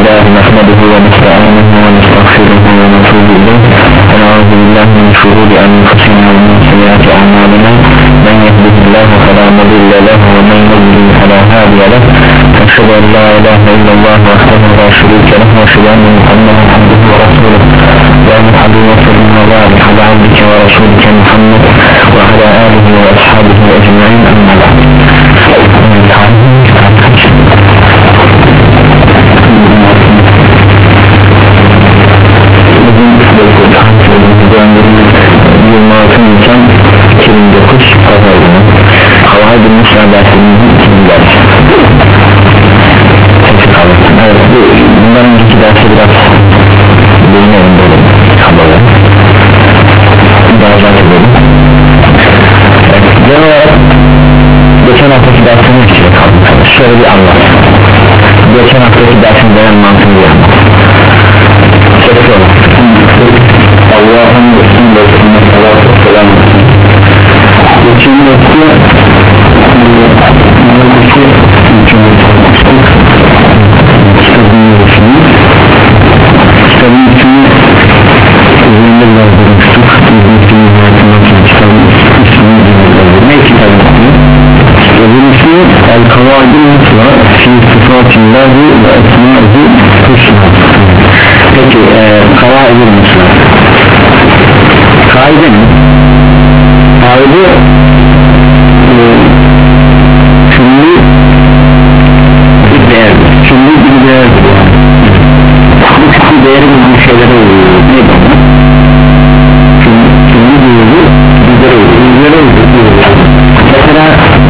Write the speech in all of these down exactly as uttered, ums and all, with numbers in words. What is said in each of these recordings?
لله نحمده ونستعينه ونستغفره ونتوب إليه ونعوذ بالله من شرور أنفسنا ومن سيئات أعمالنا من يهده الله فلا مضل له ومن يضلل فلا هادي له أشهد أن لا إله إلا الله وحده لا شريك له وأشهد أن محمدا عبده ورسوله اللهم صل وسلم وبارك على عبدك ورسولك محمد وعلى آله وأصحابه أجمعين أما بعد. yirmi altı Nisan iki bin dokuz Pazar günü Havai Musa dersinin ikinci dersi. Evet, bu, bundan önceki dersi biraz değinelim böyle kabalı bazen edelim. Evet, genel olarak geçen haftaki dersinin içine kaldık. Şöyle bir anlat. Geçen haftaki dersin denen mantığını bir anlat. Sesli olan Allah'ın Resulü Resulü'ne salatu selam olsun. Geçen hafta Mevlüt'ü hükümeti olmuştuk. Kitabın yolculuğu Kitabın içini üzerinde biraz durmuştuk. Mevlüt'ün hayatından sonra kitabın ismini dinledik. Ne kitabın ismi? Kitabın ismi El-Kavaidil Mutla Fi Sıfatillahi ve Esma'ı Hüsna. Peki e, Kavaidil Mutla Kaide mi? Kaide e, Çünlü bir değerdir. Çünlü bir değerdir yani. Bu değerimiz bir şeylere oluyor. Ne bu? Çünlü duyulu bizlere oluyor. Bizlere oluyor. Mesela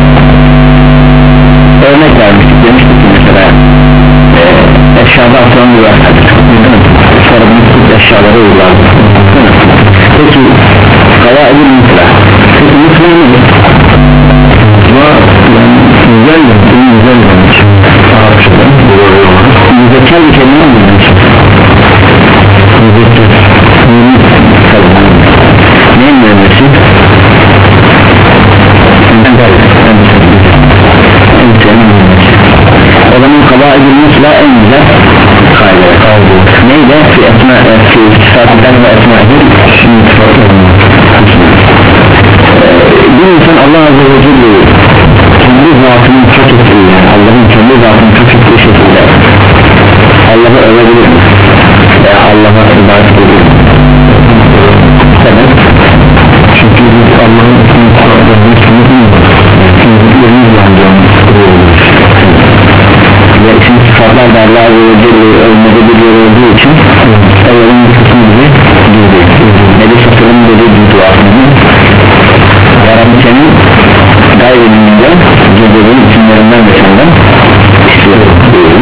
örnek vermiştik. Demiştik ki mesela e, eşyada atılan bir vardır. Sonra bunu tut eşyalara uygular. Peki Kavaidil Mutla. Peki Mutla nedir? Güzel mi? Güzel mi? Arapçadan müzekker bir kelime mi? Müzekker neyin mühendisi? O zaman Kavaidil Mutla en güzel kaide. Neydi? Fi esma fi sıfatından ve esma'dır. Bir insan Allah Azze ve Celle kendi zatını çok ettiği yani Allah'ın kendi zatını çok ettiği şekilde Allah'ı övebilir mi? Veya Allah'a ibadet edebilir mi? Sebep? Çünkü biz Allah'ın ismini sağladığını bilmiyoruz. Çünkü yerimiz bence onu kuruyoruz. Ve isim sıfatlar da Allah Azze ve Celle'yi övmede bir yer olduğu için Allah'ın kısmı bizi girdi. Nebi Satır'ın dediği bir duasını Rabbi'nin gayriliğinden girdiğinin isimlerinden ve senden istiyorum.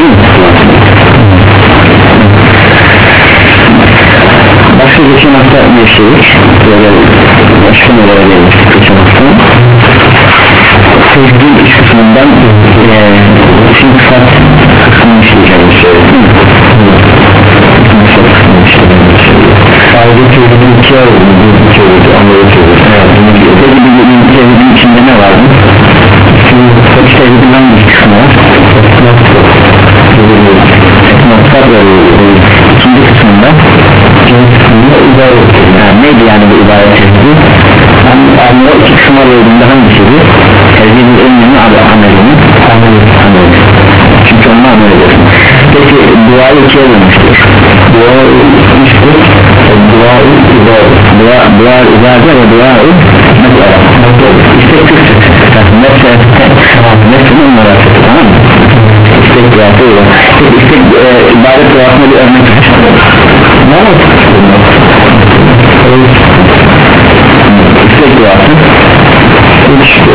Başka geçen hafta bir şey böyle başka nelere gelmiştik geçen hafta tevhidin iç kısmından isim sıfat kısmını işleyeceğim ayrı tevhidin iki ayrı bir tevhidi anlayı tevhidi peki bir tevhidin içinde ne var mı? Tabi tevhidin hangi kısmı var? Esnaflar ve ikinci kısmında yani neydi yani bu ibadet tevhidi? Yani o iki kısma bölümünde hangisiydi? Tevhidin ilmini amelini ameli çünkü onunla amel ediyorsun. Peki duayı ikiye bölmüştür. Duayı işte duayı dua dua ibadet ve duayı mesela istek istek nefsinin meraseti tamam mı? İstek duası ile istek ibadet duasına bir örnek ne olur? İstek duası işte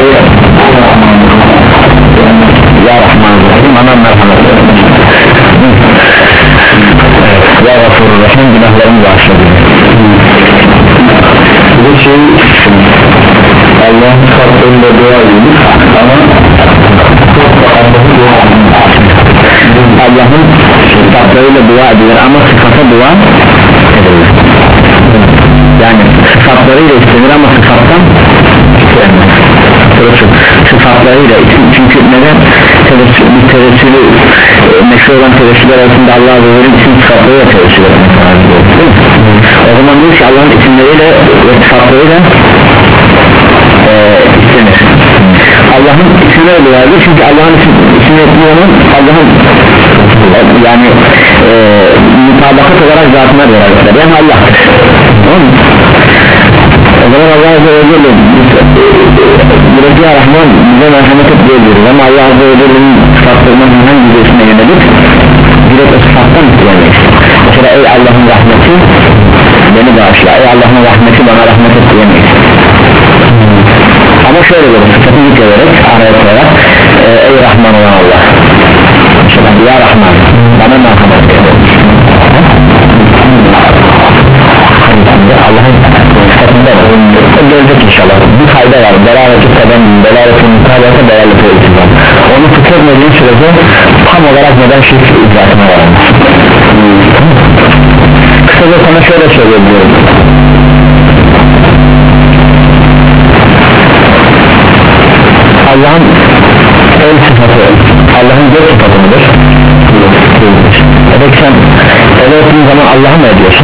Ya Rahman Aman merhamet Ya Gafurur Rahim günahlarımı bağışladı. Bu şey Allah'ın sıfatlarında dua edilir ama Allah'ın sıfatlarıyla dua edilir ama sıfata dua edilir. Yani sıfatlarıyla istenir ama sıfattan istenir. Sıfatlarıyla çünkü neden? Bir tevessülü şu olan tevessüller arasında Allah Azze ve Celle'nin isim sıfatlarıyla tevessül etmek lazım, değil mi? O zaman diyor ki Allah'ın isimleriyle ve sıfatlarıyla e, istenir. Allah'ın ismini öyle vardır çünkü Allah'ın ismini etmiyorlar, Allah'ın yani e, mutabakat olarak zatına beraber yani Allah'tır, tamam mı? O zaman Allah Azze ve Celle burası ya Rahman bize merhamet et diyebiliriz ama Allah Azze ve Celle'nin sıfatlarından hangi birisine yönelik direkt o sıfattan diyemeyiz. Mesela ey Allah'ın rahmeti beni bağışla, ey Allah'ın rahmeti bana rahmet et diyemeyiz. Ama şöyle olur, sıfatı yüklenerek araya koyarak e, ey Rahman olan Allah, mesela ya Rahman bana merhamet et. Allah'ın sıfatında gelecek inşallah bir fayda var, belalet-i teben, belalet-i mutabata, belalet-i iltizam. Onu tüketmediğin sürece tam olarak neden şirk idrakına varamaz. Kısaca sana şöyle söyleyebilirim, Allah'ın el sıfatı Allah'ın göz sıfatı mıdır? Peki sen el ettiğin zaman Allah'ı mı ediyorsun?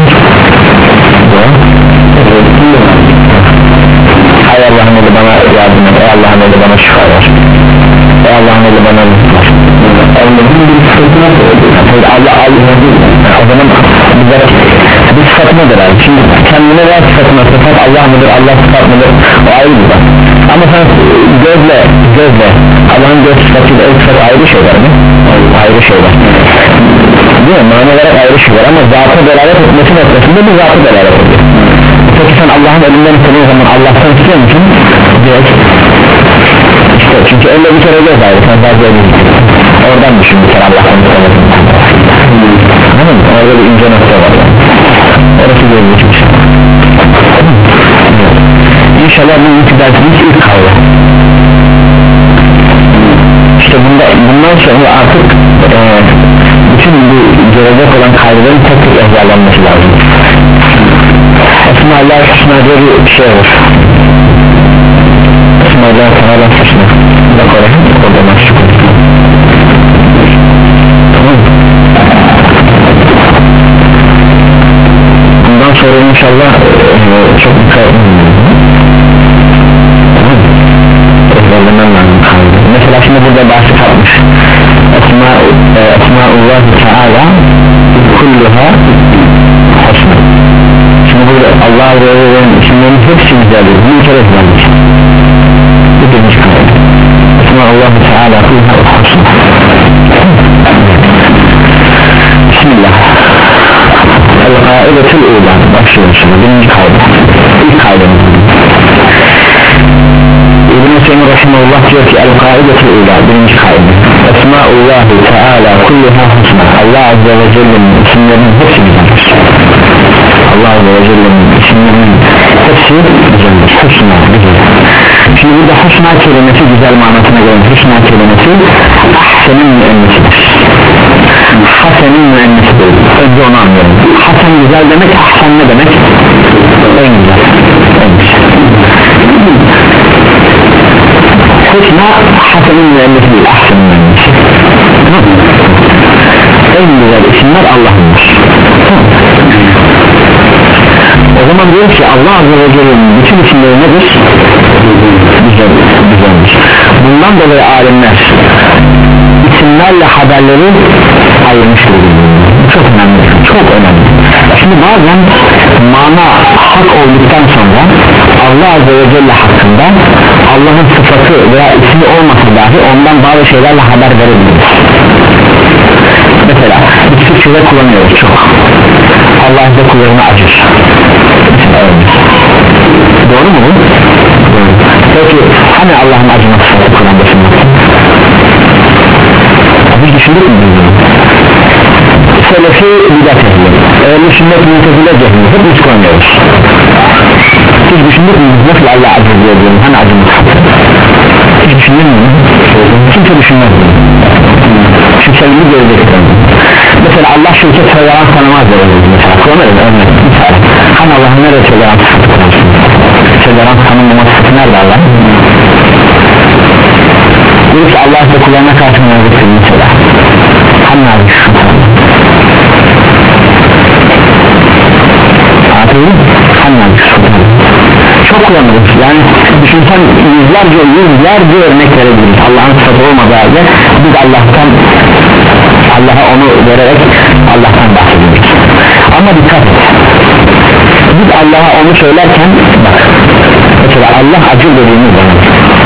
Ey Allah'ın eli bana yardım et, ey Allah'ın eli bana şifa ver, ey Allah'ın eli bana rızık ver. Allah Allah o zaman bize bir sıfatı nedir abi? Şimdi kendine ver sıfatına, sıfat Allah mıdır, Allah sıfat mıdır, o ayrı bir bak. Ama sen gözle, gözle Allah'ın göz sıfatıyla el sıfatı ayrı şeyler mi? Ayrı şeyler değil mi? Mani olarak ayrı şeyler ama zatı delalet etmesi noktasında bir zatı delalet ediyor. Peki sen Allah'ın elinden istediğin zaman Allah'tan istiyor musun? Direkt işte çünkü elle bir kere göz ayrı, sen fazla elini oradan düşün bir kere Allah'tan istemesin. Anladın mı? Orada bir ince nokta var yani. Orası gözlükmüş. İnşallah bu iki dersimiz ilk kavga. İşte bunda, bundan sonra artık e, bütün bu gelecek olan kaydelerin tek tek ezberlenmesi lazım. Esma Allah'a Hüsna diye bir şey olur. Esma Allah'a Hüsna bak oraya, orada maşuk olur. Tamam mı? Bundan sonra inşallah e, çok dikkat edin. Tamam mı? Ezberlemem lazım kaldı. Mesela şimdi burada bahsi kalmış. Esma, e, Esma'ullahi Teala kulluha husna. Şimdi burada Allah Azze ve Celle'nin isimlerinin hepsi güzeldir. Bir kere ezberlemiş. Bu birinci kaydı. Esma'ullahi Teala kulluha husna. Bismillah. El-Kaidetul Ula. Başlıyoruz şimdi birinci kaydı. İlk kaydımız. İbn-i Hüseyin Rahimahullah diyor ki El-Kaidetul Ula birinci kaydı. Esma'ullahi Teala kulluha husna. Allah Azze ve Celle'nin isimlerinin hepsi güzeldir. Allah Azze ve Celle'nin isimlerinin hepsi güzeldir. Husna güzel. Şimdi burada husna kelimesi güzel manasına göre husna kelimesi ahsenin müennesidir. Hasenin müennesidir. Önce onu anlayalım. Hasen güzel demek, ahsen ne demek? En güzel. En güzel. Husna hasenin müennesi değil, ahsenin müennesi. En güzel isimler Allah'ındır. O zaman diyor ki Allah Azze ve Celle'nin bütün isimleri nedir? Güzel, güzeldir. Bundan dolayı alimler isimlerle haberleri ayırmıştır. Çok önemli, çok önemli. Şimdi bazen mana hak olduktan sonra Allah Azze ve Celle hakkında Allah'ın sıfatı veya ismi olmasa dahi ondan bazı şeylerle haber verebiliriz. Mesela bir Türkçe'de kullanıyoruz çok. Allah da kullarına acır. Doğru mu bu? Doğru. Peki hani Allah'ın acıması Kur'an'da sunması? Hiç düşündük mü bunu? Selefi bidat ehli, ehl-i sünnet mutezile cehli, hep biz kullanıyoruz. Hiç düşündük mü nasıl Allah acır diye diyorum, hani acıması? Hiç düşündün mü? Kimse düşünmez mi? Şu sevgili görecektir. Mesela Allah şirket yalan tanımaz diyor mesela. Kullanırız örnek mesela. Hani Allah'ın nerede yalan tanımaz? Yalan tanımlaması nerede Allah? Diyor ki Allah da kullarına karşı mevzuttur mesela. hem nazik sıfatlar anlatayım hem nazik sıfatlar çok kullanılır yani düşünsen yüzlerce yüzlerce örnek verebiliriz Allah'ın sıfatı olmadığı halde biz Allah'tan Allah'a onu vererek Allah'tan bahsediyoruz ama dikkat et biz Allah'a onu söylerken bak mesela Allah acı dediğimiz zaman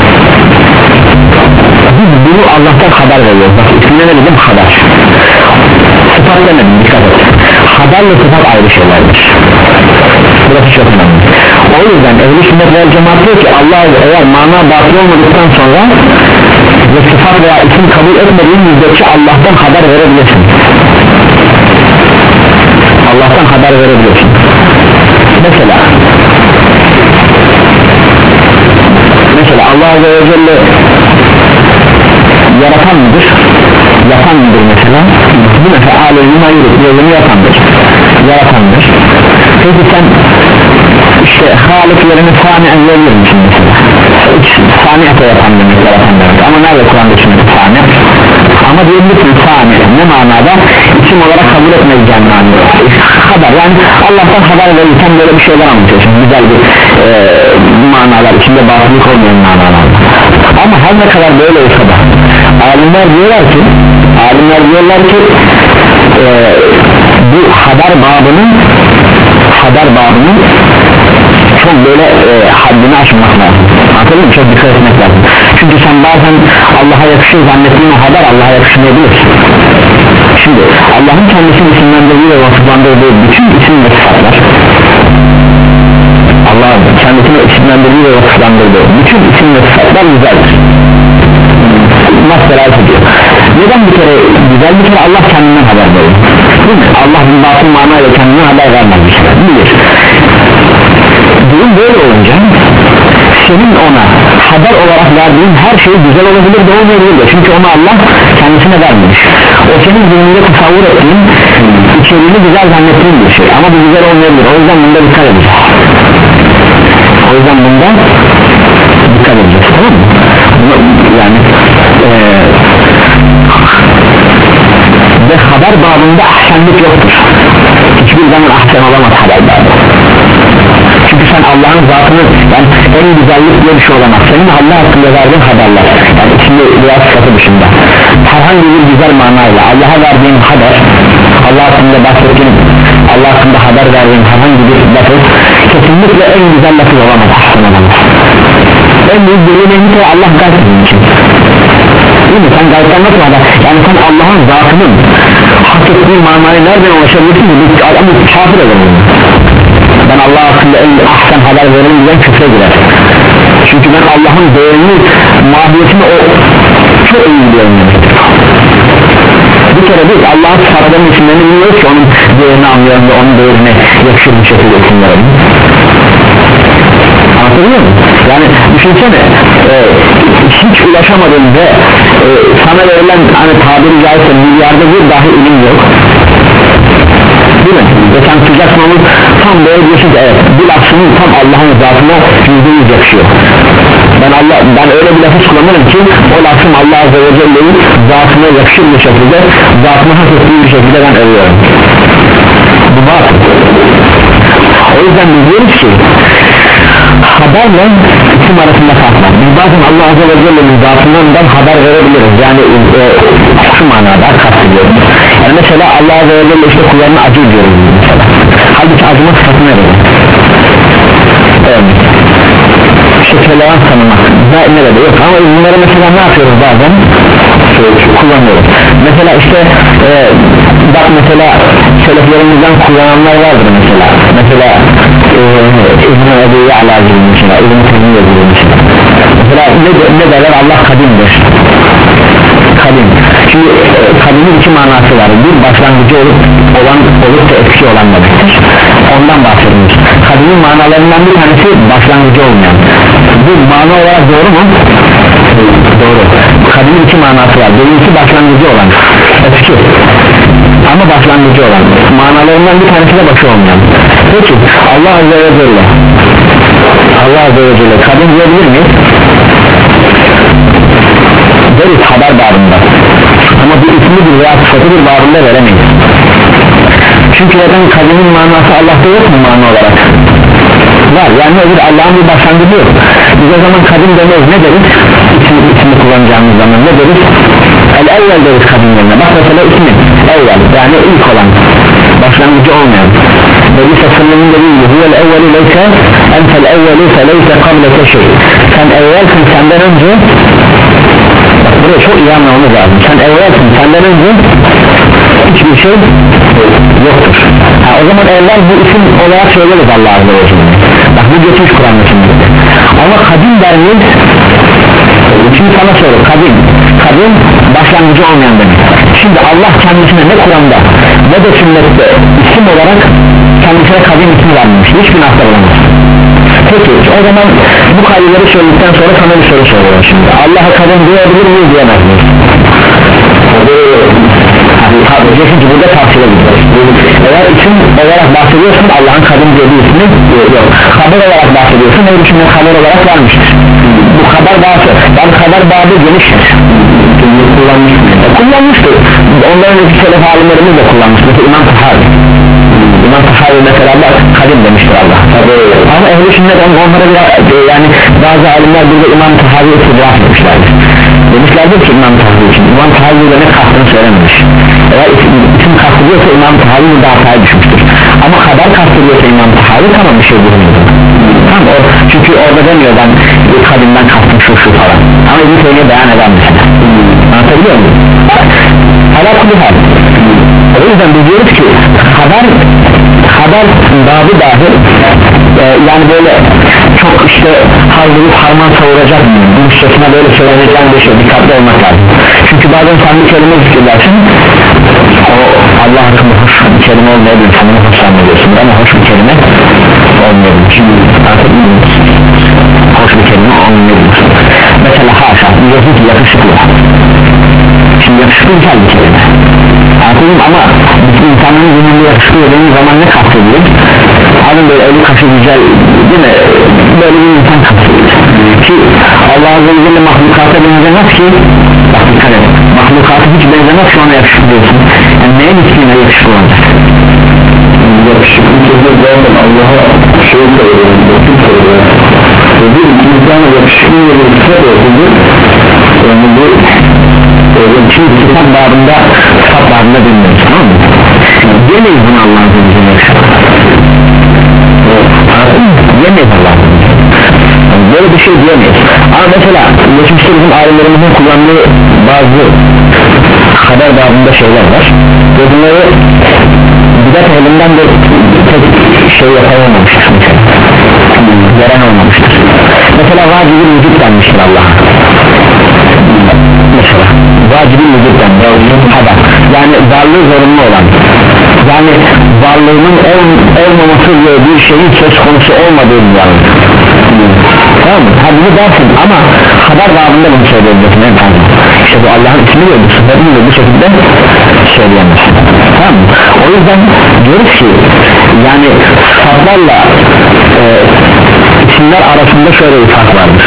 biz bunu Allah'tan haber veriyoruz bak ismine ne dedim haber sıfat demedim dikkat et haberle sıfat ayrı şeylerdir burası çok önemli o yüzden ehl-i sünnet vel cemaat diyor ki Allah eğer mana batıl olmadıktan sonra ve sıfat veya isim kabul etmediğin müddetçe Allah'tan haber verebilirsin Allah'tan haber verebilirsin mesela mesela Allah Azze ve Celle yaratan mıdır? Yapan mıdır mesela? Bu mesela alemi mayuruk yolunu yapandır yaratandır peki sen işte Halik yerine saniyen verir misin mesela? Saniyete yapan demek yaratan demek ama nerede Kur'an'da şimdi saniye? Ama diyebilirsin saniye ne manada? İsim olarak kabul etmeyeceğin manada haber yani Allah'tan haber verirken böyle bir şeyler anlatıyorsun güzel bir e, manalar içinde batılık olmayan manalar ama her ne kadar böyle olsa da alimler diyorlar ki alimler diyorlar ki e, bu haber babının haber babının çok böyle e, haddini aşmak lazım anladın mı? Çok dikkat etmek lazım çünkü sen bazen Allah'a yakışır zannettiğin o haber Allah'a yakışmayabilir şimdi Allah'ın kendisini isimlendirdiği ve vasıflandırdığı bütün isim ve sıfatlar Allah'ın kendisini isimlendirdiği ve vasıflandırdığı bütün isim ve sıfatlar güzeldir nasıl ediyor neden bir kere güzel bir kere Allah kendinden haber veriyor değil mi? Allah bir batıl manayla kendinden haber vermez bir kere bilir durum böyle olunca senin ona haber olarak verdiğin her şey güzel olabilir de olmayabilir çünkü onu Allah kendisine vermemiş o senin zihninde tasavvur ettiğin içeriğini güzel zannettiğin bir şey ama bu güzel olmayabilir o yüzden bunda dikkat edeceğiz o yüzden bunda dikkat edeceğiz tamam mı? yani ee, ve haber babında ahsenlik yoktur hiçbir zaman ahsen olamaz haber babı çünkü sen Allah'ın zatını yani en güzellik diye bir şey olamaz senin Allah hakkında verdiğin haberler yani içinde biraz sıfatı dışında herhangi bir güzel manayla Allah'a verdiğin haber Allah hakkında bahsettiğin Allah hakkında haber verdiğin herhangi bir lafız kesinlikle en güzel lafız olamaz ahsen olamaz en büyük delil en Allah gayrısının için değil mi? Sen gayrıdan nasıl haber yani sen Allah'ın zatının hak ettiği manayı nereden ulaşabilirsin ki adamı kafir ederim ben Allah hakkında en ahsen haber veririm diyen küfre girer çünkü ben Allah'ın değerini mahiyetini o çok iyi biliyorum bir kere biz Allah'ın sıfatlarının isimlerini biliyoruz ki onun değerini anlayalım ve onun değerine yakışır bir şekilde isimlerim anlatabiliyor muyum? yani düşünsene e, hiç ulaşamadın ve e, sana verilen hani tabiri caizse milyarda bir dahi ilim yok değil mi? Ve sen sıcak sınavı tam böyle diyorsun ki evet bu lafının tam Allah'ın zatına yüzde yüz yakışıyor ben, Allah, ben öyle bir lafı kullanırım ki o lafım Allah Azze ve Celle'nin zatına yakışır bir şekilde zatına hak ettiği bir şekilde ben övüyorum bu batıl o yüzden biz diyoruz ki haberle isim arasında fark var biz bazen Allah Azze ve Celle'nin zatından haber verebiliriz yani e, şu manada kastediyorum yani mesela Allah Azze ve Celle işte kullarına acı diyoruz mesela halbuki acıma sıfatı ne dedi evet işte tolerans tanımak ne dedi yok ama bunları mesela ne yapıyoruz bazen kullanıyoruz mesela işte e, bak mesela seleflerimizden kullananlar vardır mesela mesela İbn-i Ebu Ya'la gibi mesela İbn-i Temiye gibi mesela mesela ne, ne derler Allah kadimdir kadim şimdi kadimin iki manası var bir başlangıcı olup olan olup da eski olan demektir ondan bahsediyoruz kadimin manalarından bir tanesi başlangıcı olmayan bu mana olarak doğru mu? Doğru kadimin iki manası var birincisi başlangıcı olan eski ama başlangıcı olan manalarından bir tanesi de başı olmayan peki Allah Azze ve Celle Allah Azze ve Celle kadim diyebilir miyiz? deriz haber babında, ama bu ismidir veya sıfatıdır babında veremeyiz. Çünkü neden? Kadimin manası Allah'ta yok mu mana olarak? Var, yani nedir? Allah'ın bir başlangıcı yok. Biz o zaman kadim demeyiz, ne deriz? İsim, ismi kullanacağımız zaman ne deriz? El-evvel deriz kadimlerine. Bak mesela ismi evvel, yani ilk olan, başlangıcı olmayan. Nebi Sallallahu dediği gibi huvel evveli leyse entel evveli feleyse kableke şey. Sen evvelsin, senden önce, bak buraya çok iyi anlamamız lazım. Sen evvelsin, senden önce hiçbir şey yoktur. Ha, o zaman evvel bu isim olarak söyleriz Allah Azze ve Celle. Bak bu geçmiş Kur'an'da şimdi. Ama kadim der miyiz? Şimdi sana soru, kadim kadim başlangıcı olmayan demek. Şimdi Allah kendisine ne Kur'an'da ne de sünnette isim olarak kendisine kadim isim vermiş, hiç günahda olamaz. Peki o zaman bu kaydeleri söyledikten sonra sana bir soru soruyorum şimdi. Allah'a kadim diyebilir miyiz, diyemez miyiz? Çünkü burada tavsiye ediliriz. Eğer isim olarak bahsediyorsan Allah'ın kadim diye bir ismi yok. Haber olarak bahsediyorsan ne için haber olarak vermiştir. Bu haber bazı, yani haber bazı geniştir. Kullanmıştır. Kullanmıştır. Ondan önceki selef alimlerimiz de kullanmıştır. Mesela İmam Tahavi. İmam Tahavi mesela bak kadim demiştir Allah. Ama ehl-i sünnet onlara biraz, yani bazı alimler burada İmam Tahavi'yi istidraf etmişlerdir. Demişlerdir ki İmam Tahavi için İmam Tahavi'yle ne kastını söylememiş. Eğer isim, isim kastediyorsa İmam Tahavi burada hataya düşmüştür. Ama haber kastediyorsa İmam Tahavi tamam bir şey bulunmuyor. Tamam, o, çünkü orada demiyor ben kadimden kastım şu şu falan. Ama bir şeyine beyan eden mesela. Anlatabiliyor muyum? Hala kulü hal. O yüzden biz diyoruz ki haber haber babı dahi e, yani böyle çok işte hazırlık harman savuracak bu üstesine böyle söyleneceğin bir şey, dikkatli olmak lazım. Çünkü bazen sen bir kelime zikredersin, o Allah hakkında hoş bir kelime olmayabilir, sen onu hoşlanmıyorsun ama hoş bir kelime olmayabilir. Şimdi artık hoş bir kelime olmayabilir. Mesela haşa diyorsun ki yakışıklı, şimdi yakışıklı güzel bir kelime artık, ama bütün insanların gününde yakışıklı dediğimiz zaman ne kastediyor? Adam böyle eli kaşı güzel değil mi? Böyle bir insan kastediyor ki Allah Azze ve Celle mahlukata benzemez ki, bak dikkat et, mahlukata hiç benzemez ki ona yakışıklı diyorsun. Yani neyin ismine yakışıklı olacak? Yakışıklı sözler zaten Allah'a şey söylüyor, yakın söylüyor. Dedi ki insana yakışıklı bir sıfat olsun, yani bu şimdi sıfat babında sıfat babında bilmiyoruz, tamam mı? Yemeyiz bunu Allah'ın sözüne yakışıklı, yemeyiz Allah'ın sözüne, böyle bir şey diyemeyiz. Ama mesela geçmişte bizim alimlerimizin kullandığı bazı haber babında şeyler var ve bunları bidat elinden de tek şey yapamamıştır, veren olmamıştır. Mesela vacibi vücut denmiştir Allah'a, mesela vacibi vücut denmiştir haber, yani varlığı zorunlu olan, yani varlığının ol, olmaması diye bir şeyin söz konusu olmadığı bir varlık. Tamam mı? Ha bunu dersin ama haber babında bunu söyleyebilirsin en fazla. İşte bu Allah'ın ismi de bu sıfatını da bu şekilde söyleyemezsin. Tamam mı? O yüzden diyoruz ki yani sıfatlarla e, isimler arasında şöyle bir fark vardır.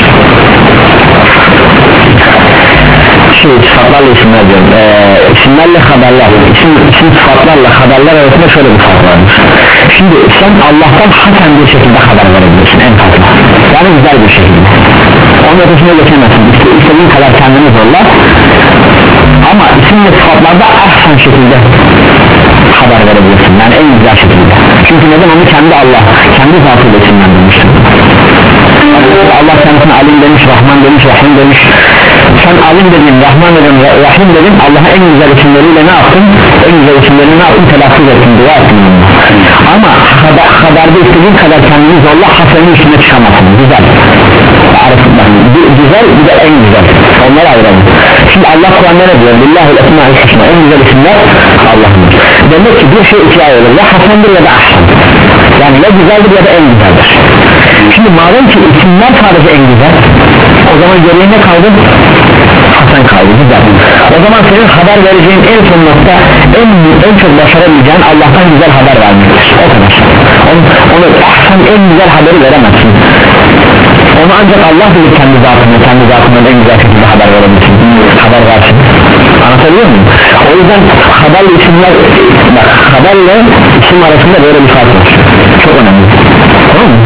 Şey, sıfatlarla isimler diyorum, ee, isimlerle haberler, isim, isim sıfatlarla haberler arasında şöyle bir fark vardır. Şimdi sen Allah'tan hasen bir şekilde haber verebilirsin en fazla, yani güzel bir şekilde, onun ötesine geçemezsin, İste, istediğin kadar kendini zorla, ama isim ve sıfatlarda ahsen şekilde haber verebilirsin, yani en güzel şekilde. Çünkü neden? Onu kendi Allah, kendi zatıyla isimlendirmiştir. Allah kendisine alim demiş, Rahman demiş, Rahim demiş. Sen alim dedin, Rahman dedin, Rahim dedin, Allah'a en güzel isimleriyle ne yaptın? En güzel isimlerini ne yaptın? Telaffuz ettin, dua ettin. Ama haber, haberde istediğin kadar kendini zorla, hasenin üstüne çıkamazsın. Güzel. Arasında. Güzel, bir de en güzel. Onları ayıralım. Şimdi Allah Kur'an'da ne diyor? Billahul esma'il husna. En güzel isimler Allah'ın. Demek ki bir şey ikiye ayrılır. Ya hasendir ya da ahsen. Yani ya güzeldir ya da en güzeldir. Şimdi madem ki isimler sadece en güzel, o zaman geriye ne kaldı? Hasan kaldı, güzel. O zaman senin haber vereceğin en son nokta, en, en çok başarabileceğin Allah'tan güzel haber vermektir. O kadar. Onu, onu Hasan en güzel haberi veremezsin. O onu ancak Allah bilir kendi zatını, kendi zatından en güzel şekilde haber verebilsin, haber versin. Anlatabiliyor muyum? O yüzden haberle isimler, bak haberle isim arasında böyle bir fark var, çok önemli, tamam mı?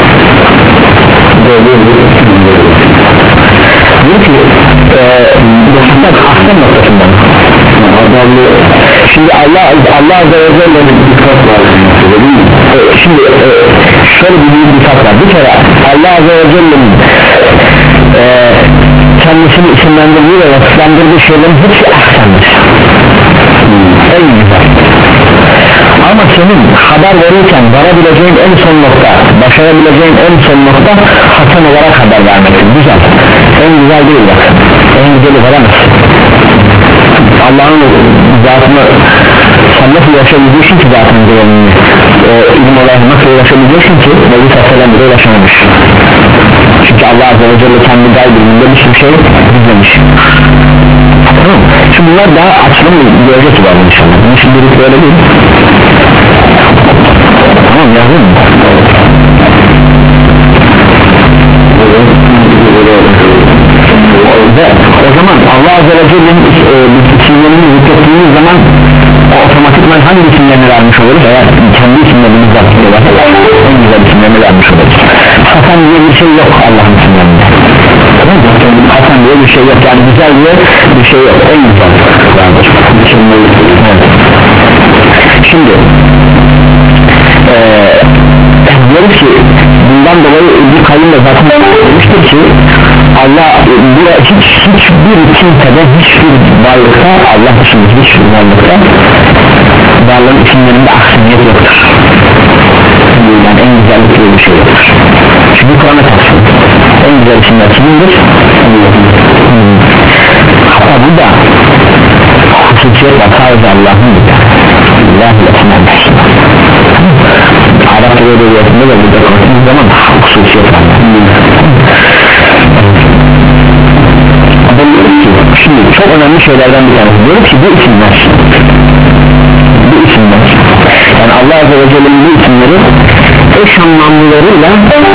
Diyor ki eee ahsen noktasından şimdi Allah Allah Azze ve Celle'nin şimdi e, şöyle bir büyük bir fark var. Bir kere Allah Azze ve Celle'nin e, kendisini isimlendirdiği ve vasıflandırdığı şeylerin hepsi ahsendir, en güzel. Ama senin haber verirken varabileceğin en son nokta, başarabileceğin en son nokta hasen olarak haber vermektir. Güzel, en güzel değil bak, en güzeli veremezsin. Allah'ın zatını sen nasıl ulaşabileceksin ki zatının güvenliğini, o ilim olarak nasıl ulaşabileceksin ki Nebi Sallallahu bile ulaşamamış. Çünkü Allah Azze ve Celle kendi gaybinde bir sürü şey gizlemiş. Tamam. Şimdi bunlar daha açılım göreceğiz var inşallah. Bunun için bir böyle değil. Tamam yazdın mı? Ve o zaman Allah Azze ve Celle'nin e, isimlerini zikrettiğimiz zaman otomatikman hangi isimlerini vermiş oluruz? Eğer kendi isimlerini zikrettiğimiz en güzel isimlerini vermiş oluruz. Hasan diye bir şey yok Allah'ın isimlerinde. Hasan diye bir şey yok, yani güzel diye bir şey yok, en güzel vardır. Evet. Şimdi eee diyoruz ki bundan dolayı bir kayın da zaten demiştir ki Allah hiç hiçbir kimsede, hiçbir varlıkta, Allah dışında hiçbir varlıkta varlığın isimlerinde ahseniyet yoktur. Yani en güzellikli bir şey yoktur. Çünkü Kur'an'a karşı en güzel isimler kimindir? Hmm. Hatta bu da hususiyet var, sadece Allah'ın Allah'ın esmâ-ı hüsnâ. Arapça ve edebiyatında da burada konuştuğumuz zaman hususiyet var. Şimdi çok önemli şeylerden bir tanesi, diyor ki bu isimler bu isimler yani Allah Azze ve Celle'nin bu isimleri eş anlamlılarıyla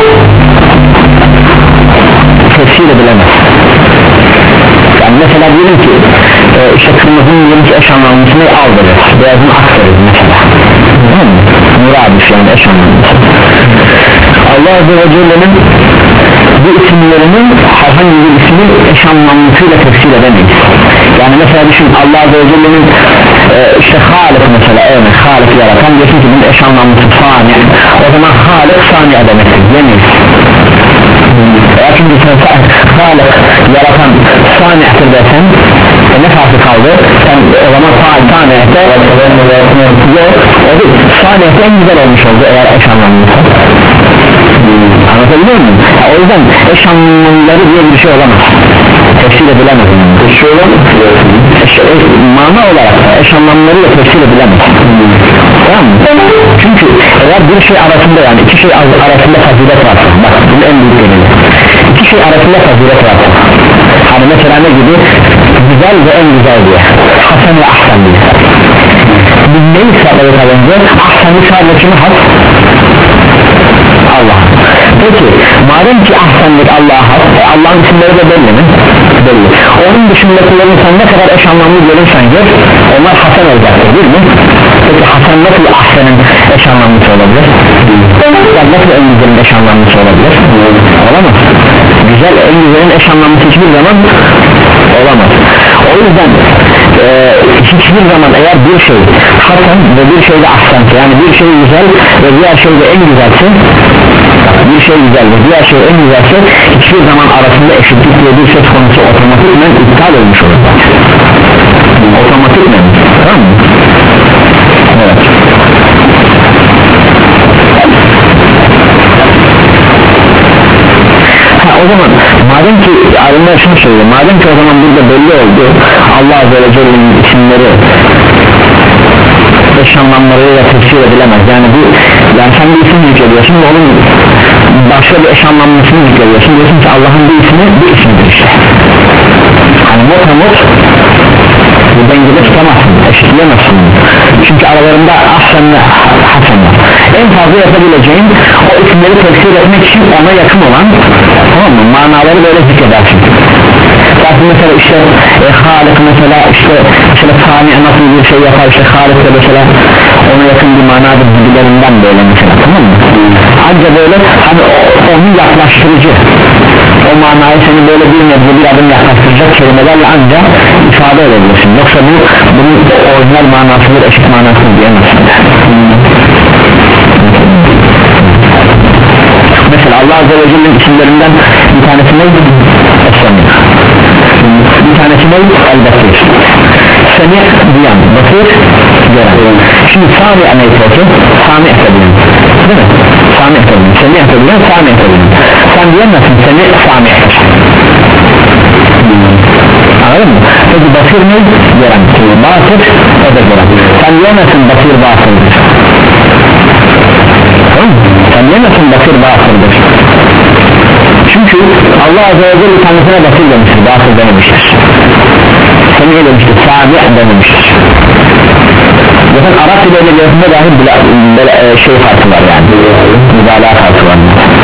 tefsir edilemez. Yani mesela diyelim ki e, işte kırmızının diyelim ki eş anlamlısını al deriz, beyazın ak deriz mesela, değil mi? Muradif yani eş anlamlısı. Allah Azze ve Celle'nin bu isimlerinin herhangi bir ismi eş anlamlısıyla tefsir edemeyiz. Yani mesela düşün, Allah Azze ve Celle'nin e, işte Halik mesela, evet Halik yaratan, diyorsun ki bunun eş anlamlısı Sani, o zaman Halik Sani demektir, diyemeyiz. Eğer çünkü sen Halik yaratan Sani'tir desen e, ne farkı kaldı? Sen o zaman Sani'te yok, o değil, Sani'te en güzel olmuş oldu eğer eş anlamlıysa. Anlatabiliyor muyum? Ya, o yüzden eş anlamları diye bir şey olamaz, tefsir edilemez. Eş şey olamaz, eş, e, mana olarak da eş anlamlarıyla tefsir edilemez. Tamam mı? Çünkü eğer bir şey arasında, yani iki şey arasında fazilet varsa, bak bunun en büyük delili, iki şey arasında fazilet varsa, hani mesela ne gibi? Güzel ve en güzel diye, hasen ve ahsen diye. Biz neyi sağladık az önce? Ahsen'i sadece kimi has? Allah. Peki madem ki ahsenlik Allah'a has, e, Allah'ın isimleri de belli mi? Belli. Onun dışındakilerin sen ne kadar eş anlamlı görürsen gör, onlar hasen olacaktır, değil mi? Peki hasen nasıl ahsenin eş anlamlısı olabilir? Yani nasıl en güzelin eş anlamlısı olabilir? Olamaz. Güzel, en güzelin eş anlamlısı hiçbir zaman olamaz. O yüzden e, hiçbir zaman eğer bir şey hasen ve bir şey de ahsense, yani bir şey güzel ve diğer şey de en güzelse, bir şey güzel ve diğer şey en güzelse, hiçbir zaman arasında eşitlik diye bir söz konusu otomatikmen iptal olmuş olur. Otomatikmen, tamam mı? Evet. Ha, o zaman madem ki alimler şunu söylüyor, madem ki o zaman burada belli oldu Allah Azze ve Celle'nin isimleri eş anlamlarıyla tefsir edilemez. Yani bu, yani sen bir isim yüklediyorsun, onun başka bir eş anlamlısını yüklediyorsun, diyorsun ki Allah'ın bir ismi bir isimdir işte. Hani not not bu dengede tutamazsın, eşitleyemezsin. Çünkü aralarında ahsen ve hasen var. En fazla yapabileceğin o isimleri tefsir etmek için ona yakın olan, tamam mı? Manaları böyle zikredersin. Zaten mesela işte e, Halik mesela işte mesela Sami nasıl bir şey yapar, işte Halik de mesela ona yakın bir manadır gibilerinden böyle mesela, tamam mı? Ancak böyle hani o, onu yaklaştırıcı, o manayı seni böyle bir nebze bir adım yaklaştıracak kelimelerle ancak ifade edebilirsin, yoksa bu bunun orijinal manasıdır, eşit manasıdır diyemezsin. Mesela Allah Azze ve Celle'nin isimlerinden bir tanesi neydi? Es-Semi. Bir tanesi neydi? El-Basir. Semi duyan, Basir gören. Şimdi Sami anaytası, Sami etebilen, değil mi? Sami etebilen, Semi etebilen, Sami etebilen. Sen diyemezsin Semi, Sami etebilen. Anladın mı? Peki Basir neydi? Gören. Basir, o da gören. Sen diyemezsin Basir Basir'dir. Sen diyemezsin Basir Basir'dir. Çünkü Allah Azze ve Celle kendisine Basir demiştir, Basir dememiştir. Semi demiştir, Sami dememiştir. Zaten Arap dili edebiyatında dahi böyle şey farkı var yani, mübalağa farkı var.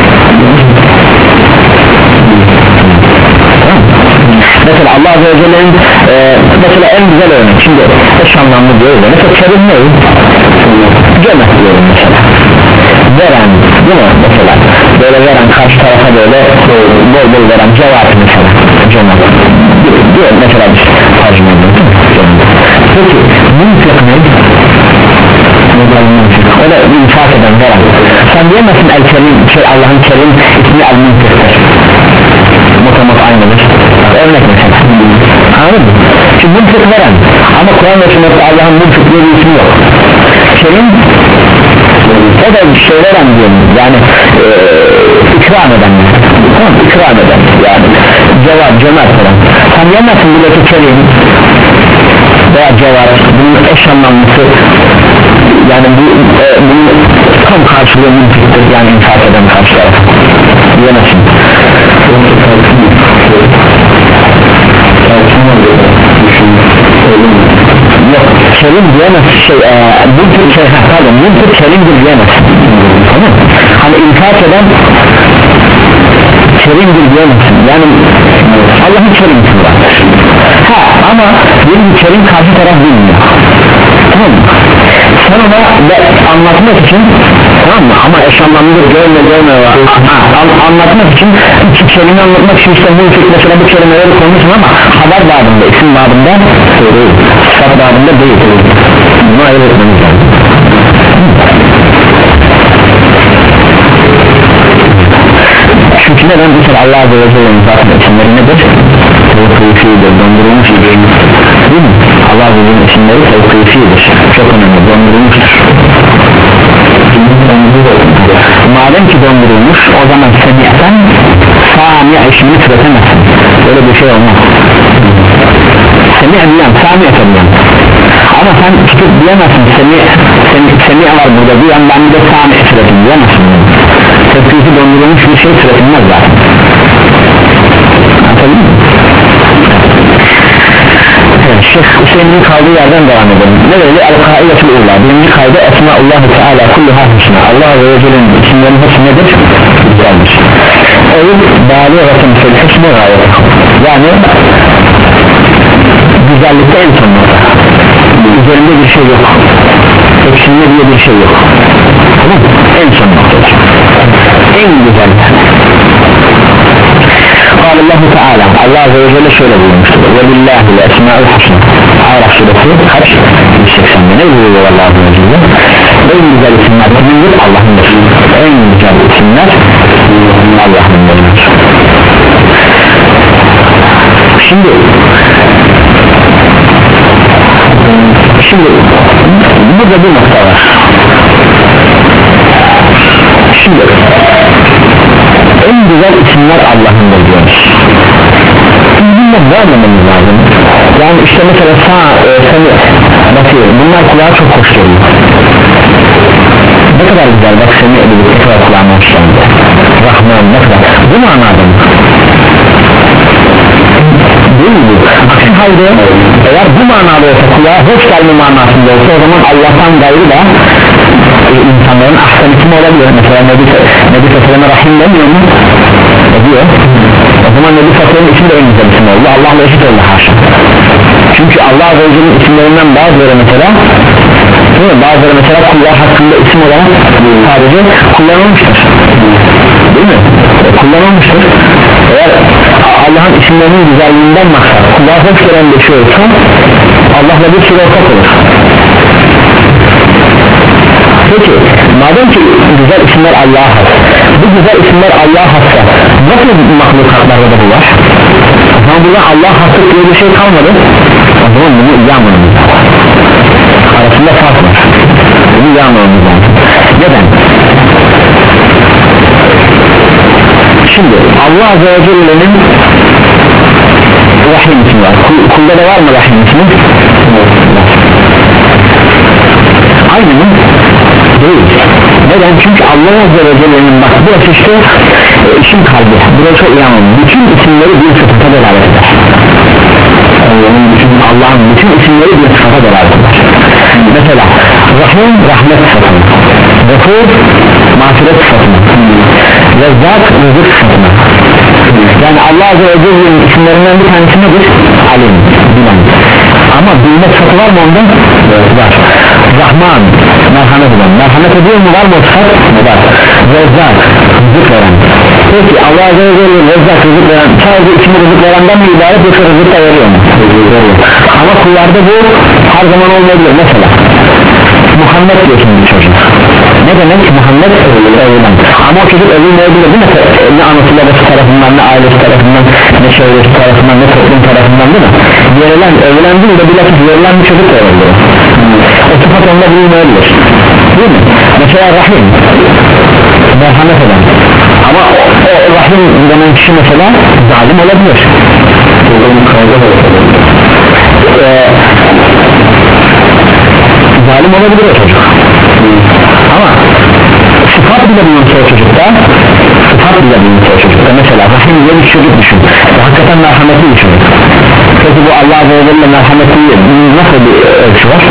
Mesela Allah Azze ve Celle'nin e, mesela en güzel örnek, şimdi eş anlamlı diyoruz ya, mesela kerim ne? Cömert diyorum mesela, veren, değil mi mesela, böyle veren, karşı tarafa böyle bol bol veren, cevap mesela, cömert diyor mesela, bir tercüme ediyoruz. Peki münfik ne? O da infak eden, veren. Sen diyemezsin el-kerim, şey Allah'ın kerim ismi el-münfiktir, mutamot aynıdır, örnek mesela, anladın mı? Şimdi münfik veren, ama Kur'an ve sünnette Allah'ın münfik diye bir ismi yok. Kerim o da bir şey veren diyelim, yani e, ikram eden, tamam, ikram eden yani cevap, cömert falan. Sen diyemezsin buradaki kerim veya cevap bunun eş anlamlısı, yani bu e, bunun tam karşılığı münfiktir, yani infak eden karşı taraf diyemezsin. Yok, kerim diyemez şey, e, bu tür şey, pardon, bu tür kerimdir diyemez, tamam mı? Hani infak eden kerimdir diyemezsin, yani Allah'ın kerimdir vardır. Ha, ama benim kerim karşı taraf bilmiyor, tamam mı? Sen ona anlatmak için, tamam mı? Ama eş anlamlıdır, görme görme var. An, anlatmak için, iki kelime anlatmak için işte bu mesela bu kelimeleri konuşun ama haber babında, isim babında değil, sıfat babında değil. Bunu ayırt etmemiz lazım. Çünkü neden? Mesela Allah Azze ve Celle'nin zaten isimleri nedir? Tevkifidir, dondurulmuş değil mi? Allah Azze ve Celle'nin isimleri tevkifidir, çok önemli, dondurulmuştur. Madem ki dondurulmuş, o zaman semi'ten sami'a işini türetemezsin, öyle bir şey olmaz. Semi'a diyen, sami'a diyen, ama sen tutup diyemezsin, semi'a semi, semi var burada diyen, ben de sami'a türetim diyemezsin. Tevkifi dondurulmuş bir şey türetilmez zaten. Anladın mı? Şeyh Hüseyin'in kaldığı yerden devam edelim. Ne dedi? El-Kaidetul Ula. Birinci kaydı Esma'ullahi Teala kulluha husna. Allah Azze ve Celle'nin isimlerinin hepsi nedir? Güzeldir. Eğil bâliğatın fil husna gayet. Yani güzellikte en son nokta. Üzerinde bir şey yok, eksilme diye bir şey yok, tamam mı? En son noktadır, en güzel. Allahu Teala, Allah Azze ve Celle şöyle buyurmuştur: ve billahi esma'ul husna. Araf suresi kaç? yüz seksende ne buyuruyor Allah Azze ve Celle? En güzel isimler kimindir? Allah'ındır. En güzel isimler Allah'ındır. Şimdi Şimdi burada bir nokta var. Şimdi en güzel isimler Allah'ındır diyoruz. Bunlar ne anlamamız lazım? Yani işte mesela sağ, e, seni, bakıyor, bunlar kulağa çok hoş geliyor. Ne kadar güzel, bak seni edilip ne kadar kulağına hoş geldi. Rahman ne kadar, bu mu anladın? Değil mi? Aksi halde eğer bu manada olsa, kulağa hoş gelme manasında olsa, o zaman Allah'tan gayrı da e, insanların ahsen kim olabilir? Mesela Nebi Aleyhisselam'a Rahim demiyor mu? ediyor, o zaman Nebi Fatih'in ismi de en güzel isim oldu, Allah'la eşit oldu haşa. Çünkü Allah Azze ve Celle'nin isimlerinden bazıları mesela, değil mi? Bazıları mesela kullar hakkında isim olarak sadece kullanılmıştır, değil mi? E, kullanılmıştır. Eğer Allah'ın isimlerinin güzelliğinden maksat kullar hoş gelen bir şey olsa Allah'la bir sürü ortak olur. Peki madem ki güzel isimler Allah'a has, bu güzel isimler Allah'a hassa nasıl mahlukatlarda da bu var? O zaman burada Allah'a haslık diye bir şey kalmadı, o zaman bunu iyi anlamamız lazım. Arasında fark var, bunu iyi anlamamız lazım. Neden? Şimdi Allah Azze ve Celle'nin Rahim ismi var. Kulda da var mı Rahim ismi? Aynı mı? Değil. Neden? Çünkü Allah Azze ve Celle'nin bak burası işte e, işin kalbi. Burası çok iyi anlamı. Bütün isimleri bir sıfata delalet eder. Allah'ın bütün, Allah'ın bütün isimleri bir sıfata delalet eder. Mesela Rahim rahmet sıfatına, Gafur mağfiret sıfatına, Rezzak rızık sıfatına. Yani Allah Azze ve Celle'nin isimlerinden bir tanesi nedir? Alim, bilen. Ama bilme sıfatı var mı ondan? Var. Rahman, merhamet eden. Merhamet ediyor mu, var mı o sıfat? Var. Rezzak, rızık veren. Peki Allah Azze ve Celle Rezzak, rızık veren sadece ismi rızık verenden mi ibaret, yoksa rızık da veriyor mu? Veriyor. Ama kullarda bu her zaman olmayabilir. Mesela Muhammed diyorsun bir çocuk. Ne demek Muhammed? Evlen. Ama o çocuk evlenmeyebilir değil mi? Ne anası babası tarafından, ne ailesi tarafından, ne çevresi tarafından, ne toplum tarafından, değil mi? Verilen, evlen değil de bilakis verilen bir çocuk da olabilir. O sıfat onda bulunmayabilir, değil mi? Mesela Rahim, merhamet eden. Ama o, o Rahim denen kişi mesela zalim olabilir. Ee, zalim olabilir o çocuk. Ama sıfat bile bulunsa o çocukta, sıfat bile bulunsa o çocukta, mesela Rahim diye bir çocuk düşün, hakikaten merhametli bir çocuk. Peki bu Allah Azze ve Celle merhametli nasıl bir ölçü var?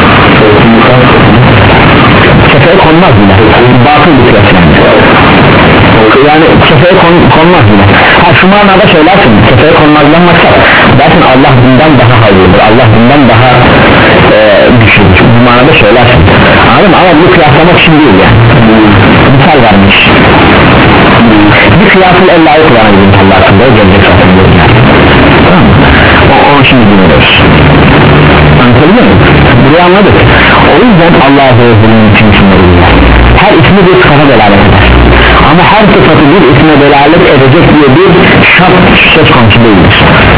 Kefeye konmaz bile, batıl bir kıyas yani. Yani kefeye kon, konmaz bile. Ha şu manada söylersin, kefeye konmazdan maksat dersin Allah bundan daha hayırlıdır, Allah bundan daha e, güçlüdür, bu manada söylersin. Anladın mı? Ama bu kıyaslamak için değil yani. Misal vermiş. Bir kıyasıl Allah'ı kullanabilirim Allah hakkında, o gelecek zaten yani. Tamam mı? O, onu şimdi dinliyoruz. Anlatabiliyor muyum? Burayı anladık. O yüzden Allah Azze ve Celle'nin bütün isimleri bilirler. Her ismi bir sıfata delalet eder. Ama her sıfatı bir isme delalet edecek diye bir şart söz konusu değildir.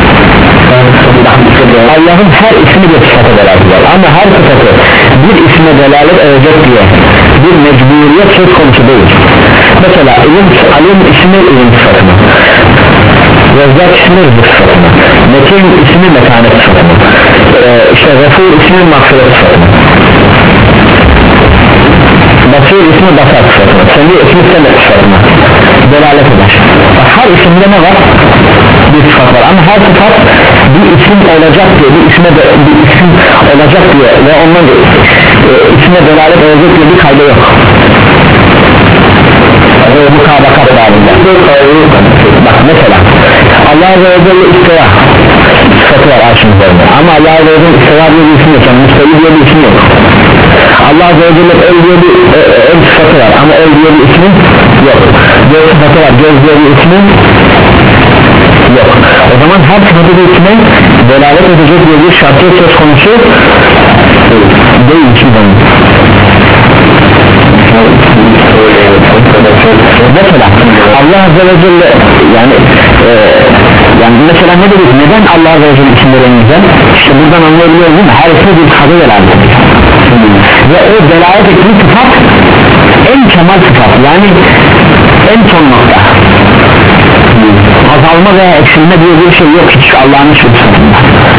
Allah'ın her ismi bir sıfata delalet eder. Ama her sıfatı bir isme delalet edecek diye bir mecburiyet söz konusu değil. Mesela ilim, alim ismi ilim sıfatına, Rezzak ismi rızık sıfatına, Metin ismi metanet sıfatına, ee, işte Resul ismi mağfiret sıfatına, Basir ismi basar sıfatına, Semih ismi semet sıfatına delalet eder. Her isimde ne var? Bir sıfat var ama her sıfat bir isim olacak diye, bir isme de, bir isim olacak diye ve ondan e, isme delalet edecek diye bir kaydı yok. Bu kabakat bağında. Bak mesela Allah Azze ve Celle istiva sıfatı var arşın üzerinde ama Allah Azze ve Celle istiva diye bir isim yok, yani müsteli diye bir isim yok. Allah Azze ve Celle el diye bir e, el sıfatı var ama el diye bir ismi yok. Göz sıfatı var, göz diye bir ismi yok. O zaman her sıfatı bir isme delalet edecek diye bir şartı söz konusu değil ki ben. Mesela Allah Azze ve Celle yani e, yani mesela ne dedik, neden Allah Azze ve Celle isimleri en güzel? İşte buradan anlayabiliyoruz değil mi? Her ismi bir sıfatı delalet ediyor ve o delalet ettiği sıfat en kemal sıfat, yani en son nokta. Azalma veya eksilme diye bir şey yok hiç Allah'ın hiçbir sıfatında.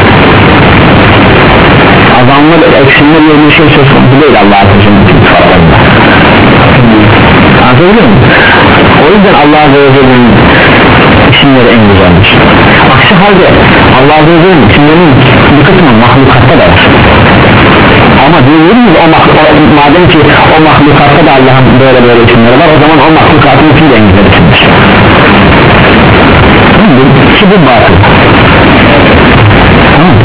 Azalma ve eksilme diye bir şey söz konusu değil Allah'ın hiçbir sıfatlarında. Anlatabiliyor muyum? O yüzden Allah Azze ve Celle'nin isimleri en güzeldir. Aksi halde Allah Azze ve Celle'nin isimlerinin bir kısmı mahlukatta da var. Ama diyoruz o mahluk, madem ki o mahlukatta da Allah'ın böyle böyle isimleri var, o zaman o mahlukatın için de en güzel isimdir. kesindir ki bu batıl. Tamam.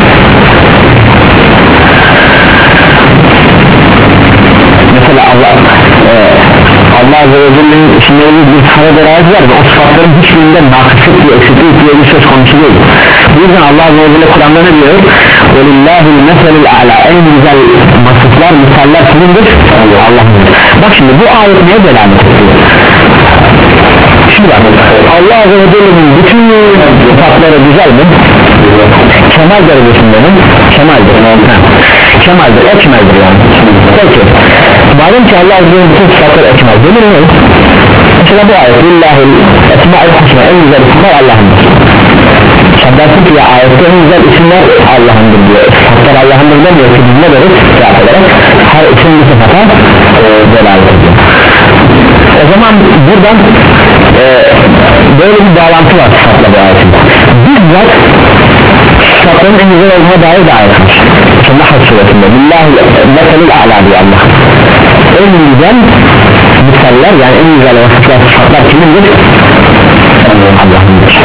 Mesela Allah e, Allah Azze ve Celle'nin isimlerinde bir tane delalet var ve o sıfatların hiçbirinden nakıslık diye eksiklik diye bir söz konusu değil. Bu yüzden Allah Azze ve Celle Kur'an'da ne diyor? وَلِلَّهِ الْمَثَلِ الْاَعْلَى En güzel vasıflar, misaller kimindir? Allah'ın. Bak şimdi bu ayet neye delalet ediyor? Şimdi bak, Allah Azze ve Celle'nin bütün sıfatları güzel mi? Kemal derecesinde mi? Kemaldir. Kemaldir, ekmeldir yani. Peki, madem ki Allah Azze ve Celle'nin bütün sıfatları ekmel, denir mi? Mesela bu ayet Lillahil esma'il husna, en güzel isimler Allah'ındır. Sen dersin ki ya ayette en güzel isimler Allah'ındır diyor. Sıfatlar Allah'ındır demiyor ki biz ne deriz? Cevap olarak her isim bir sıfata delalet ediyor. O zaman buradan e, böyle bir bağlantı var sıfatla bu ayetin. Bizzat sıfatların en güzel olduğuna dair de ayet var. Nahl suresinde Lillahi meselil a'la diyor Allah. En güzel misaller yani en güzel vasıflar sıfatlar kimindir? Allah'ındır.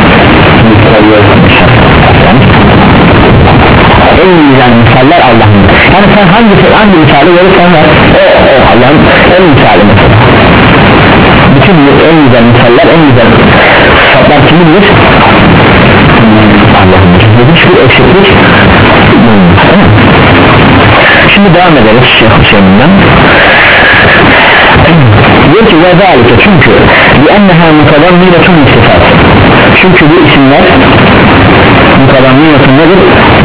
En güzel misaller Allah'ındır. Yani sen hangi, hangi misali verirsen ver o, o Allah'ın en misali mesela. Bütün en güzel misaller en güzel sıfatlar kimindir? Allah'ındır. Hiçbir eksiklik. Şimdi devam ederiz Şeyh Hüseyin'den. Diyor ki ve zalike çünkü li'enneha mutadamminetun sıfat. Çünkü bu isimler mutadamminetun nedir?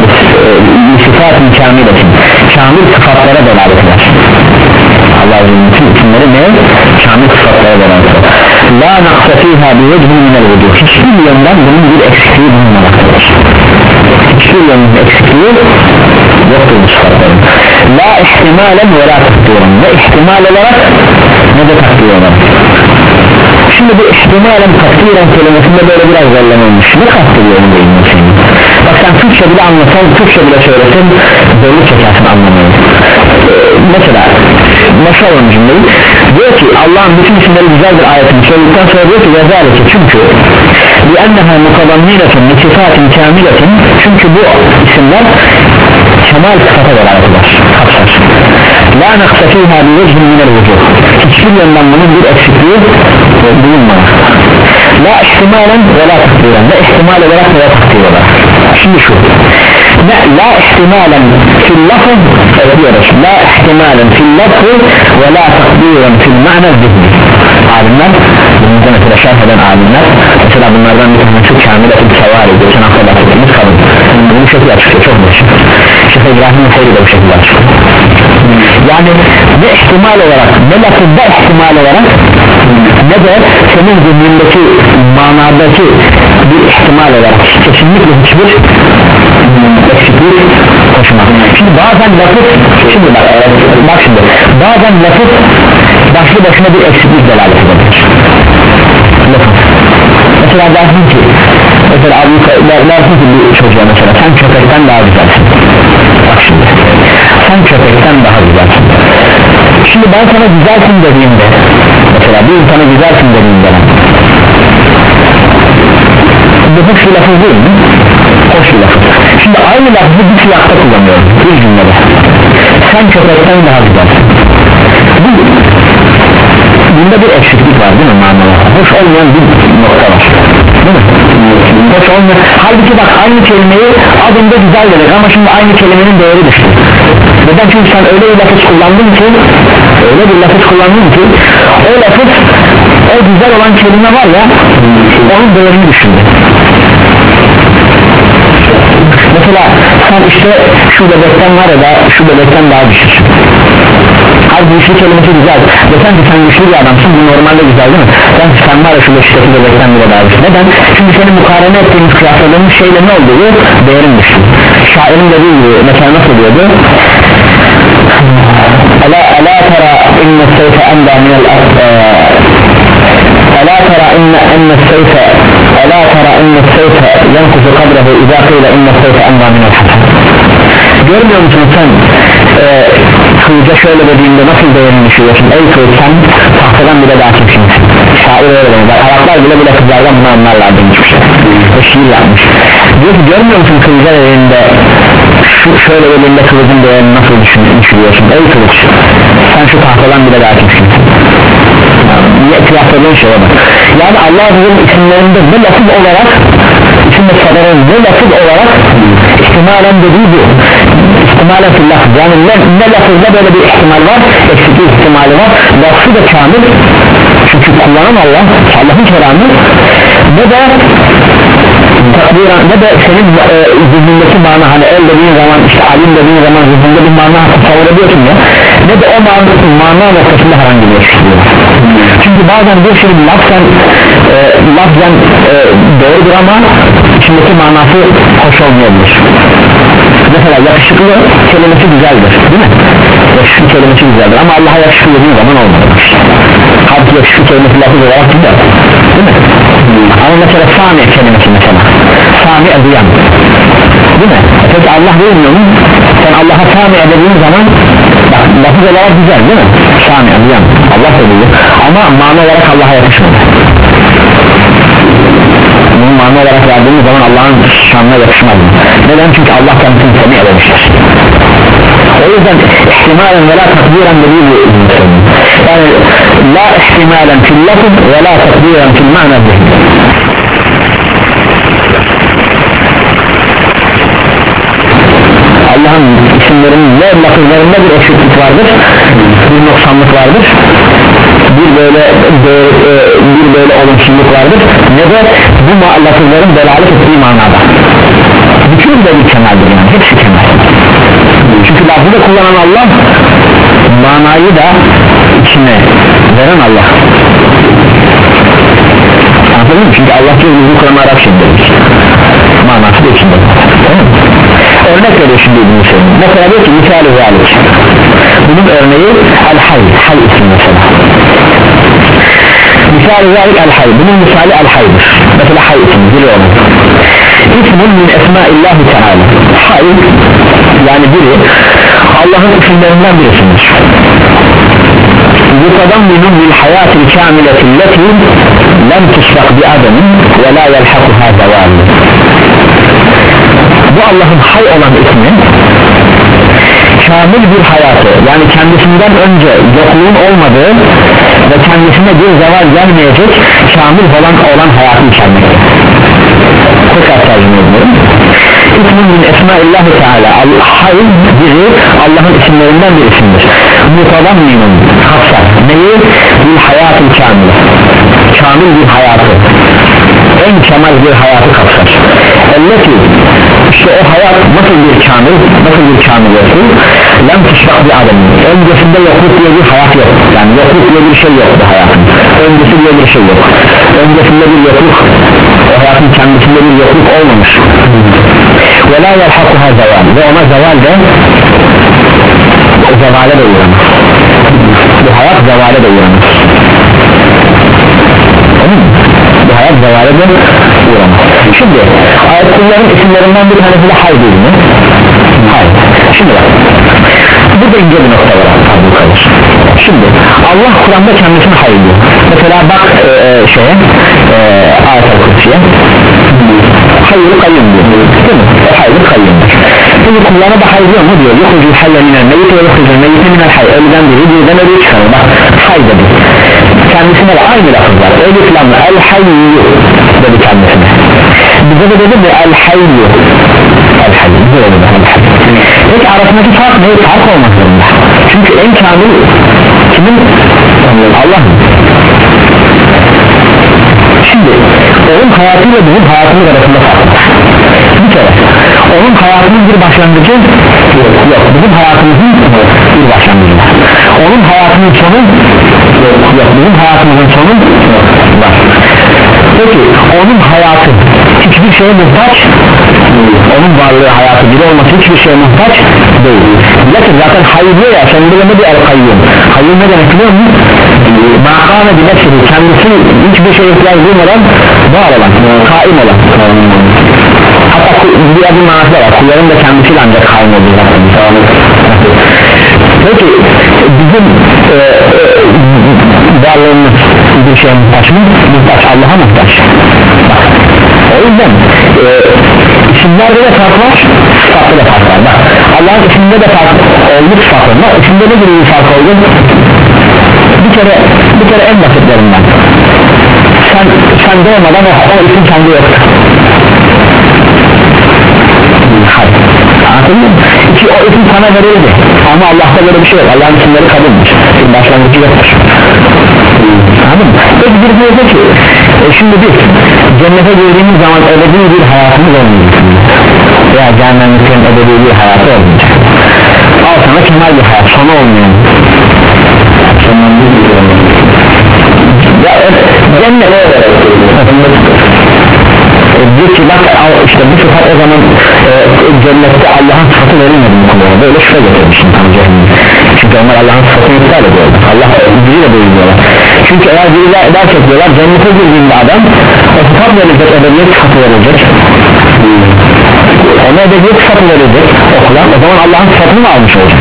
Sıfatın kamiletin. Kamil sıfatlara delalet eder. Allah'ın bütün isimleri ne? Kamil sıfatlara delalet eder. La naqsa fiha bi vechin minel vuduh. Hiçbir yönden bunun bir eksikliği bulunmamaktadır. Hiçbir yönden eksikliği yoktur bu sıfatların. La ihtimalen ve la takdiren. Ne ihtimal olarak ne de takdir olarak. Şimdi bu ihtimalen takdiren kelimesinde böyle biraz zorlanılmış. Ne kastediyor onu değil mi senin? Bak sen Türkçe bile anlatan, Türkçe bile söylesen belli çekersin anlamayı. Ee, mesela nasıl olan cümleyi diyor ki Allah'ın bütün isimleri güzeldir ayetini söyledikten sonra diyor ki vezalike çünkü li'enneha mukadamminetun nitifatin kamiletin çünkü bu isimler kemal sıfata delalet eder, kapsar. La naqsa fiha bi vechin minel vucuh. Hiçbir yönden bunun bir eksikliği bulunmamakta. La ihtimalen ve la takdiren. Ne ihtimal olarak ne takdir olarak. Şimdi şu. Ne, la ihtimalen fil lafız diyoruz. La ihtimalen fil lafız ve la takdiren fil ma'na zihni. Alimler, bununca mesela şerh eden alimler, mesela bunlardan bir tanesi kamiletin sevari, geçen hafta bahsettiğimiz kadın. Bunu şekilde açıklıyor, çok basit. Şeyh İbrahim'in Feyri de bu şekilde açıklıyor. Yani ne ihtimal olarak, ne lafızda ihtimal olarak, ne de senin zihnindeki manadaki bir ihtimal olarak kesinlikle hiçbir eksiklik taşımaz. Şimdi bazen lafız, şimdi bak, bak şimdi, bazen lafız başlı başına bir eksiklik delalet edebilir. Lafız. Mesela dersin ki, mesela abi dersin ki bir çocuğa mesela, sen köpekten daha güzelsin. Bak şimdi, sen köpekten daha güzelsin. Şimdi ben sana güzelsin dediğimde, mesela bir insana güzelsin dediğimde, bu hoş bir lafız değil mi? Hoş bir lafız. Şimdi aynı lafızı bir siyakta kullanıyorum, bir cümlede. Sen köpekten daha güzelsin. Bu, bunda bir eksiklik var değil mi manada? Hoş olmayan bir nokta var. Değil mi? Hoş olmayan. Halbuki bak aynı kelimeyi adında güzel dedik ama şimdi aynı kelimenin değeri düştü. Neden? Çünkü sen öyle bir lafız kullandın ki, öyle bir lafız kullandın ki, o lafız, o güzel olan kelime var ya, onun değerini düşündü. Mesela sen işte şu bebekten var ya da şu bebekten daha güçlüsün. Halbuki güçlü kelimesi güzel. Desen ki sen güçlü bir adamsın, bu normalde güzel değil mi? Sen, sen var ya şu beşteki bebekten bile daha güçlü. Neden? Çünkü senin mukarene ettiğimiz, kıyasladığımız şeyle ne oldu? Değerin düştü. Şairin dediği gibi mesela nasıl diyordu? Ela ela tara inne seyfe enda minel ela tara inne enne seyfe ela tara inne seyfe yankuzu kadrehu izâ kıyle inne seyfe enda minel hasan. Görmüyor musun sen e, kılıca şöyle dediğinde nasıl değerini düşüyorsun? Ey kılıç sen tahtadan bile daha kimsin. şair öyle demiş, Araplar bile bile kızlardan bunu anlarlar demiş bir şey ve şiir yapmış. Diyor ki görmüyor musun kılıçlar elinde, şu şöyle elinde kılıcın değerini nasıl düşünüyorsun ey kılıç, sen şu tahtadan bile daha kimsin. Niye kıyafladığın şey o da. Yani Allah'ın isimlerinde ne lafız olarak, isimde sadarın ne lafız olarak ihtimalen dediği bu, ihtimalen fil lafız, yani ne, ne lafızda böyle bir ihtimal var, eksiklik ihtimali var, lafzı da kamil çünkü kullanan Allah, Allah'ın kelamı, ne de takdiren, ne de senin e, zihnindeki mana, hani el dediğin zaman, işte alim dediğin zaman zihninde bir mana tasavvur ediyorsun ya, ne de o mana, mana noktasında herhangi bir eksikliği var. Çünkü bazen bir şey lafzen e, lafzen e, doğrudur ama içindeki manası hoş olmayabilir. Mesela yakışıklı kelimesi güzeldir, değil mi? Yakışıklı kelimesi güzeldir ama Allah'a yakışıklı dediğin zaman olmadı. Halbuki yakışıklı kelimesi lafız olarak güzel, değil mi? Ama mesela sami kelimesi mesela, sami ediyen, değil mi? Peki Allah bilmiyor mu? Sen Allah'a sami dediğin zaman bak, lafız olarak güzel, değil mi? Sami ediyen, Allah da biliyor ama mana olarak Allah'a yakışmadı. Bunu mana olarak verdiğimiz zaman Allah'ın şanına yakışmaz. Neden? Çünkü Allah kendisini sami edemiştir. O yüzden ihtimalen ve la takdiren dediği bu, yani la ihtimalen fil lafız ve la takdiren fil ma'na zihni. Allah'ın isimlerinin ne lafızlarında bir eksiklik vardır, bir noksanlık vardır, bir böyle bir böyle olumsuzluk vardır, ne de bu lafızların delalet ettiği manada. Bütün de bir kemaldir yani, hepsi kemal. Çünkü lafızı da kullanan Allah, manayı da içine veren Allah. Anladın mı? Çünkü Allah diyor bu Kur'an Arap şimdidir, manası da içinde. Örnek veriyor şimdi bunu söyleyeyim. Mesela diyor ki misal-i zalik, bunun örneği el-hay, hay ismi mesela. Misal-i zalik el-hay, bunun misali el-haydır. Mesela hay ismi, biri olur. İsmin min esmaillahi teala, hay yani biri Allah'ın isimlerinden birisidir. Yutadamminun lil hayatil kamileti leti lem tuşrak bi ademin ve la yelhakuha zavali. Bu Allah'ın hay olan ismi kamil bir hayatı, yani kendisinden önce yokluğun olmadığı ve kendisine bir zeval gelmeyecek kamil olan olan hayatı içermekte. Tekrar tercüme ediyorum. İsmin min esmaillahi teala, hay biri Allah'ın isimlerinden bir isimdir. Mutadamminun kapsar neyi? Bir hayatın kamil, kamil bir hayatı, en kemal bir hayatı kapsar. Elleti, işte o hayat nasıl bir kamil, nasıl bir kamiliyeti? Lem tuşrak bir adam, öncesinde yokluk diye bir hayat yok, yani yokluk diye bir şey yok bu hayatın, öncesi diye bir şey yok, öncesinde bir yokluk, o hayatın kendisinde bir yokluk olmamış. Ve la yelhakuha zeval, ve ona zeval de zevale de uğramaz. Bu hayat zevale de uğramaz. Bu hayat zevale de uğramaz. Şimdi ayet kulların isimlerinden bir tanesi de hay değil mi? Hay. Şimdi bak, bu da ince bir nokta var bu kalır. Şimdi Allah Kur'an'da kendisini hay diyor. Mesela bak e, e, şeye e, ayet-el kursiye hayır kayyum diyor, değil mi? Hayır kayyumdur. Şimdi kullara da hay diyor mu diyor? Yuhucul hayya minel meyyit ve yuhucul meyyiti minel hay. Ölüden biri birden ölüyü çıkarır. Bak hay dedi. Kendisine de aynı lafız var. Elif lamla el hayyu dedi kendisine. Bize de dedi mi el hayyu, el hayyu böyle dedi el hayyu. Peki arasındaki fark ne? Fark olmak zorunda. Çünkü en kamil kimin? Allah'ın. Şimdi onun hayatıyla bizim hayatımız arasında fark var. Bir kere onun hayatının bir başlangıcı yok, yok. Bizim hayatımızın bir başlangıcı var. Onun hayatının sonu yok, yok. Bizim hayatımızın sonu var. Peki onun hayatı hiçbir şeye muhtaç, onun varlığı hayatı biri olması hiçbir şeye muhtaç değil. Lakin zaten hayır diyor ya, sen bilemedi el kayyum. Kayyum ne demek biliyor musun? Makame bilekşiri, kendisi hiçbir şeye ihtiyaç duymadan var olan, kaim olan. Hatta bir adım manası da var, kulların da kendisiyle ancak kaim olduğu zaten. Peki bizim e, e, varlığımız bir şeye muhtaç mı? Muhtaç, Allah'a muhtaç. Bak, o yüzden e, isimlerde de fark var, sıfatta da fark var. Bak, Allah'ın isimde de fark oldu, sıfatlarında isimde de bir fark oldu. Bir kere, bir kere en basitlerinden sen, sen doğmadan o, o isim sende yok. Hayır, anladın mı? Ki o isim sana verildi ama Allah'ta böyle bir şey yok. Allah'ın isimleri kabulmüş, bir başlangıcı yoktur. Anladın mı? Peki bir diyor ki e şimdi biz cennete girdiğimiz zaman ebedi bir hayatımız olmayacak veya cehennemliklerin ebedi bir hayatı olmayacak. Al sana kemal bir hayat, sonu olmuyor. Ya cennet diyor ki bak işte bu sıfat o zaman e, cennette Allah'ın sıfatı verilmedi bu konuda, böyle şüphe getirmişim çünkü onlar Allah'ın sıfatını iptal ediyorlar, Allah biriyle buyuruyorlar. Çünkü eğer biriyle edersek diyorlar, cennete girdiğinde adam o sıfat verecek, ebediyet sıfatı verecek, ona ebediyet sıfatı verecek okulan, o zaman Allah'ın sıfatını mı almış olacak?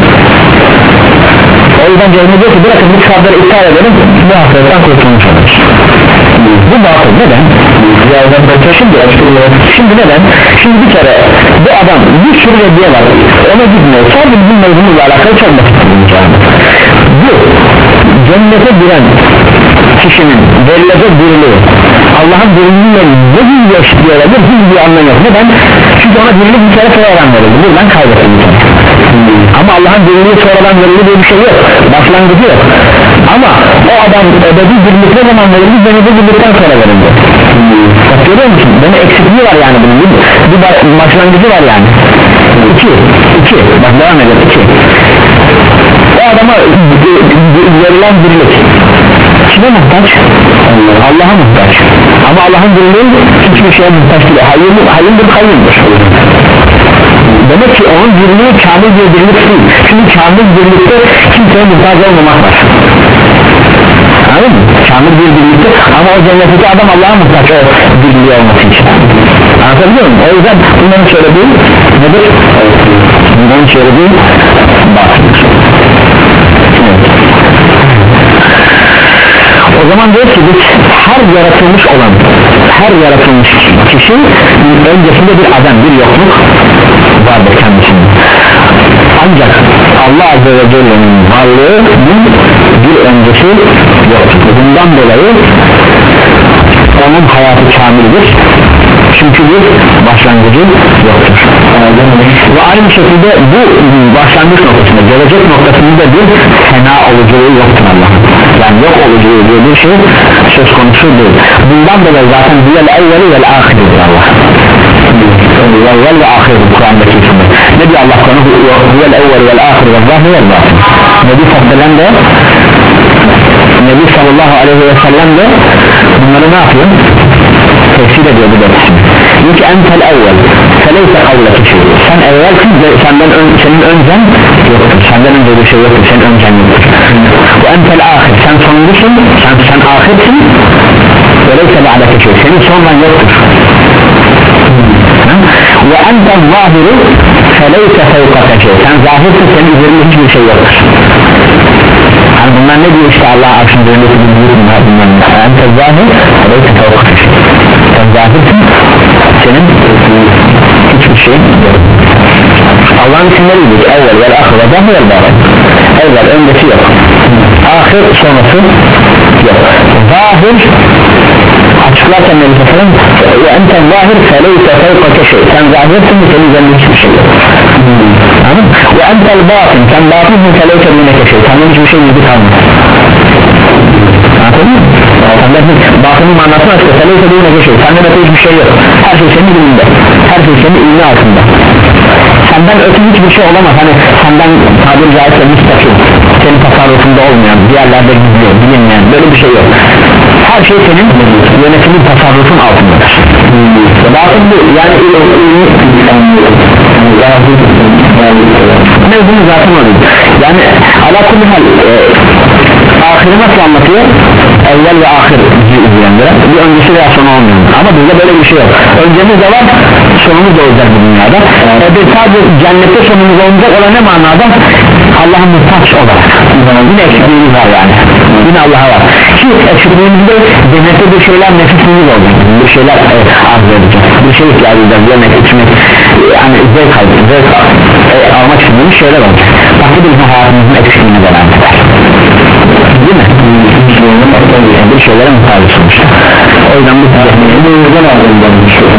O yüzden cennete diyor ki bırakın bu sıfatları iptal edelim, bu hastalıktan kurtulmuş olur. Bu batıl, neden? Şimdi, şimdi neden? Şimdi bir kere bu adam bir sürü reddiye var, ona gitmiyor, sadece bizim mevzumuzla alakalı çok basit. Bu cennete giren kişinin verilecek diriliği Allah'ın dirililiğiyle ne gibi yaşıyor olabilir, hiçbir anlamı yok. Neden? Çünkü ona dirilik bir kere sonradan verildi, buradan kaybettim bir kere. Ama Allah'ın dirililiği sonradan verildi diye bir şey yok, başlangıcı yok. Ama o adam ebedi dirilik ne zaman verildi, cennete girdikten sonra verildi. Bak görüyor musun? Bunun eksikliği var yani, bunun bir başlangıcı var yani. İki, iki, bak devam edelim, iki. O adama verilen dirilik kime muhtaç? Allah'a muhtaç. Ama Allah'ın diriliği hiçbir şeye muhtaç değil. Hayırdır, hayırdır, hayırdır. Demek ki onun diriliği kamil bir dirilik değil. Çünkü kamil dirilikte kimseye muhtaç olmamak var. Anladın mı? Kamil bir dirlikte ama o cennetteki adam Allah'a muhtaç o diriliği olması için. Anlatabiliyor muyum? O yüzden bunların söylediği nedir? Bunların söylediği batıldır. O zaman diyor ki biz her yaratılmış olan, her yaratılmış kişi öncesinde bir adam, bir yokluk vardır kendisinin. Ancak Allah Azze ve Celle'nin varlığının bir öncesi yoktur. Bundan dolayı onun hayatı kamildir. Çünkü bir başlangıcı yoktur. Ve aynı şekilde bu başlangıç noktasında, gelecek noktasında bir fena oluculuğu yoktur Allah'ın. Yani yok oluculuğu diye bir şey söz konusu değil. Bundan dolayı zaten diyel evveli vel ahiridir Allah. Evvel ve ahiridir Kur'an'daki isimler. Ne diyor Allah konu? Diyel evveli vel ahir ve zahir vel batin. Nebi Faddelen de Nebi sallallahu aleyhi ve sellem de bunları ne yapıyor? Tefsir ediyor bu dersini. Diyor ki entel evvel feleyse kavlaki şey. Sen evvelsin, senden ön, senin öncen yoktur. Senden önce bir şey yoktur, senin öncen yoktur. Bu entel ahir, sen sonuncusun, sen, sen ahirsin. Feleyse ba'daki şey, senin sonran yoktur. Ve entel zahiru feleyse fevkaka şey. Sen zahirsin, senin üzerinde hiçbir şey yoktur. Yani bunlar ne diyor işte Allah aşkına üzerindeki bir büyük bunlar bunlar. Entel zahir feleyse fevkaka şey. Sen zahirsin, senin hiçbir şey yok. Allah'ın isimleriydi evvel vel ahir ve zahir vel batin. Evvel öncesi yok, ahir sonrası yok. Zahir açıklarken Nebi Sallam ve enten zahir feleyse fevkaka şey. Sen zahirsin, senin üzerinde hiçbir şey yok. Anladın mı? Ve entel batin, sen batinsin feleyse mineke şey. Senden hiçbir şey yüzü kalmaz. Anladın mı? Batının manasını açıklar, feleyse mineke şey. Senden öte hiçbir şey yok. Her şey senin dilinde, her şey senin ilmi altında. Senden öte hiçbir şey olamaz. Hani senden tabiri caizse bir takım senin tasarrufunda olmayan, diğerlerde gizli, bilinmeyen böyle bir şey yok. Her şey senin yönetimin, tasarrufun altındadır. Batın bu yani mevzunu zaten oluyor. Yani ala kulli hal e, ahiri nasıl anlatıyor? Evvel ve ahir izleyenlere bir öncesi veya sonu olmuyor. Ama bizde böyle bir şey yok. Öncemiz de var, sonumuz da olacak bu dünyada. E, bir sadece cennette sonumuz olacak olan ne manada? Allah'ın muhtaç olarak. Yine eksikliğimiz var yani. Yine Allah'a var. iki eksikliğimizde cennette bir şeyler nefisimiz olacak, bir şeyler e, arz edeceğiz, bir şey ihtiyacı edeceğiz, yemek, içmek, yani zevk almak, zevk e, almak istediğimiz şeyler olacak. Farklı bir hayatımızın eksikliğine beraber değil mi? Bir şeylere muhtaç olmuşlar. O yüzden bu cehenneden aldığından bir şey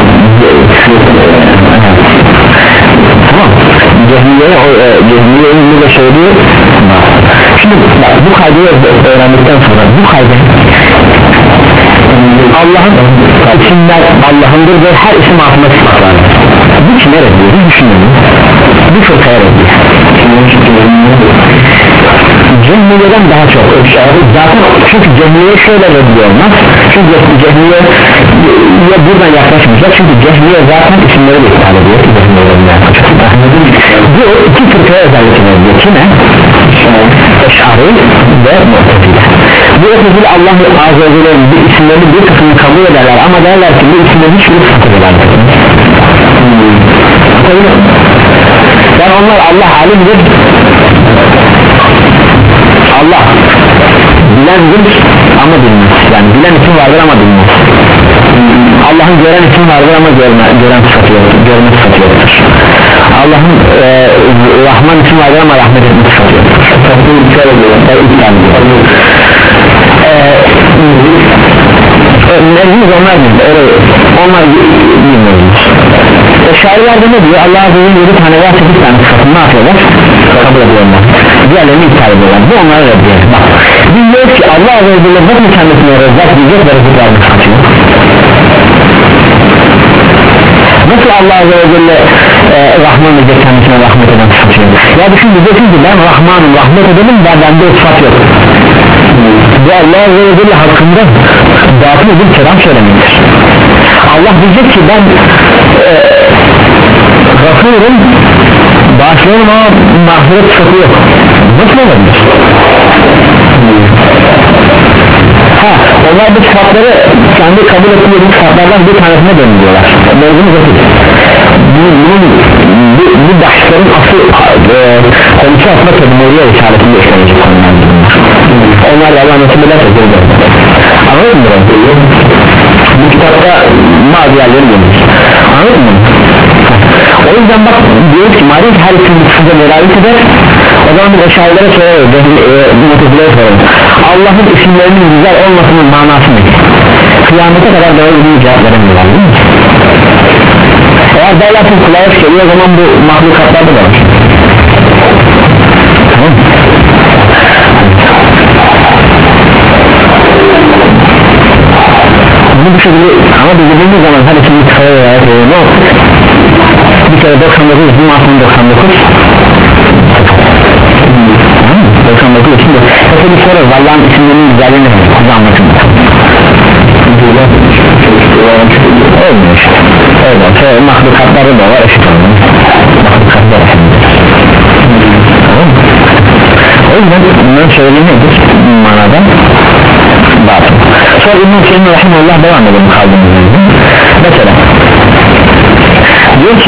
tamam. Cehenneye o e, cehenneye burada söylüyor. Şimdi bak, bu kaydı öğrendikten sonra bu kaydı Allah'ın isimler Allah'ındır ve her isim altında sıfatlar. Bu kime reddiyor? Biz düşünelim. Bu fırkaya reddiyor. Cehmiyeden daha çok zaten, çünkü cehmiye şöyle reddiyor olmaz, çünkü cehmiye ya buradan yaklaşmayacak, çünkü cehmiye zaten isimleri de iptal ediyor. Bu iki fırkaya özellikle reddiyor. Kime? Eş'ari ve Mu'tezile. Bu Mu'tezile Allah Azze ve Celle'nin bir isimlerini bir kısmını kabul ederler ama derler ki bu isimlerin hiçbir sıfatı ederler. Yani onlar Allah alimdir, Allah bilendir ama bilmez, yani bilen isim vardır ama bilmez. Allah'ın gören isim vardır ama görme, gören sıfatı yoktur, görme sıfatı yoktur. Allah'ın e, Rahman isim vardır ama rahmet etme sıfatı yoktur. Sıfatı iptal ediyor, iptal ediyor. Mevzumuz onlar değil, onlar bilmiyoruz. Eşariler ne diyor? Allah Azze ve Celle yedi tane veya sekiz tane sıfatını ne yapıyorlar? Kabul ediyorlar. Diğerlerini iptal ediyorlar. Bu onlara reddiyor. Bak, biz diyoruz ki Allah Azze ve Celle nasıl kendisine rezzak diyecek ve rızık vermek istiyor? Nasıl Allah Azze ve Celle e, Rahman diyecek, kendisine rahmet eden sıfatıyor? Ya düşün, diyeceksin ki ben Rahman'ım, rahmet edelim, ben bende o sıfat yok. Bu Allah Azze ve Celle hakkında batıl bir kelam söylemektir. Allah diyecek ki ben e, Gafur'um, bağışlıyorum ama mağfiret sıfatı yok. Nasıl olabilir? Ha, onlar bu sıfatları kendi kabul ettiği bu sıfatlardan bir tanesine dönüyorlar. Mevzumuz ötür. Bunun bu, bu bahslerin asıl e, konusu aslında Tedmuriye Risaletinde işlenecek konulardır bunlar. Onlar da Allah nasip ederse görüyor. Anladın mı? Bu kitapta bazı yerleri görüyoruz. Anladın mı? O yüzden bak diyoruz ki madem her isim size velayet eder, o zaman biz eşyalara sorarız, Mu'tezileye sorarız. Allah'ın isimlerinin güzel olmasının manası ne? Kıyamete kadar böyle bir cevap veremiyorlar, değil mi? Eğer devletin kulağı geliyor, o zaman bu mahlukatlarda da var. Tamam mı? Bunu bu şekilde ama biz dediğimiz zaman her isimli kısa veya ne olur? Bir kere doksan dokuz, bu mahsulun doksan dokuz doksan dokuz içinde peki bir soru, Allah'ın isimlerinin güzelliğini size anlatın. Olmuyor işte öyle, şöyle mahlukatları da var, eşit olmuyor mahlukatlar eşittir. O yüzden bunların söylediği nedir? Manada batıl. Sonra İbn-i Seyyid Rahimullah devam edelim kaldığımız gibi. Mesela diyor ki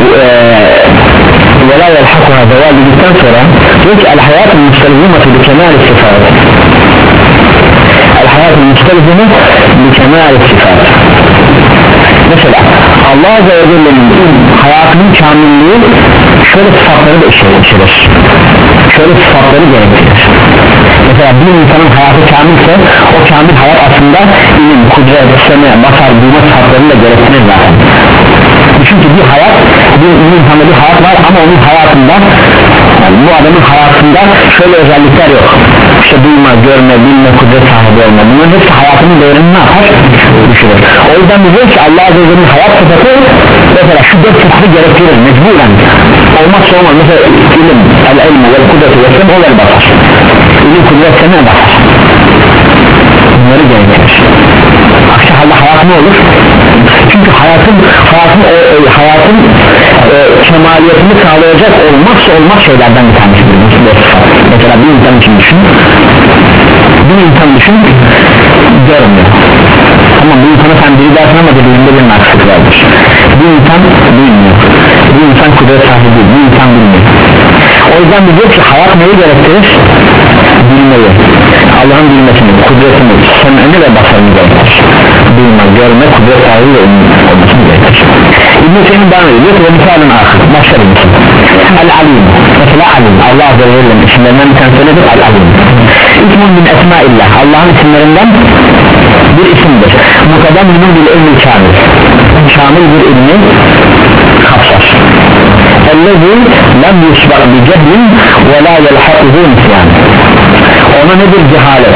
وَلَا يَلْحَقُهَا زَوَالِ dedikten sonra diyor ki el-hayat müstelzimati bi kemal sıfat, el-hayat müstelzimi bi kemal sıfat. Mesela Allah Azze ve Celle'nin hayatının kamilliği şöyle sıfatları da içerir, şöyle sıfatları gerektirir. Mesela bir insanın hayatı kamilse o kamil hayat aslında ilim, kudret, seme, basar, duyma sıfatlarını da gerektirir zaten. Çünkü bir hayat, bir, bir insanda bir hayat var ama onun hayatında, yani bu adamın hayatında şöyle özellikler yok. İşte duyma, görme, bilme, kudret sahibi olma, bunların hepsi hayatının değerini ne yapar? Düşürür. O yüzden diyor ki Allah Azze ve Celle'nin hayat sıfatı mesela şu dört sıfatı gerektirir mecburen. Olmazsa olmaz, mesela ilim, el-ilmu, el-kudreti ve seme olur basar. İlim, kudret, seme basar. Bunları gerektirir. Aksi halde hayat ne olur? Çünkü hayatın hayatın, e, e, hayatın e, kemaliyetini sağlayacak olmazsa olmaz şeylerden bir tanesidir. Mesela bir insan için düşün, bir insan düşün, görmüyor. Tamam, bu insana sen biri dersin ama dediğinde bir naksızlık vardır. Bir insan bilmiyor, bir insan kudret sahibi, bir insan bilmiyor. O yüzden diyor ki hayat neyi gerektirir? Bilmeyi. Allah'ın bilmesini, kudretini, sem'ini ve basarını gerektir. Duyma, görme, kudret sahibi ve olmasını gerektir. İbn-i Seyyid'in bana diyor ki ve misalın ahir, başka bir misal. El-alim, mesela alim, Allah Azze ve Celle'nin isimlerinden bir tanesi nedir? El-alim. İsmun min esmaillah, Allah'ın isimlerinden bir isimdir. Mukaddemin bil ilmi kamil, kamil bir ilmi kapsar. اَلَّذِي لَمْ يُسْبَقْ بِجَهْلٍ وَلَا يَلْحَقُهُ نِسْيَانٍ. Ona nedir cehalet?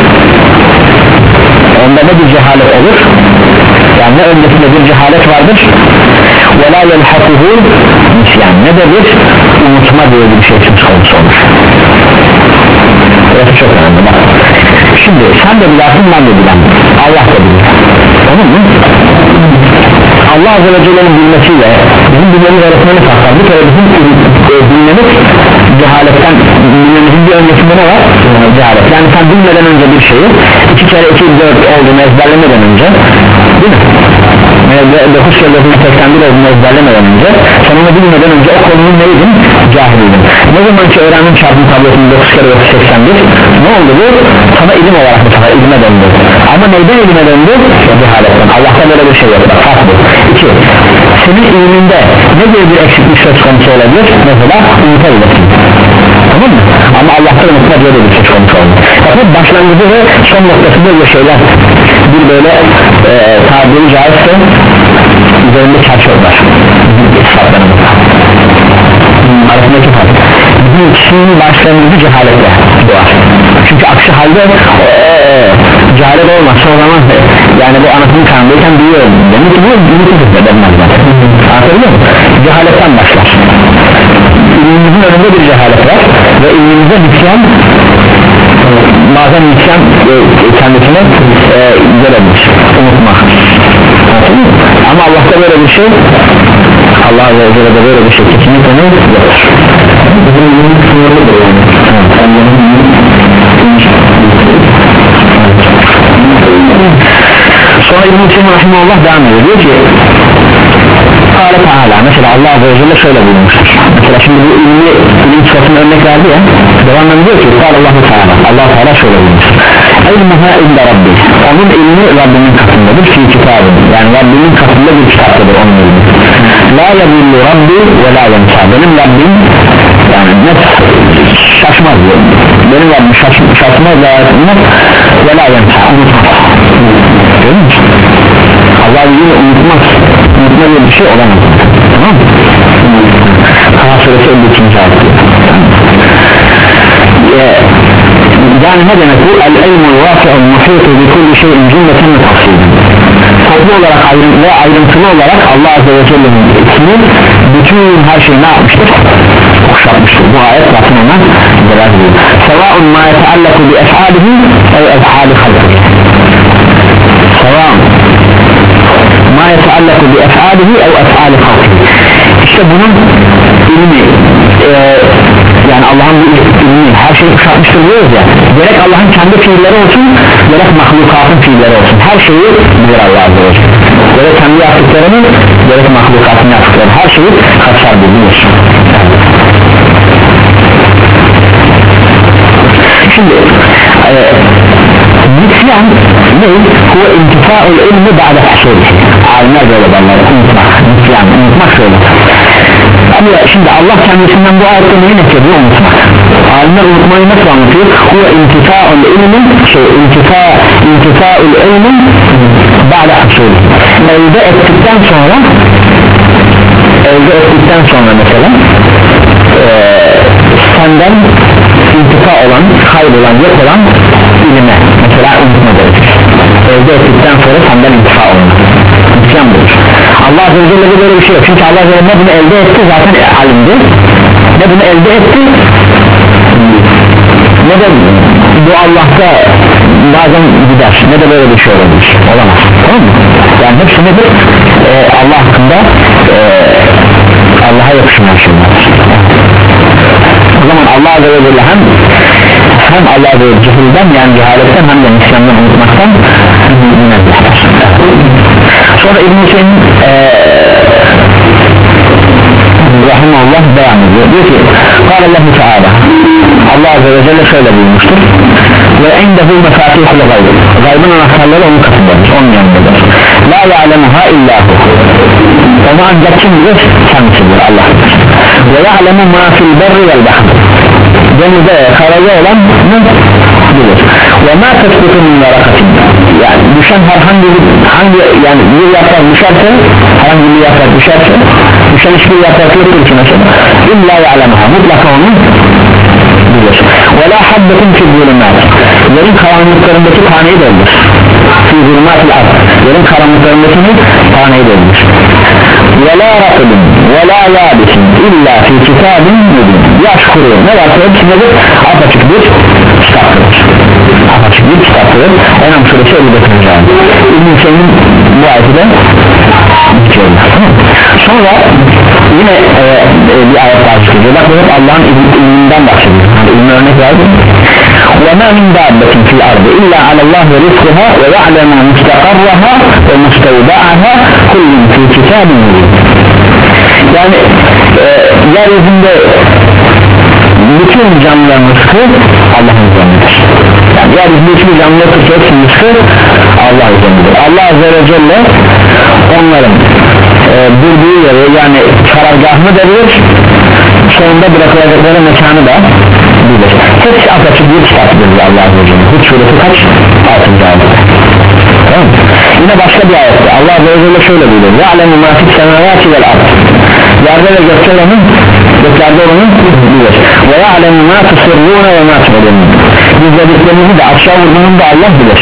Onda ne bir cehalet olur? Yani ne öncesinde bir cehalet vardır? وَلَا يَلْحَقُهُ نِسْيَانٍ. Ne de bir unutma diye bir şey söz konusu olur. Evet, çok önemli bak. Şimdi sen de bilersin, ben de bilen, Allah da bilir. Onun mu? Allah Azze ve Celle'nin bilmesiyle bizim bilmemiz arasında ne fark var? Bir kere bizim e, bilmemiz cehaletten, bilmemizin bir öncesinde ne var? Cehalet. Yani sen bilmeden önce bir şeyi iki kere iki dört olduğunu ezberlemeden önce, değil mi? dokuz kere dokuz seksen bir olduğunu ezberlemeden önce, sen onu bilmeden önce o konunun neydin? Cahiliydin. Ne zaman ki öğrendim çarpım tablosunu dokuz kere dokuz seksen bir, ne oldu bu? Sana ilim olarak bu sefer ilime döndü. Ama neyden ilime döndü? Cehaletten. Allah'ta böyle bir şey yok. Fark bu. İki, senin ilminde ne gibi bir eksiklik söz konusu olabilir? Mesela unutabilirsin. Tamam mı? Ama Allah'ta unutma diye bir söz konusu olabilir. Fakat başlangıcı ve son noktası böyle şeyler, bir böyle e, tabiri caizse üzerinde çarşılar arasındaki fark. Bizim ikisinin başlangıcı cehaletle doğar. Çünkü aksi halde ee, cehalet olmazsa o zaman yani bu anasının karnındayken biliyorum demek ki bu unutudur da denmez zaten. Anlatabiliyor muyum? Cehaletten başlar. İlmimizin önünde bir cehalet var ve ilmimize nükyan bazen nükyan e, kendisine e, görebilir, unutma. Ama Allah'ta böyle bir şey, Allah Azze ve Celle'de böyle bir şey kesinlikle ne yoktur. Sonra İbn-i Seyyid Rahimahullah devam ediyor, diyor ki Kâle Teâlâ, mesela Allah Azze ve Celle şöyle buyurmuştur. Mesela şimdi bu ilmi, ilim sıfatına örnek verdi ya, devamlı diyor ki Kâle Allah-u Teâlâ, Allah Teala şöyle buyurmuştur. İlmuha illa Rabbi, onun ilmi Rabbimin katındadır, fi kitabın, yani Rabbimin katında bir kitaptadır onun ilmi. La yadillu Rabbi ve la yemsa, benim Rabbim yani ne şaşmaz diyor, benim Rabbim şaşmaz ve yatmaz ve la yemsa, unutmaz. Görüyor musun? Allah bilir unutmaz, unutma diye bir şey olamaz. Tamam mı? Kaha suresi elli ikinci ayet. Yani ne demek bu? El-ilmul vâfi'ul muhîtu bi kulli şeyin cümleten ve tafsîlen. Toplu olarak ayrı, ve ayrıntılı olarak Allah Azze ve Celle'nin ismi bütün her şeyi ne yapmıştır? Kuşatmıştır. Bu ayet zaten ona delal ediyor. Sevâun mâ yeteallaku bi ef'âlihi ev ef'âli halkı. Sevâun mâ yeteallaku bi ef'âlihi ev ef'âli halkı. İşte bunun ilmi e, yani Allah'ın ilmi her şeyi kuşatmıştır diyoruz ya, gerek Allah'ın kendi fiilleri olsun gerek mahlukatın fiilleri olsun, her şeyi bilir Allah Azze ve Celle. Gerek kendi yaptıklarını gerek mahlukatın yaptıklarını, her şeyi kapsar bilir. Şimdi e, nisyan ne? Huve intifa'ul ilmi ba'de husûlihi. Alimler böyle derler, unutmak, nisyan, unutmak şöyle. Ama şimdi Allah kendisinden bu ayette neyi neklediyor? Unutmak. Alimler unutmayı nasıl anlatıyor? Huve intifa'ul ilmi şey, intifa, intifa'ul ilmi ba'de husûlihi. Elde ettikten sonra elde ettikten sonra mesela e, senden intifa olan, kaybolan, yok olan ilime mesela unutma gerekir. Elde ettikten sonra senden intifa olan nisyan budur. Allah Azze ve Celle'de böyle bir şey yok. Çünkü Allah Azze ve Celle ne bunu elde etti zaten alimdi, ne bunu elde etti ne de bu Allah'ta bazen gider, ne de böyle bir şey olabilir, olamaz, tamam mı? Yani hepsi nedir? Ee, Allah hakkında e, Allah'a yakışmayan şeyler. O zaman Allah Azze ve Celle hem hem Allah Azze ve Celle'den yani cehaletten hem de nisyandan unutmaktan münezzehler. Sonra İbn-i Seyyid Rahimahullah devam ediyor, diyor ki Kâle Allahu Teâlâ, Allah Azze ve Celle şöyle buyurmuştur. ve indehu mefatihul gayb, gaybın anahtarları onun katındadır, onun yanındadır. La ya'lemuha illahu, onu ancak kim bilir? Kendisidir, Allah bilir. Ve ya'lemu ma fil berri vel bahr, denizde karada olan ne bilir. Ve ma tesbitu min varakatin, yani düşen herhangi bir hangi yani bir yaprak düşerse, herhangi bir yaprak düşerse, düşen hiçbir yaprak yoktur ki mesela, illa ya'lemuha, mutlaka onu bilir. Ve la habbetin fi zulümat, yerin karanlıklarındaki taneyi de bilir. Fi zulümatil ard, yerin karanlıklarındaki taneyi de bilir. Ve la rakibin ve la yabisin illa fi kitabin mübin, yaş kuruyor, ne varsa hepsi nedir? Apaçık bir kitaptır, apaçık bir kitaptır. Enam suresi elli beşinci ayet. İbn-i Hüseyin'in bu ayeti de sonra yine e, e, bir ayet daha çıkıyor. Bak bu Allah'ın ilminden bahsediyor. Yani ilmi örnek verdi. وَمَا مِنْ دَابَّةٍ فِي الْأَرْضِ إِلَّا عَلَى اللّٰهِ رِزْقُهَا وَيَعْلَمُ مُسْتَقَرَّهَا وَمُسْتَوْدَعَهَا كُلٌّ فِي كِتَابٍ مُبِينٍ. Yani e, yeryüzünde bütün canlıların rızkı Allah'ın üzerindedir. Yani yeryüzünde hiçbir canlı hepsinin rızkı Allah üzerindedir. Allah Azze ve Celle onların e, durduğu yeri, yani karargahını da bilir, sonunda bırakılacakları mekanı da bilir. Hepsi apaçık bir kitaptır Allah Azze ve Celle. Hud suresi kaç? altıncı ayet. Tamam. Yine başka bir ayette Allah Azze ve Celle şöyle buyuruyor: ya'lemu ma fis semavati vel ard, yerde ve gökte olanın, göklerde olanın bilir. Ve ya'lemu ma tusirrûne ve ma tu'linûn, gizlediklerinizi de aşağı vurduğunu da Allah bilir.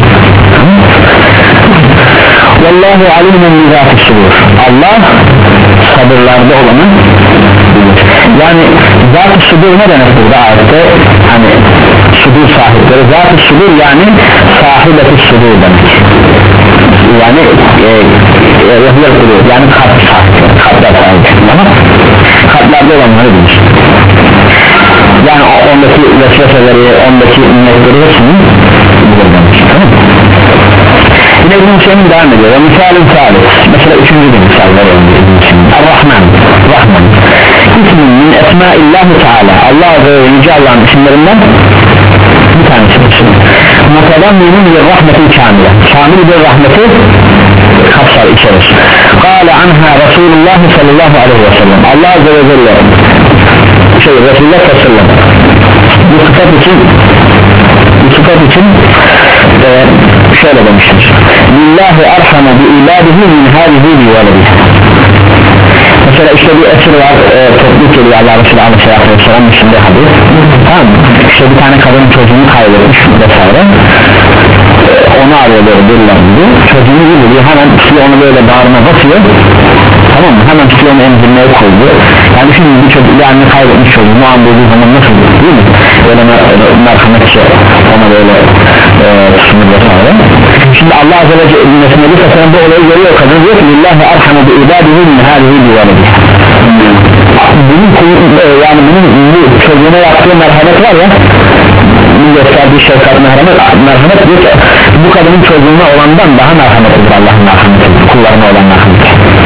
Vallahu alimun bi zâtis sudur, Allah sabırlarda olanı bilir. Yani zat-ı sudur ne demek burada ayette? Hani sudur sahipleri, zat-ı sudur yani sahibeti sudur demek. Yani e, e, yani kalp sahipleri, kalpler sahipleri, ama kalplerde olanları bilir. Yani ondaki vesveseleri, ondaki nimetleri hepsini bilir demek. Tamam mı? Yine İbn-i Hüseyin devam ediyor. Misalin salih, mesela üçüncü bir misal verelim İbn-i Hüseyin. Ar-Rahman, Rahman İsmin min esmaillahi teala, Allah Azze ve Yüce Allah'ın isimlerinden bir tanesidir. Mutadamminun bir rahmetin kamile, kamil bir rahmeti kapsar, içerir. Kâle anha Resulullah sallallahu aleyhi ve sellem, Allah Azze ve Celle şey Resulullah sallallahu aleyhi ve sellem bu sıfat için bu sıfat için e, şöyle demiştir: lillahi arhamu bi ibadihi min hâzihi bi veledihi. Mesela işte bir esir var, e, topluluk geliyor Allah Resulü aleyhissalatü vesselam içinde hadis, tamam mı? İşte bir tane kadın çocuğunu kaybetmiş vesaire, e, onu arıyorlar, dırlar gibi, çocuğunu buluyor, hemen tutuyor onu böyle bağrına basıyor, tamam mı? Hemen tutuyor onu emzirmeye koydu. Yani şimdi bir çocuk, bir anne kaybetmiş çocuğunu an bulduğu zaman nasıl değil mi? Öyle merhametçe ona böyle e, tutunur vesaire. Şimdi Allah Azze ve Celle'nin bir tasarım bu olayı görüyor, kadın diyor ki lillahi arhamu bi ibadihi min hâzihi bi veledihi. Bunun yani bunun bu çocuğuna yaptığı merhamet var ya, bu gösterdiği şefkat, merhamet, merhamet diyor ki bu kadının çocuğuna olandan daha merhametlidir Allah'ın merhameti, kullarına olan merhameti.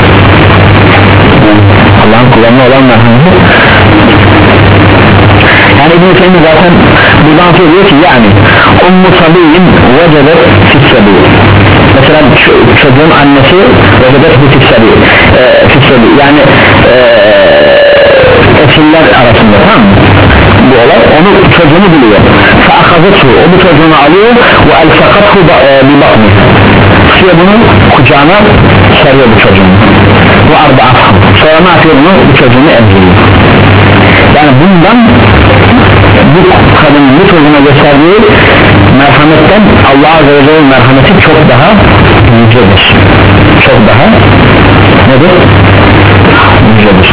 Allah'ın kullarına olan merhameti. Yani İbn-i Hüseyin zaten buradan söylüyor ki yani ummu sabiyyin vecebet fissebi, mesela çocuğun annesi vecebet fissebi e, fissebi yani e, esirler arasında, tamam mı? Bu olay onu çocuğunu biliyor. Faakazathu, o bu çocuğunu alıyor ve el-fakathu bir bakmıyor, tutuyor bunu kucağına, sarıyor bu çocuğunu ve arba'athu, sonra ne yapıyor bunu, bu çocuğunu emziriyor. Yani bundan bu kadının bu çocuğuna gösterdiği merhametten Allah Azze ve Celle'nin merhameti çok daha yücedir, çok daha nedir? Yücedir.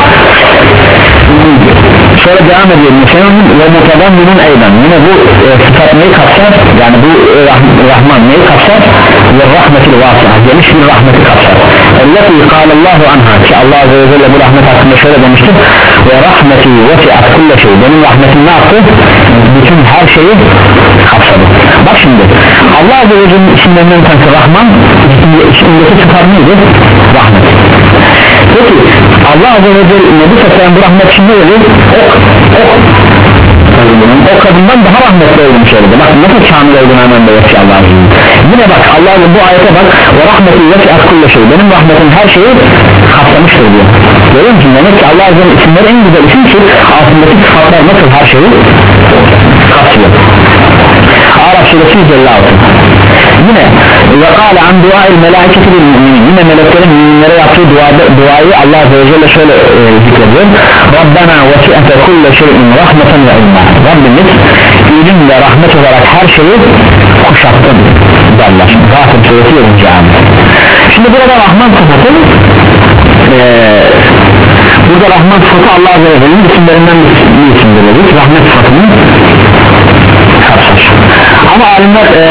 Sonra devam ediyor Müslüman ve mutadamminun eyden, yine bu e, sıfat neyi kapsar? Yani bu e, rah Rahman neyi kapsar? Ve rahmetil vasiha, geniş bir rahmeti kapsar. Elleti kâlallahu anha, ki Allah Azze ve Celle bu rahmet hakkında şöyle demiştir: ve rahmeti vesi'at kulle şey, benim rahmetim ne yaptı? Bütün her şeyi kapsadı. Bak şimdi Allah Azze ve Celle'nin isimlerinden tanesi Rahman, ismindeki sıfat neydi? Rahmet. Peki Allah Azze ve Celle Nebi Sallallahu bu rahmet şimdi dedi, o, o, o kadından daha rahmetli olmuş söyledi. Bak nasıl kamil olduğunu hemen belirtiyor Allah'ın. Yine bak Allah bu ayete bak, ve rahmetin vesi'at kulle şey, benim rahmetim her şeyi kapsamıştır diyor. Görüyor musun? Demek ki Allah Azze'nin isimleri en güzel isim ki altındaki sıfatlar nasıl her şeyi kapsıyor. Araf suresi yüz elli altı. Yine ve kâle an duâil melâiketi bil müminin, yine meleklerin müminlere yaptığı duada, duayı Allah Azze ve Celle şöyle e, zikrediyor. Rabbena vesi'ate kulle şeyin rahmeten ve ilmâ, Rabbimiz ilim ve rahmet olarak her şeyi kuşattın derler. Gâfir suresi yedinci ayet. Şimdi burada Rahman sıfatı e, burada Rahman sıfatı Allah Azze ve Celle'nin isimlerinden bir isimdir dedik. Rahmet sıfatının kapsar. Ama alimler e,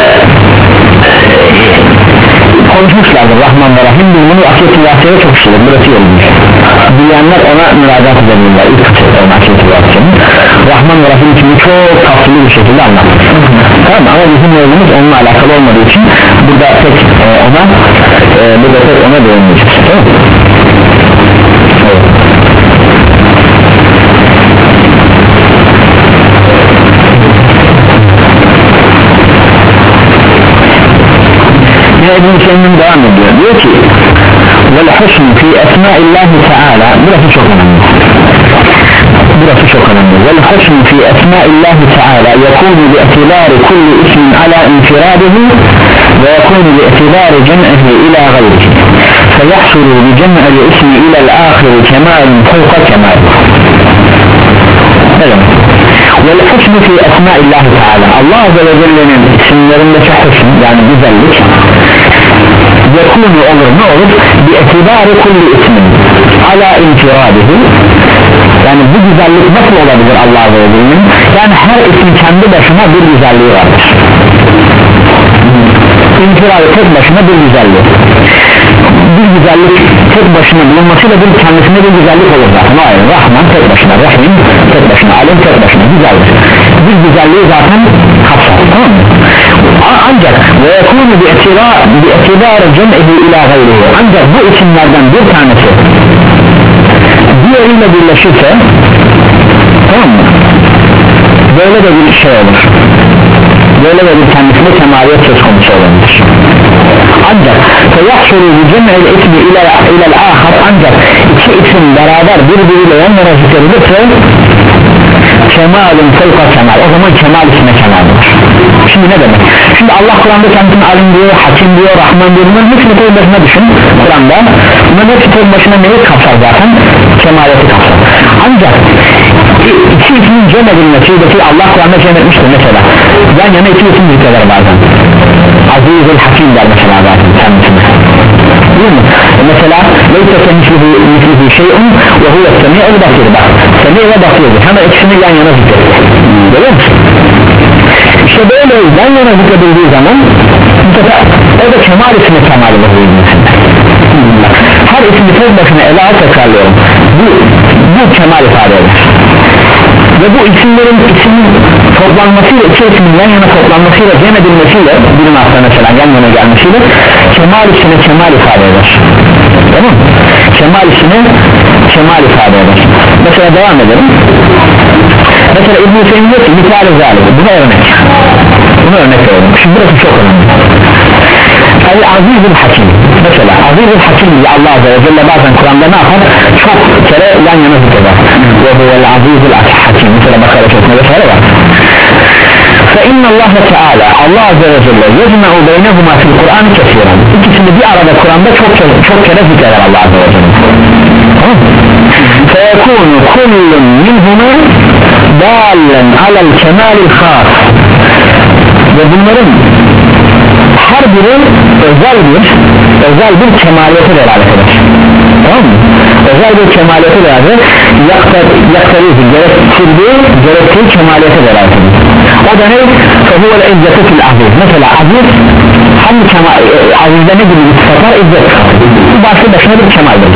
konuşmuşlardır Rahman ve Rahim, bunu akiyet-i vasiyede çok işledir, burası yorulmuş. Bilenler ona müracaat edebilirler ilk kısımda akiyet-i vasiyenin Rahman ve Rahim için çok kapsılı bir şekilde anlatmış. Tamam, ama bizim yolumuz onunla alakalı olmadığı için burada pek e, ona e, burada pek ona değinmeyeceğiz. Tamam mı? Evet. İbn-i Hüseyin'in devam ediyor, diyor ki vel husn fi esmaillahi teala, burası çok önemli, burası çok önemli. Vel husn fi esmaillahi teala yekunu bi etibari kulli ismin ala infiradihi ve yekunu bi etibari cem'ihi ila gayrihi feyahsulu bi cem'il ismi ila al-ahir kemalun fawqa kemal. Ne demek? Vel husn fi esmaillahi teala, Allah Azze ve Celle'nin isimlerindeki husn, yani güzellik yekunu olur, ne olur? Bi etibari kulli ismin ala infiradihi, yani bu güzellik nasıl olabilir Allah Azze ve Celle'nin? Yani her isim kendi başına bir güzelliği vardır. İnfiradi tek başına bir güzellik, bir güzellik tek başına bulunmasıyla bir kendisine bir güzellik olur zaten. Hayır, Rahman tek başına, Rahim tek başına, Alim tek başına güzeldir. Bir güzelliği zaten kapsar, tamam mı? Ancak ve yekûnü bi etibâri cem'ihi ilâ gayrihi, ancak bu isimlerden bir tanesi diğeriyle birleşirse, tamam mı? Böyle de bir şey olur, böyle de bir kendisine kemaliyet söz konusu olabilir. Ancak feyahsulu bi cem'il ismi ila'l ahar, ancak iki isim beraber birbiriyle yan yana zikredilirse kemalun fevka kemal, o zaman kemal ismine kemal olur. Şimdi ne demek? Şimdi Allah Kur'an'da kendisini alim diyor, hakim diyor, Rahman diyor, bunların hepsini tek başına düşün Kur'an'da, bunların hepsi tek başına neyi kapsar zaten? Kemaliyeti kapsar. Ancak iki ismin cem edilmesi, Allah Kur'an'da cem etmiştir mesela, yan yana iki isim zikreder bazen, Aziz-ül Hakim der mesela zaten kendisine, değil mi? Mesela leyse kemislihi şey'un ve huve semi'ul basir, bak semi' ve basirdir, hemen ikisini yan yana zikreder, görüyor musun? İşte böyle yan yana zikredildiği zaman bu sefer o da kemal ismi kemal olur. Her ismi tek başına ele al, tekrarlıyorum, bu, bu kemal ifade eder ve bu isimlerin ismin toplanmasıyla, iki ismin yan yana toplanmasıyla, cem edilmesiyle, birin hafta mesela yan yana gelmesiyle kemal ismine kemal ifade eder. Tamam mı? Kemal ismine kemal ifade eder. Mesela devam edelim. Mesela İbn-i Hüseyin diyor ki misal-i zalim, buna örnek, buna örnek verelim. Şimdi burası çok önemli. El-Aziz-ül Hakim, mesela Aziz-ül Hakim diye Allah Azze ve Celle bazen Kur'an'da ne yapar? Çok kere yan yana zikreder. Ve bu el-Aziz-ül Hakim, mesela Bakara çokuna vesaire var. فَاِنَّ اللّٰهَ تَعَالَى, Allah Azze ve Celle يَجْمَعُ بَيْنَهُمَا فِي الْقُرْآنِ كَثِيرًا, İkisini bir arada Kur'an'da çok çok kere zikreder Allah Azze ve Celle. فَيَكُونُ كُلٌّ مِنْهُمَا دَالًا عَلَى الْكَمَالِ الْخَاصِ, ve bunların her biri özel bir özel bir kemaliyete delalet eder. Tamam mı? Özel bir kemaliyete delalet eder. Yaktarizi gerektirdiği gerektiği kemaliyete delalet eder. O da ne? فَهُوَ الْاِزَّةُ فِي الْعَزِيزِ, mesela aziz hangi kemal, azizde ne gibi bir sıfatlar? İzzet. Bu başlı başına bir kemaldir.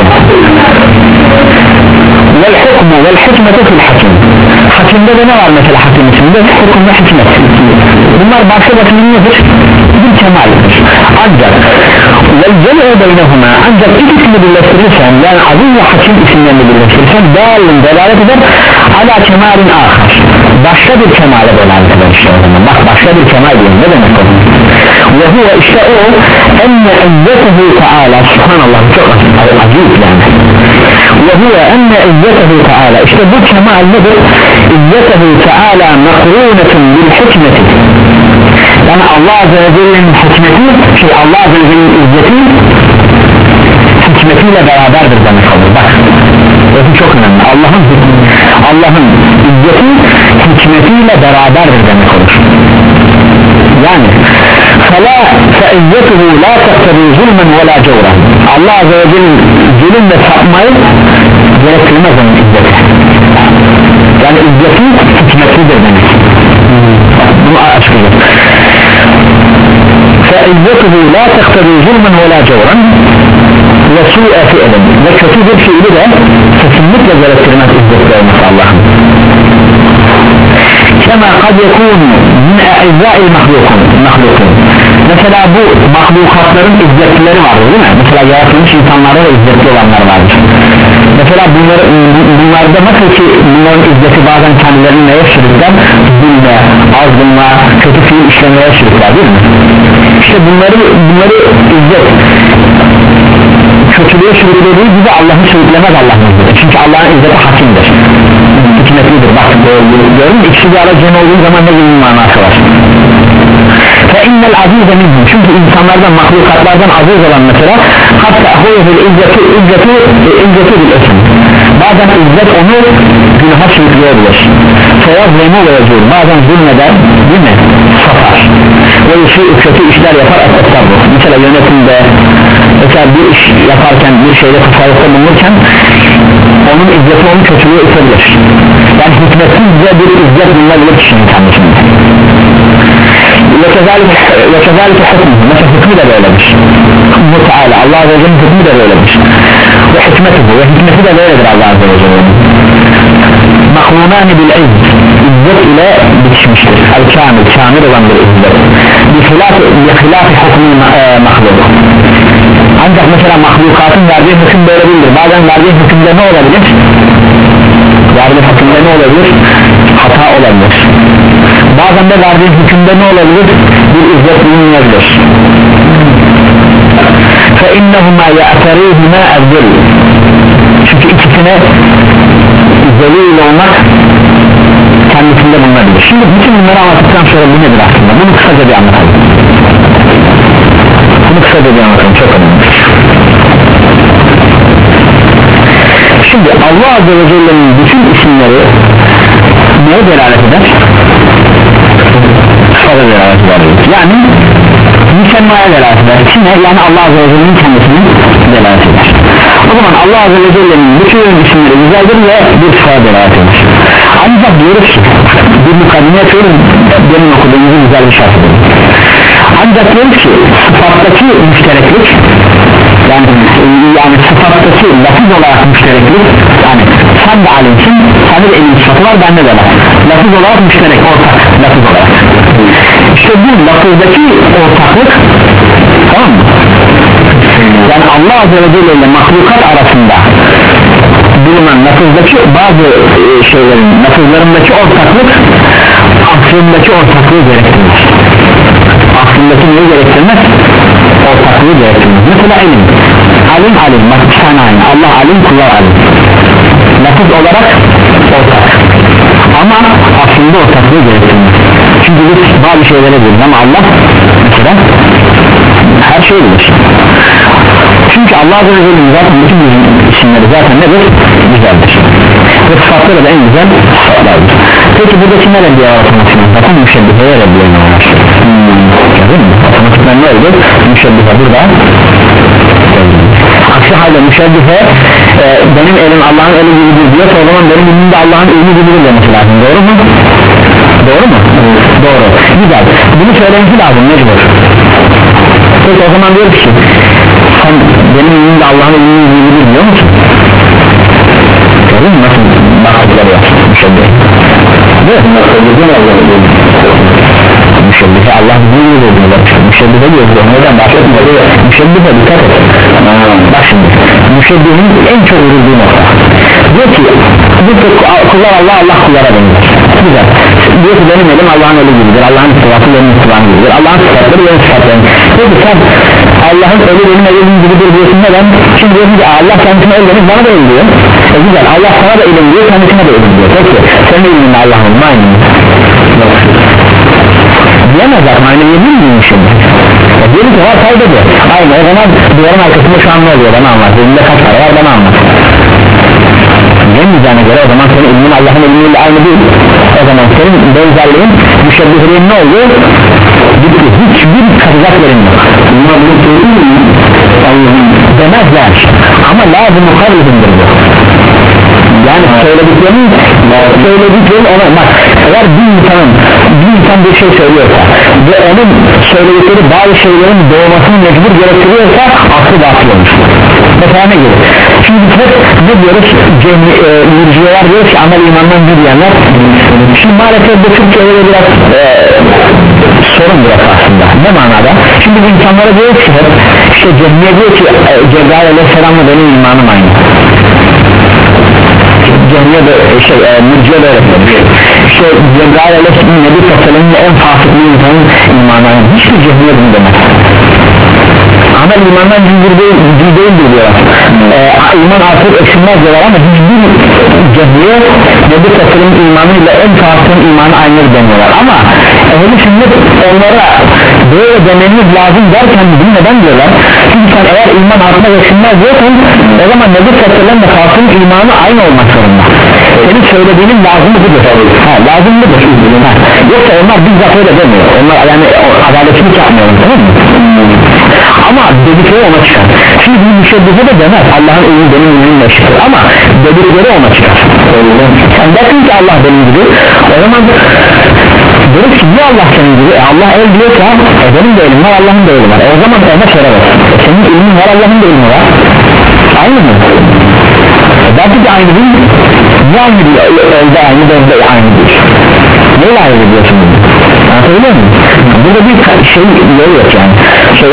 وَالْحُكْمُ وَالْحِكْمَةُ فِي الْحَكِمِ, hakimde de ne var mesela hakim içinde? Hüküm ve hikmet. Bunlar başlı başına nedir? Bir kemaldir. Ancak وَالْجَمْعُ بَيْنَهُمَا, ancak ikisini birleştirirsen, yani aziz ve hakim isimlerini birleştirirsen dâlin delalet eder ala kemalin ahar, başka bir kemale dolaylı işte o zaman. Bak başka bir kemal diyor, ne demek o? Ve huve işte o enne izzetehu teala, subhanallah, çok acayip yani. Ve huve enne izzetehu teala, işte bu kemal nedir? İzzetehu teala mekrûnetun bil hikmeti, yani Allah Azze ve Celle'nin hikmeti, şey Allah Azze ve Celle'nin izzeti hikmetiyle beraberdir demek olur. Bak bu çok önemli. Allah'ın Allah'ın izzeti hikmetiyle beraberdir demek olur. Yani فَلَا فَاِزَّتُهُ لَا تَقْتَرِي ظُلْمًا وَلَا جَوْرًا, Allah Azze ve Celle'nin zulüm ve sapmayı gerektirmez onun izzeti. Yani izzeti hikmetlidir demek. Bunu açıklayalım. فَاِزَّتُهُ لَا تَقْتَرِي ظُلْمًا وَلَا جَوْرًا ve su'e fi'len, ve kötü bir fiili de kesinlikle gerektirmez izzeti olması Allah'ın. Kema kad yekun min e'izzail mahlukun, mesela bu mahlukatların izzetlileri vardır değil mi? Mesela yaratılmış insanlarda da izzetli olanlar vardır. Mesela bunlar, bunlarda nasıl ki bunların izzeti bazen kendilerini neye sürükler? Zulme, azgınlığa, kötü fiil işlemeye sürükler değil mi? İşte bunları, bunları izzet kötülüğe sürüklediği gibi Allah'ı sürüklemez Allah'ın izzeti. Çünkü Allah'ın izzeti hakimdir, hikmetlidir. Bak görün mü? İkisi bir ara cem olduğu zaman ne gibi manası var? فَاِنَّ الْعَز۪يزَ مِنْهُ, çünkü insanlardan, mahlukatlardan aziz olan mesela hatta اَخُوهُ izzeti izzeti izzeti bil esim, bazen izzet onu günaha sürükleyebilir. فَيَظْلَمُ وَيَزُورُ, bazen zulmeder değil mi? Satar ve kötü işler yapar. Mesela yönetimde, mesela bir iş yaparken, bir şeyde tasarrufta bulunurken onun izzeti onu kötülüğe itebilir. Yani hikmetsizce bir izzet bulunabilir kişinin kendisinde. ve kezalike hükmü, mesela hükmü de böyledir. Hükmü Teala, Allah Azze ve Celle'nin hükmü de böyledir. Ve hikmeti bu, ve hikmeti de böyledir Allah Azze ve Celle'nin. Maklunani bil izz, izzet ile bitişmiştir. El-kamil, kamil olan bir izzet. Bi hilaf hükmü mahluk. Ancak mesela mahlukatın verdiği hüküm böyle değildir. Bazen verdiği hükümde ne olabilir? Verdiği hükümde ne olabilir? Hata olabilir. Bazen de verdiği hükümde ne olabilir? Bir izzet bulunmayabilir. فَاِنَّهُمَا يَأْتَرِيهُمَا اَذْدِلِ, çünkü ikisine zelil olmak kendisinde bulunabilir. Şimdi bütün bunları anlattıktan sonra bu nedir aslında? Bunu kısaca bir anlatalım. Bunu kısaca bir anlatalım, çok önemli. Şimdi Allah Azze ve Celle'nin bütün isimleri neye delalet eder? Sıfata delalet eder. Yani müsemmaya delalet eder. Kime? Yani Allah Azze ve Celle'nin kendisini delalet eder. O zaman Allah Azze ve Celle'nin bütün isimleri güzeldir ve bir sıfata delalet eder. Ancak diyoruz ki, bir mukaddime yapıyorum, benim okuduğumuzu güzel bir şart edelim. Ancak diyoruz ki sıfattaki müştereklik, yani, yani sıfattaki lafız olarak müştereklik, yani sen de alimsin, senin de elin sıfatı var, bende de var. Lafız olarak müşterek, ortak lafız olarak. İşte bu lafızdaki ortaklık, tamam mı? Yani Allah Azze ve Celle ile mahlukat arasında bulunan lafızdaki bazı şeylerin, lafızlarındaki ortaklık aslındaki ortaklığı gerektirmez. Aslındaki neyi gerektirmez? Ortaklığı gerektirmez. Mesela ilim, alim alim, bak bir tane aynı. Allah alim, kullar alim. Lafız olarak ortak, ama aslında ortaklığı gerektirmez. Çünkü biz bazı şeylere biliriz ama Allah mesela her şeyi bilir. Çünkü Allah Azze ve Celle'nin zaten bütün isimleri zaten nedir? Güzeldir. Ve sıfatları da en güzel sıfatlardır. Peki buradaki ne reddiye var otomatikman? Zaten müşebbiheye reddiye var. Değil mi? Otomatikman ne oldu? Müşebbihe burada. Aksi halde müşebbihe e, benim elim Allah'ın eli gibidir diyorsa o zaman benim elim de Allah'ın eli gibidir demesi lazım. Doğru mu? Doğru mu? Evet. Doğru. Güzel. Bunu söylemesi lazım mecbur. Peki o zaman diyor ki sen benim elim de Allah'ın eli gibidir diyor musun? Doğru mu? Nasıl baktıkları yapsın müşebbihe? Değil mi? Müşebbihe Allah bilir dediğinde müşebbihe diyor, neden bahsetmiyor? Müşebbihe dikkat et. Bak şimdi müşebbihenin en çok vurulduğu nokta diyor ki bu kullar Allah, Allah kullara benzer. Güzel. diyor ki benim elim Allah'ın eli gibidir, Allah'ın sıfatı benim sıfatım gibidir, Allah'ın sıfatları benim sıfatlarım. Peki sen Allah'ın eli benim elim gibidir diyorsun da ben şimdi diyorsun ki Allah kendisine el demiş, bana da el diyor. E güzel, Allah sana da elim diyor, kendisine de elim diyor. Peki senin elinle Allah'ın aynı mı? Diyemezler, aynı yemin miyim şimdi? E diyelim ki var fayda diyor. Aynı, o zaman duvarın arkasında şu an ne oluyor, bana anlat. Elinde kaç para var, bana anlat. Diyemeyeceğine göre o zaman senin ilmin Allah'ın ilmiyle aynı değil. O zaman senin benzerliğin, müşebbihliğin ne oluyor? Bitti, hiçbir katacak yerin yok. Bunlar bunu söylüyor mu? Allah'ın demezler ama lazım mukarribindir bu. Yani söylediklerini söylediklerini ona bak, eğer bir insanın bir insan bir şey söylüyorsa ve onun söyledikleri bazı şeylerin doğmasını mecbur gerektiriyorsa aklı batıl olmuş. Mesela ne gibi? Şimdi hep ne diyoruz? Cemi, e, mürciyeler diyor ki amel imandan bir diyenler. Şimdi maalesef bu Türkiye'de biraz e, sorun burası aslında. Ne manada? Şimdi bu insanlara diyor ki hep işte cemiye diyor ki e, Cebrail aleyhisselamla benim imanım aynı. Cemiye de şey e, mürciye de öğretmemiş. İşte Cebrail aleyhisselam Nebi Tasarım'ın en fasıklı insanın imanı aynı. Hiçbir cemiye bunu demez. Amel imandan cüzdür değil, değildir diyorlar. Ee, iman artık eksilmez diyorlar ama hiçbir cehliye Nebi Tasarım'ın imanıyla en fasılın imanı aynı demiyorlar. Ama ehli sünnet onlara böyle demeniz lazım derken bunu neden diyorlar? Çünkü sen eğer iman artık eksilmez diyorsan o zaman Nebi Tasarım'ın fasılın imanı aynı olmak zorunda. Senin söylediğinin lazımı budur. Ha, lazım budur. Ha. Yoksa onlar bizzat öyle demiyor. Onlar yani adaletini yapmıyor, tamam mı? Ama dedikleri ona çıkar. Şimdi bir müşebbise de demez Allah'ın ilmi benim ilmimle eşittir ama dedikleri ona çıkar. Sen dersin ki Allah benim gibi, o zaman deriz ki niye Allah senin gibi? E Allah el diyorsa e benim de elim var, Allah'ın da elim var. E o zaman ona sorarız. E senin ilmin var, Allah'ın da ilmi var. Aynı mı? E belki de aynı değil mi? Niye aynı değil? Elde aynı, bende aynı değil. Neyle ayrı diyorsun bunu? Anlatabiliyor muyum? Burada bir şey yolu yok yani. Şey,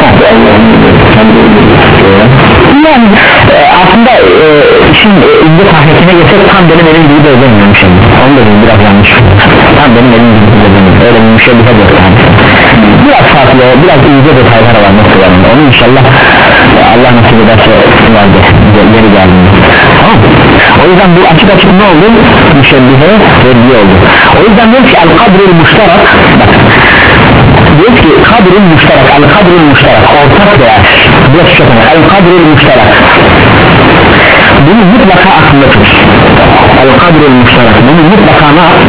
yani e, aslında e, işin e, ince tahliyetine geçsek tam benim elim gibi de ödemiyorum şimdi. Onu da biraz yanlış. Tam benim elim gibi de ödemiyorum. Öyle bir müşebbise yok yani. Biraz farklı, biraz ince detaylar var noktalarında. Onu inşallah e, Allah nasip ederse vardı. Yeri geldiğinde. Tamam. O yüzden bu açık açık ne oldu? Müşebbihe verdiği oldu. O yüzden diyor ki el-kadrül müşterak, diyor ki kadrül müşterak, el-kadrül müşterak ortak değer. Burası çok önemli. El-kadrül müşterak, bunu mutlaka aklında tut. El-kadrül müşterak, bunu mutlaka ne yap?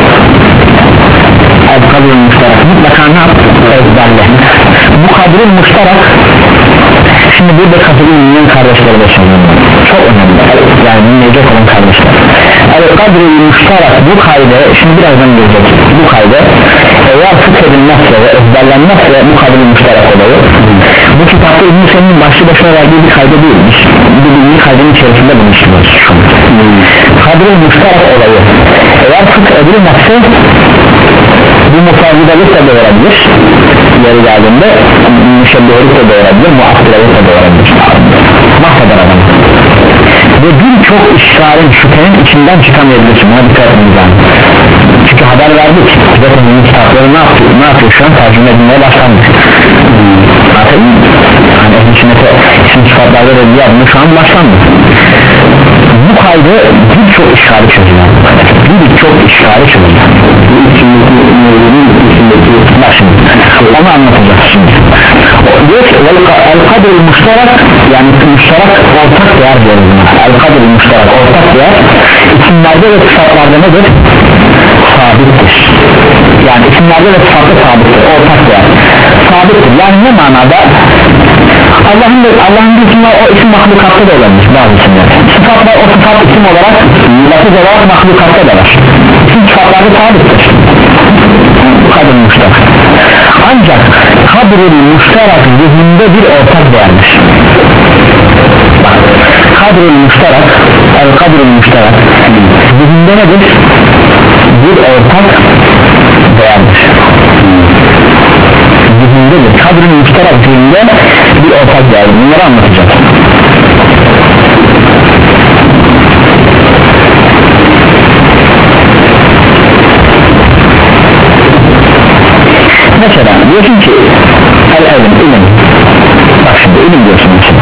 El-kadrül müşterak, mutlaka ne yap? Ezberle. Bu kadrül müşterak, şimdi burada katılımının kardeşleri de söylüyorum. Çok önemli. Yani dinleyecek olan kardeşler. El-kadrül müşterak, bu kaydı şimdi birazdan görecek. Bu kaydı eğer fıkhedilmezse ve ezberlenmezse bu kadrül müşterak olayı. Bu kitapta İbn-i Seyyid'in başlı başına verdiği bir kaydı değil. Bu bilgi kaydının içerisinde bunu işliyoruz. Kadrül müşterak olayı eğer fıkhedilmezse bu mufazidalık da doğurabilir. Yeri geldiğinde müşebbihelik de doğurabilir, muakkılalık da doğurabilir. Mahveder adam. Ve birçok işgalin, şüphenin içinden çıkamayabilirsin. Buna dikkat ediniz yani. Çünkü haber verdik. Zaten bunun kitapları ne yapıyor? Ne yapıyor şu an? Tercüme edilmeye başlanmış. Zaten hani ehl-i sünnete isim sıfatlarda da bir şu an başlandı. Bu kaydı birçok işgali çözüyor. Birçok işgali çözüyor. Bu içindeki neylerin içindeki başını. Onu anlatacağız şimdi. Diyor ki el-kadr-ül müşterak, yani müşterak ortak değer diyoruz. El-kadr-ül müşterak ortak değer isimlerde ve sıfatlarda nedir? Sabittir. Yani isimlerde ve sıfatlarda sabittir. Ortak değer sabittir. Yani ne manada? Allah'ın Allah'ın bir isimler o isim mahlukatta da olabilir bazı isimler. Sıfatlar o sıfat isim olarak lafız olarak mahlukatta da var. İsim sıfatlarda sabittir. Kadr-ül müşterak. Ancak kadr-ül müşterak zihinde bir ortak değerdir. Kadr-ül müşterak, el-kadr-ül müşterak zihinde nedir? Bir ortak değerdir. Zihindedir. Kadr-ül müşterak zihinde bir ortak değerdir. Bunları anlatacağız. mesela diyorsun ki el ilim, ilim bak şimdi ilim diyorsun mesela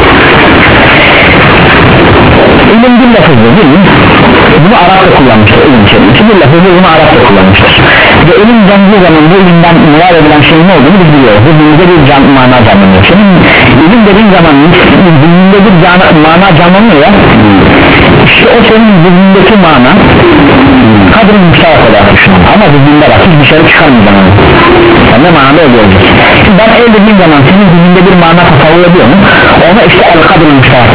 ilim bir lafızdır değil mi? Bunu Arap'ta kullanmıştır ilim kelimesi bir lafızdır bunu Arap'ta kullanmıştır ve ilim dendiği zaman bu ilimden muvar edilen şeyin ne olduğunu biz biliyoruz bu zihninde bir can, mana canlanıyor senin ilim dediğin zaman zihninde bir can, mana canlanıyor ya işte o senin zihnindeki mana kadrin müşterak olarak düşünün ama zihninde bak hiç dışarı çıkarmayacağım onu sen ne manada oluyor ben el dediğim zaman senin zihninde bir mana tasavvur ediyor mu ona işte el kadrin müşterak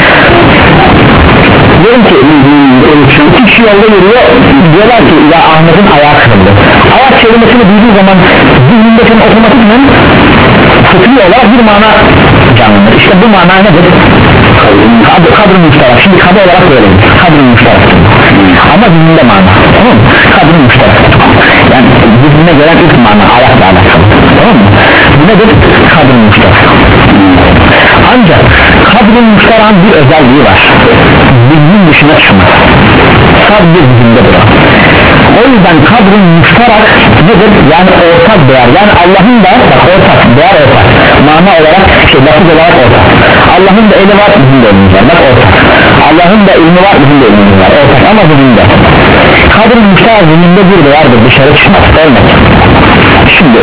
diyorum ki iki kişi yolda yürüyor diyorlar ki ya Ahmet'in ayağı kırıldı ayak kelimesini duyduğu zaman zihninde senin otomatikmen fıtri olarak bir mana canlanır işte bu mana nedir? Kadr, kadr-ı müşterak şimdi kadr olarak böyle kadr-ı müşterak ama zihninde mana tamam mı? Kadr-ı müşterak yani zihnine gelen ilk mana ayakla alakalı tamam mı? Bu nedir? Kadr-ı müşterak ancak kadr-ı müşterak'ın bir özelliği var zihnin dışına çıkmaz sadece zihinde duran o yüzden kadr-ı müşterak nedir? Yani ortak değer yani Allah'ın da ortak değer ortak mana olarak şey lafız olarak ortak Allah'ın da eli var bizim de elimiz var bak ortak Allah'ın da ilmi var bizim de ilmimiz var ortak ama zihinde kadr-ı müşterak zihinde bir değerdir dışarı çıkmaz olmaz şimdi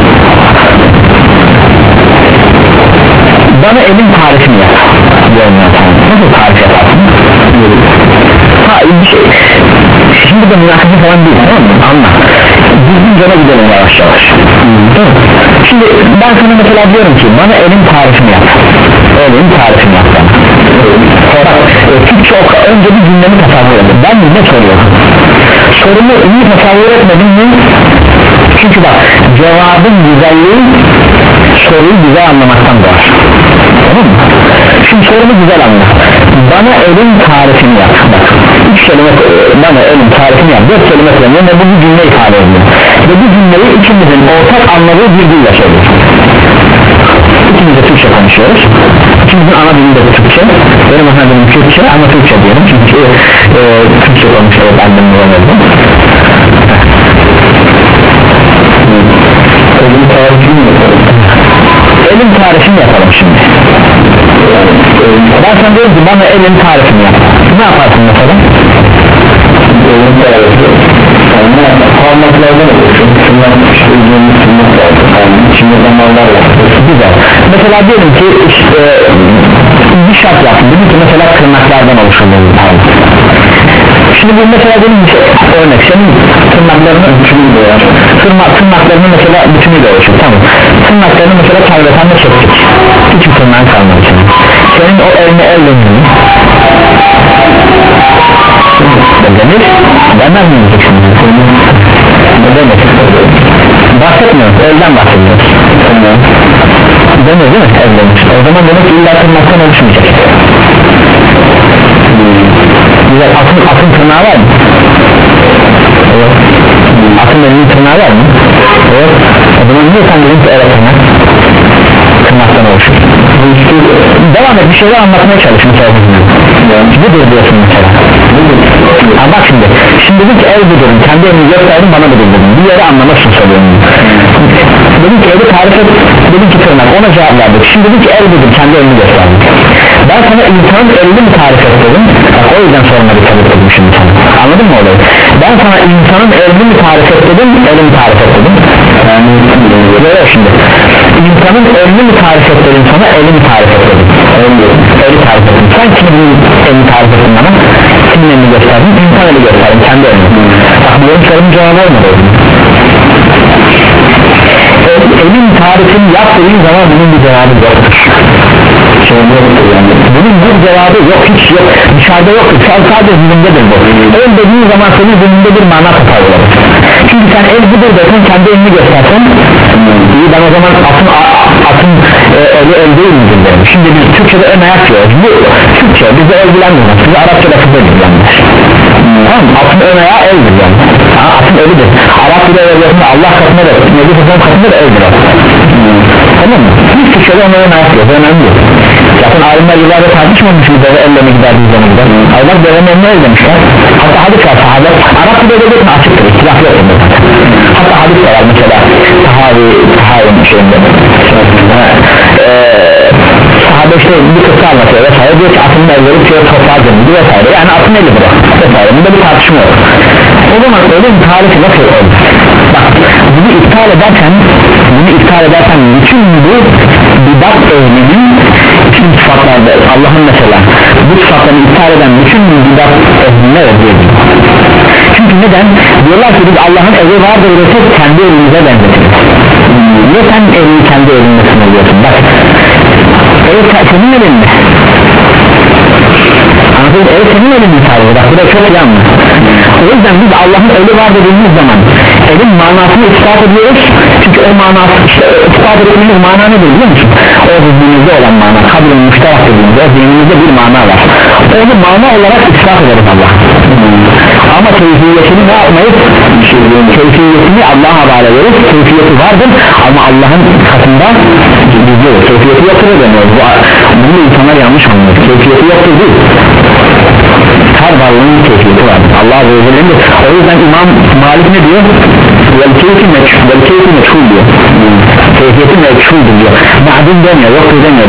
bana elin tarifini yap nasıl tarif yaparsın? Ha bir şey şimdi de münakaşa falan değil tamam mı? Anla düzgün cana gidelim yavaş yavaş hmm. Şimdi ben sana mesela diyorum ki bana elin tarifini yap elin tarifini yap bana sonra e, Türkçe oku önce bir cümlemi tasavvur edin ben ne soruyorum sorumu iyi tasavvur etmedim mi? Çünkü bak cevabın güzelliği soruyu güzel anlamaktan doğar tamam mı? Şimdi sorumu güzel anla bana elin tarifini yap bak üç kelime bana elin tarifini yap dört kelime söylüyor ve bu bir cümle ifade ediyor ve bu cümleyi ikimizin ortak anladığı bir dille söylüyor ikimiz de Türkçe konuşuyoruz ikimizin ana dili de Türkçe benim ana dilim Türkçe ama Türkçe diyelim çünkü e, Türkçe konuşuyoruz annem bulamıyordum elin tarifini yapalım elin tarifini yapalım şimdi ben sana diyorum ki bana elin tarifini yap ne yaparsın mesela? Elin tarifi parmaklardan oluşur içinde damarlar var güzel mesela diyelim ki işte bir şart yaptım dedim ki mesela tırnaklardan oluşur şimdi bu mesela benim bir şey, örnek senin tırnaklarının bütünü de var Tırnak, tırnaklarının mesela bütünü de oluşur tamam tırnaklarını mesela çaylatanla çektik hiçbir tırnağın kalmadı senin o eline elle mi? Denir demez mi diyeceksin? Ne demek? Bahsetmiyoruz elden bahsediyoruz denir değil mi? Elden o zaman demek ki illa tırnaktan oluşmayacak güzel atın, atın tırnağı var mı? Evet. Atın elinin tırnağı var mı? Evet. O zaman niye sen dedin ki evet tırnak? Tırnaktan oluşur. Devam et bir şeyler anlatmaya çalış mesela budur diyorsun mesela ha bak şimdi şimdi dedim ki el budur kendi elini gösterdim bana budur dedim bir yere anlamak için söylüyorum dedim ki eli tarif et dedim ki tırnak ona cevap verdik şimdi dedim ki el budur kendi elini gösterdim ben sana insanın elini mi tarif et dedim bak o yüzden soruna bir tarif ettim şimdi sana anladın mı olayı ben sana insanın elini mi tarif et dedim elini tarif et dedim yani böyle şimdi insanın elini mi tarif et dedim sana elini tarif et dedim eli tarif ettim sen kimin elini tarif ettin bana kimin elini gösterdin insan eli gösterdim kendi elini bak bu benim sorumun cevabı olmadı elin tarifini yap dediğin zaman bunun bir cevabı yoktur bunun bir cevabı yok hiç yok dışarıda yoktur sadece zihindedir bu el dediğin zaman senin zihninde bir mana tasavvur olur çünkü sen el budur desen kendi elini göstersen iyi ben o zaman atın, atın e, eli el değil midir derim şimdi biz Türkçe'de ön ayak diyoruz bu Türkçe bize el bilenmiyoruz bize Arapça'da kızı bilenmiyor tamam atın ön ayağı eldir yani ha, atın elidir Arap bile evliyatında Allah katında da Nebi Hüseyin katında da eldir tamam mı? Biz Türkçe'de ona ön ayak diyoruz önemli değil zaten alimler yıllarda tartışmamış mı deve elle mi gider düzene gider Allah devenin eline el demişler hatta hadis var sahabe Arap bile evliyatında açıktır ihtilaf yok hatta hadis var mesela Tahavi, Tahavi'nin şeyinde ee, sahabe işte bir kısa anlatıyor vesaire diyor ki atının elleri diyor toprağa dönüldü vesaire yani atın eli bırak vesaire bunda bir tartışma yok o zaman öyle bir tarifi nasıl olur bak bunu iptal edersen bunu iptal edersen bütün bu bidat ehlinin bütün sıfatlarda Allah'ın mesela bu sıfatlarını iptal eden bütün bidat ehline ödüyordur çünkü neden diyorlar ki biz Allah'ın evi vardır desek kendi evimize benzetiriz niye sen evini kendi evinde sınırlıyorsun bak ev senin evin mi anladın ev senin evin mi sadece bak bu da çok yanlış o yüzden biz Allah'ın evi var dediğimiz zaman evin manasını ispat ediyoruz çünkü o manası işte ispat ettiğimiz mana nedir biliyor musun o zihnimizde olan mana kabulün müşterak dediğimizde o zihnimizde bir mana var onu mana olarak ispat ederiz Allah ama keyfiyetini ne yapmayız keyfiyetini Allah'a havale ederiz keyfiyeti vardır ama Allah'ın katında gizli keyfiyeti yoktur demiyoruz bunu insanlar yanlış anlıyor keyfiyeti yoktur değil her varlığın keyfiyeti var Allah Azze ve Celle'nin o yüzden İmam Malik ne diyor vel keyfi meçhul vel keyfi meçhul diyor keyfiyeti meçhuldür diyor ma'dum demiyor yoktur demiyor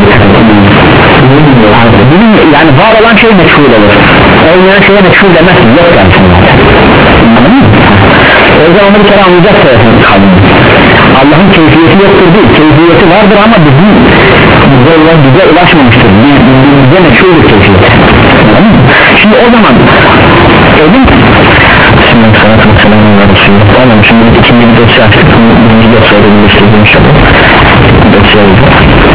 bunun yani var olan şey meçhul olur olmayan şeye meçhul demezsin yok yani anladın mı? O yüzden onu bir kere anlayacak sayesinde Allah'ın keyfiyeti yoktur değil keyfiyeti vardır ama bizim bize, bize ulaşmamıştır bize meçhuldür keyfiyeti şimdi o zaman evin şimdi sanatın selamın var tamam şimdi ikinci bir dosya açtık birinci dosyayı da birleştirdim inşallah dosya olacak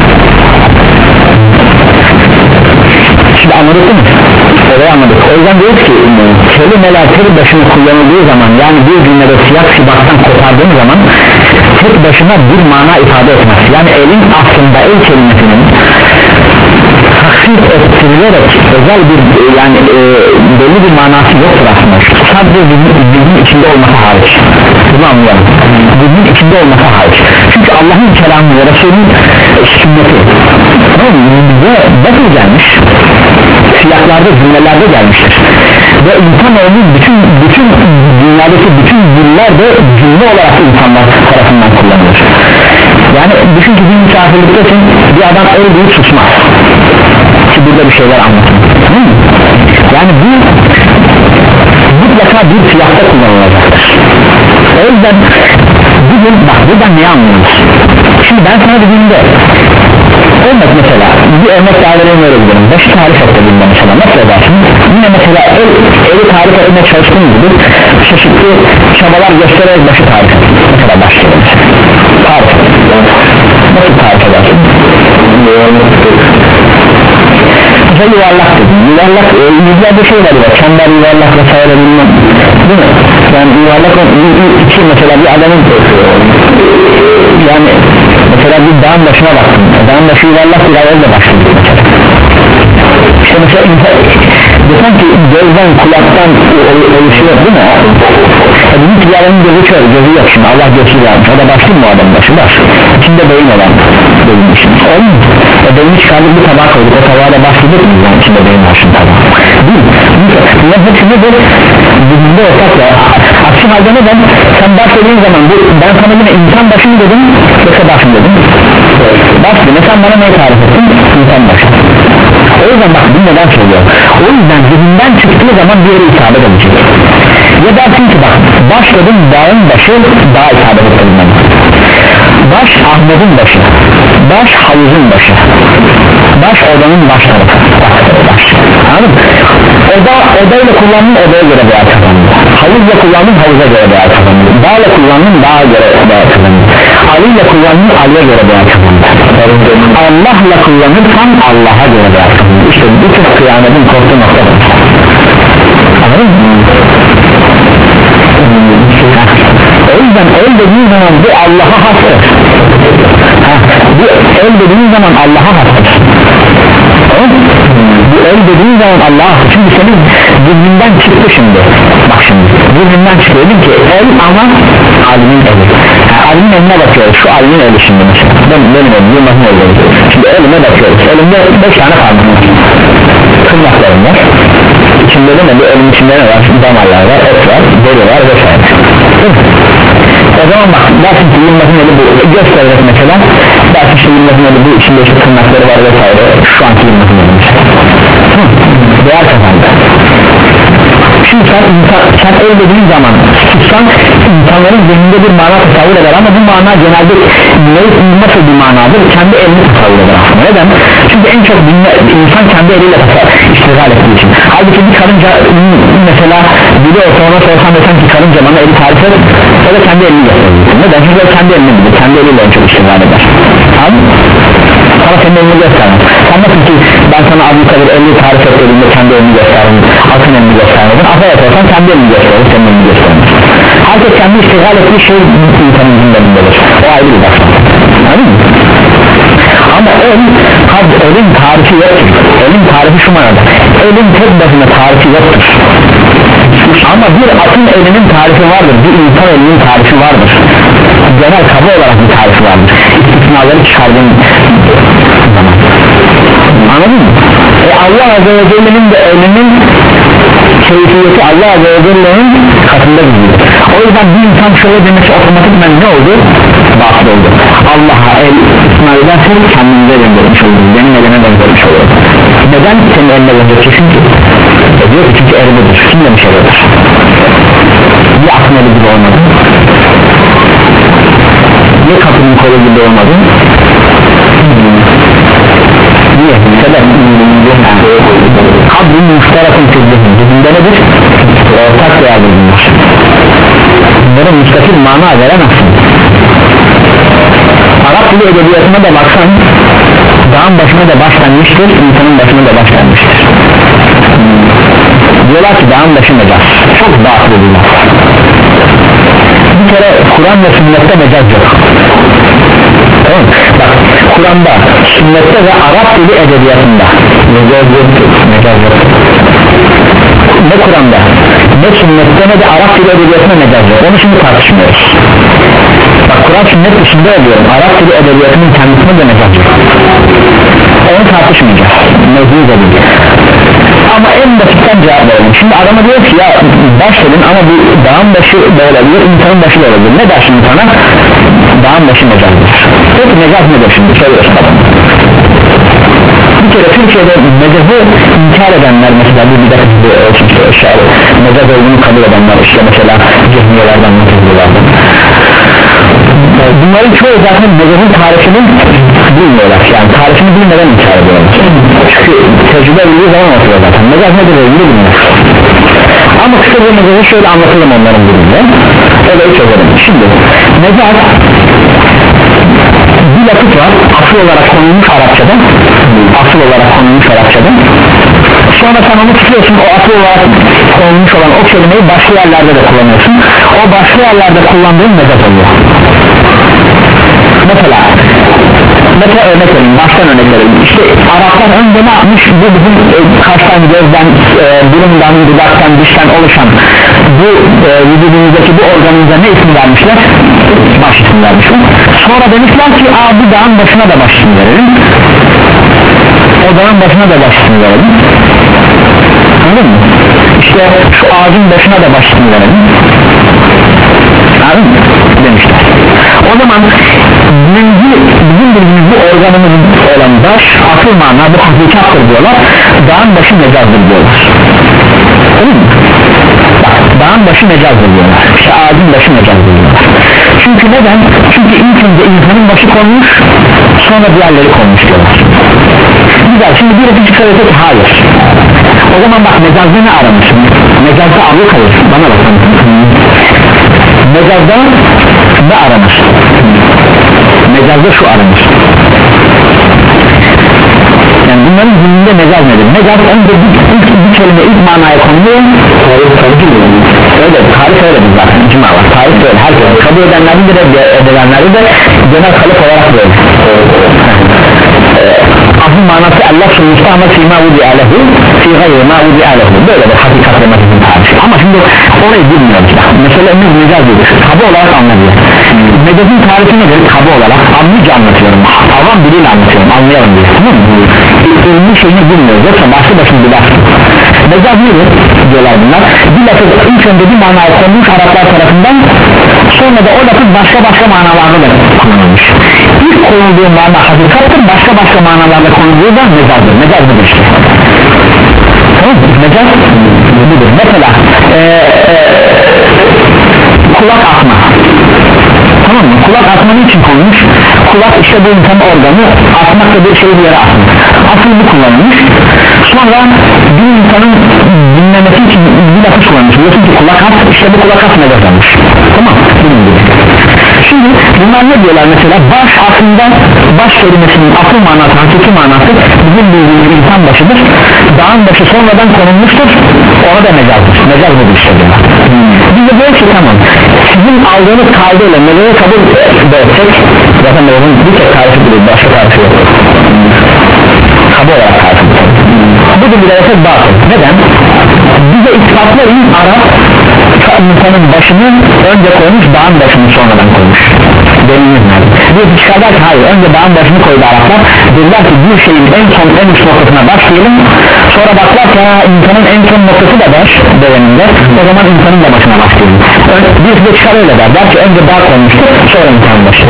şimdi anladık değil mi? Orayı anladık o yüzden diyoruz ki kelimeler tek başına kullanıldığı zaman yani bir cümlede siyah sibaktan kopardığın zaman tek başına bir mana ifade etmez yani elin aslında el kelimesinin taksit ettirilerek özel bir yani e, belli bir manası yoktur aslında sadece zihnin içinde olması hariç bunu anlayalım zihnin içinde olması hariç çünkü Allah'ın kelamı ve Resul'ün sünneti bize nasıl gelmiş siyaklarda cümlelerde gelmiştir ve insanoğlunun bütün bütün dünyadaki bütün diller de cümle olarak insanlar tarafından kullanılır yani düşün ki bir misafirliktesin bir adam öyle büyük susmaz ki burada bir şeyler anlatın yani bu mutlaka bir siyakta kullanılacaktır o yüzden bugün bak buradan ne anlıyoruz şimdi ben sana dediğimde örnek mesela bir örnek daha vereyim öyle gidelim başı tarif ettiğimde mesela nasıl edersin yine mesela el, eli tarif etmeye çalıştığım gibi çeşitli çabalar göstererek başı tarif et mesela başlayalım tarif et nasıl tarif edersin mesela yuvarlak dedim yuvarlak e, yüzlerde şey var ya çember yuvarlak vesaire bilmem değil mi yani yuvarlak iki mesela bir adamın yani mesela bir dağın başına baktım dağın başı yuvarlak bir ayazla başladık mesela işte mesela desen ki gözden kulaktan oluşuyor değil mi e, bizim ticaretin gözü kör gözü yok şimdi Allah gözü yapmış o da başlıyor mu adamın başı baş içinde beyin olan beyin için oldu mu e beyni çıkardık bir tabak koyduk o tabağa da başladık mı yani içinde beyin başın tabağı değil bunlar hepsi nedir zihninde ortak ya aksi halde neden sen baş dediğin zaman bu, ben sana yine insan başı mı dedim yoksa baş mı dedim baş dedim sen bana ne tarif ettin insan başı o yüzden bak bu neden söylüyor o yüzden zihninden çıktığı zaman bir yere isabet edecek ya dersin ki bak baş dedim dağın başı daha isabet ettiğinden baş Ahmet'in başı baş havuzun başı baş odanın baş tarafı baş anladın mı? Oda, odayla kullandığın odaya göre değer kazanır havuzla kullandığın havuza göre değer kazanır dağla kullandığın dağa göre değer kazanır aliyle kullandığın aliye göre değer kazanır Allah'la kullanırsan Allah'a göre değer kazanır işte bütün kıyametin korktuğu nokta anladın mı? O yüzden el dediğin zaman bu Allah'a hastır bu el dediğin zaman Allah'a hastır bu el dediğin zaman Allah'a hastır çünkü senin zihninden çıktı şimdi bak şimdi zihninden çıktı dedim ki el ama alimin eli yani alimin eline bakıyoruz şu alimin eli şimdi mesela benim, benim elim yılmazın eli şimdi elime bakıyoruz elimde beş tane parmak tırnaklarım var içinde de ne bu elin içinde ne var damarlar var et var deri var vesaire o zaman bak dersin ki yılmazın eli bu gösterecek mesela dersin ki yılmazın eli bu içinde işte tırnakları var vesaire şu anki yılmazın eli değer kazandı. Şimdi sen, insan, sen öyle dediğin zaman tutsan insanların zihninde bir mana tasavvur eder ama bu mana genelde nasıl bir manadır? Kendi elini tasavvur eder aslında. Neden? Çünkü en çok dinle, insan kendi eliyle iştigal ettiği için. Halbuki bir karınca mesela biri olsa ona sorsan desen ki karınca bana eli tarif eder o da kendi elini gösterir. Neden? Çünkü o kendi elini bilir, kendi eliyle en çok iştigal eder. Tamam? Sana senin elini göstermem. Sen nasıl ki ben sana Abu Kadir elini tarif ettiğinde kendi elini gösterdim, altın elini göstermedin, afer yaparsan kendi elini gösterir, senin elini gösterir. Herkes kendi iştigal ettiği şey insanın gündeminde o ayrı bir bakma. Anladın mı? Ama el, elin tarifi yoktur. Elin tarifi şu manada, elin tek başına tarifi yoktur. Ama bir atın elinin tarifi vardır, bir insan elinin tarifi vardır. Genel kaba olarak bir tarifi vardır. İstisnaları çıkardığın zaman. Anladın mı? E Allah Azze ve Celle'nin de elinin keyfiyeti Allah Azze ve Celle'nin katında gidiyor. O yüzden bir insan şöyle demesi otomatikman ne oldu? Batıl oldu. Allah'a el istisna edersen kendinize benzetmiş olur, benim elime benzetmiş olur. Neden senin eline benzetmişsin ki? E diyor ki çünkü elidir, kim demiş elidir? Bir aklın eli gibi olmadı, niye kapının kolu gibi olmadı? Niye? Sebep kabrin müşterakın tezgahın bizimde nedir? Ortak değerli bunlar. Bunların müstakil mana veremezsin. Arap dili edebiyatına da baksan dağın başına da başlanmıştır, insanın başına da başlanmıştır. Diyorlar ki dağın başı mecaz, çok dağıtlı bir laf. Bir kere Kur'an ve sünnette mecaz yok. Tamam. Bak Kur'an'da, sünnette ve Arap dili edebiyatında mecaz yok, mecaz yok. Ne Kur'an'da, ne sünnette ne de Arap dili edebiyatında mecaz yok. Onu şimdi tartışmıyoruz. Bak Kur'an sünnet dışında oluyorum, Arap dili edebiyatının kendisinde de mecaz yok. Onu tartışmayacağız, mevzu da değil. Ama en basitten cevap verelim. Şimdi adama diyor ki ya baş dedin ama bu dağın başı da olabilir, insanın başı da olabilir. Ne der şimdi sana? Dağın başı mecazdır. Peki mecaz nedir şimdi? Söylüyorsun adamı. Bir kere Türkiye'de mecazı inkar edenler mesela bir bir dakika mecaz olduğunu kabul edenler işte mesela cehmiyelerden mutlulardan. Bunların çoğu zaten mecazın tarifini bilmiyorlar, yani tarifini bilmeden inkar ediyorlar. Çünkü tecrübe bildiği zaman ortaya zaten mecaz nedir olduğunu bilmiyor. Ama kısa bir mecazı şöyle anlatalım onların dilinde, öyle çözelim. Şimdi mecaz bir lafız var, asıl olarak konulmuş Arapçada, asıl olarak konulmuş Arapçada. Sonra sen onu tutuyorsun, o asıl olarak konulmuş olan o kelimeyi başka yerlerde de kullanıyorsun. O başka yerlerde kullandığın mecaz oluyor. Mesela mesela örnek vereyim, baştan örnek vereyim. İşte Araplar önce ne yapmış? Bu bizim e, kaştan, gözden, e, burundan, dudaktan, dişten oluşan bu e, vücudumuzdaki bu organımıza ne isim vermişler? Baş isim vermişler. Sonra demişler ki aa bu dağın başına da baş isim verelim. O dağın başına da baş isim verelim. Anladın mı? İşte şu ağacın başına da baş isim verelim. Anladın mı? Demişler. O zaman bizim, bizim bildiğimiz bu organımızın olan baş asıl mana bu hakikattır diyorlar, dağın başı mecazdır diyorlar. Öyle mi? Bak, dağın başı mecazdır diyorlar, işte ağacın başı mecazdır diyorlar. Çünkü neden? Çünkü ilk önce insanın başı konmuş, sonra diğerleri konmuş diyorlar. Güzel, şimdi bir öteki söylese ki hayır. O zaman bak mecazda ne aramışsın? Mecazda Abu Kadir, bana bakın. Mecazda ne aramış? Mecazda şu aramış. Yani bunların zihninde mecaz nedir? Mecaz önce bir, ilk, bir kelime ilk manaya konuluyor. Öyle, tarif öyledir zaten, icma var. Tarif öyle, herkes kabul edenlerdi de edenlerdi de genel kalıp olarak böyle. Asıl manası Allah sunmuştu ama fîmâ vudi'alehu fî gayri mâ vudi'alehu, böyle bir hakikat ve mecazın tarifi. Ama şimdi orayı bilmiyoruz. Meselemiz mecaz değil, kaba olarak anlatıyor. Mecazın tarifi nedir? Kaba olarak anlayıcı anlatıyorum, avam diliyle anlatıyorum, anlayalım diye, tamam mı? İlmi şeyini bilmiyoruz, yoksa başlı başını bilir. Mecaz nedir diyorlar bunlar? Bir lafız ilk önce bir manaya konmuş Araplar tarafından, sonra da o lafız başka başka manalarda da kullanılmış. İlk konulduğu mana hakikattır, başka başka manalarda konulduğu da mecazdır. Mecaz budur işte. Tamam mı? Mecaz budur. Mesela ee, ee, kulak atma. Tamam mı? Kulak atmanın için konulmuş. Kulak işte bu insan organı, atmak da bir şey bir yere atmak. Asıl bu kullanılmış. Sonra bir insanın dinlemesi için bir lafı kullanılmış. Diyorsun ki kulak at, işte bu kulak at mecaz olmuş. Tamam mı? Şimdi bunlar ne diyorlar mesela? Baş aslında, baş kelimesinin asıl manası, hakiki manası bizim bildiğimiz insan başıdır. Dağın başı sonradan konulmuştur, ona da mecazdır. Mecaz budur işte diyorlar. Biz de böyle ki tamam, sizin aldığınız kaydıyla meleğe kabul etsek, zaten meleğin bir tek tarifi bilir, başka tarifi yok. Kabul olarak tarifi bilir. Bu da bile etsek batıl. Neden? Bize ispatlayın, Arap insanın başını önce koymuş, dağın başını sonradan koymuş. Deliliniz nerede? Bir çıkarlar ki hayır, önce dağın başını koydu Araplar. Dediler ki bir şeyin en son en üst noktasına başlayalım. Sonra baklar ki insanın en son noktası da baş döneminde, o zaman insanın da başına başlayalım. Bir de çıkar öyle der, der ki önce dağ koymuştur, sonra insanın başı.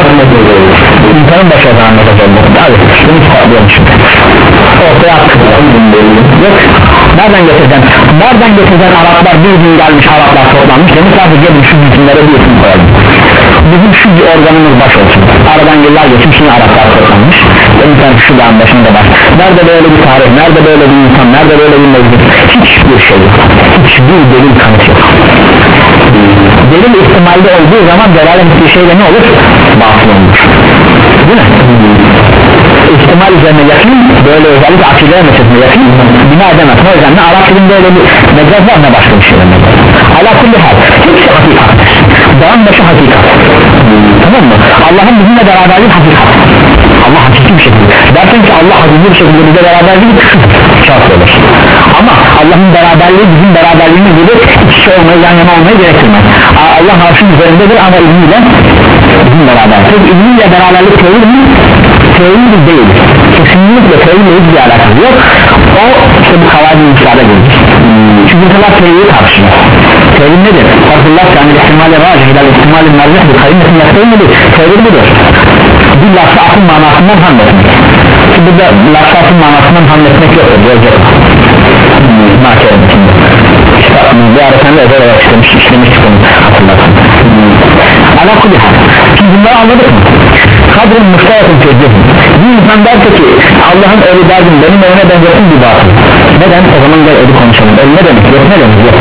İnsanın başı o zaman ne kadar oldu? Hadi, bunu çıkartıyorum şimdi. Ortaya attık. Yok, nereden getireceksin? Nereden getireceksin? Araplar bir gün gelmiş, Araplar toplanmış. Demişler ki gelin şu bütünlere bir isim koyalım. Bizim şu bir organımız baş olsun. Aradan yıllar geçmiş, şimdi Araplar toplanmış. Demişler şu dağın başında baş. Nerede böyle bir tarih, nerede böyle bir insan, nerede böyle bir mevcut? Hiçbir şey yok. Hiçbir delil kanıt yok. Delil ihtimalde olduğu zaman delalet bir şeyle ne olur? Batıl olmuş. Değil mi? İhtimal üzerine yakın, böyle özellikle akide meselesine yakın bina edemez. O yüzden ne Arap dilinde öyle bir mecaz var, ne başka bir şey var. Ala kulli hal, hepsi hakikat. Dağın başı hakikat. Tamam mı? Allah'ın bizimle beraberliği hakikat. Allah hakiki bir şekilde. Dersen ki Allah hakiki bir şekilde bize beraberliği şart olur. Ama Allah'ın beraberliği bizim beraberliğimiz gibi iç içe olmayı, yan yana olmayı gerektirmez. Allah arşın üzerindedir ama ilmiyle bizim beraber. Tek ilmiyle beraberlik tevhid mi? Tevhid değil. Kesinlikle tevhidle hiçbir alakası yok. O işte bu kavaydı müsaade gelir. Çünkü bunlar tevhidi tartışıyor. Tevhid nedir? Farklılar yani ihtimali racih ile ihtimali mercihdir. Kayınmetin yaptığı nedir? Tevhid budur. Bir lafı akıl manasından hamletmek. Şimdi burada lafı akıl manasından hamletmek yoktur. Görecek. Makerim içinde. İşte bir arasında özel olarak istemiş, işlemiştik onu hatırlarsın. Ala kulli hal. Şimdi bunları anladık mı? Kadrın müşterekın tecrübü. Bir insan derse ki Allah'ın ölü derdim benim evine benzesin bir batıl. Neden? O zaman gel ölü konuşalım. Ölü ne demek? Yok ne demek? Yok.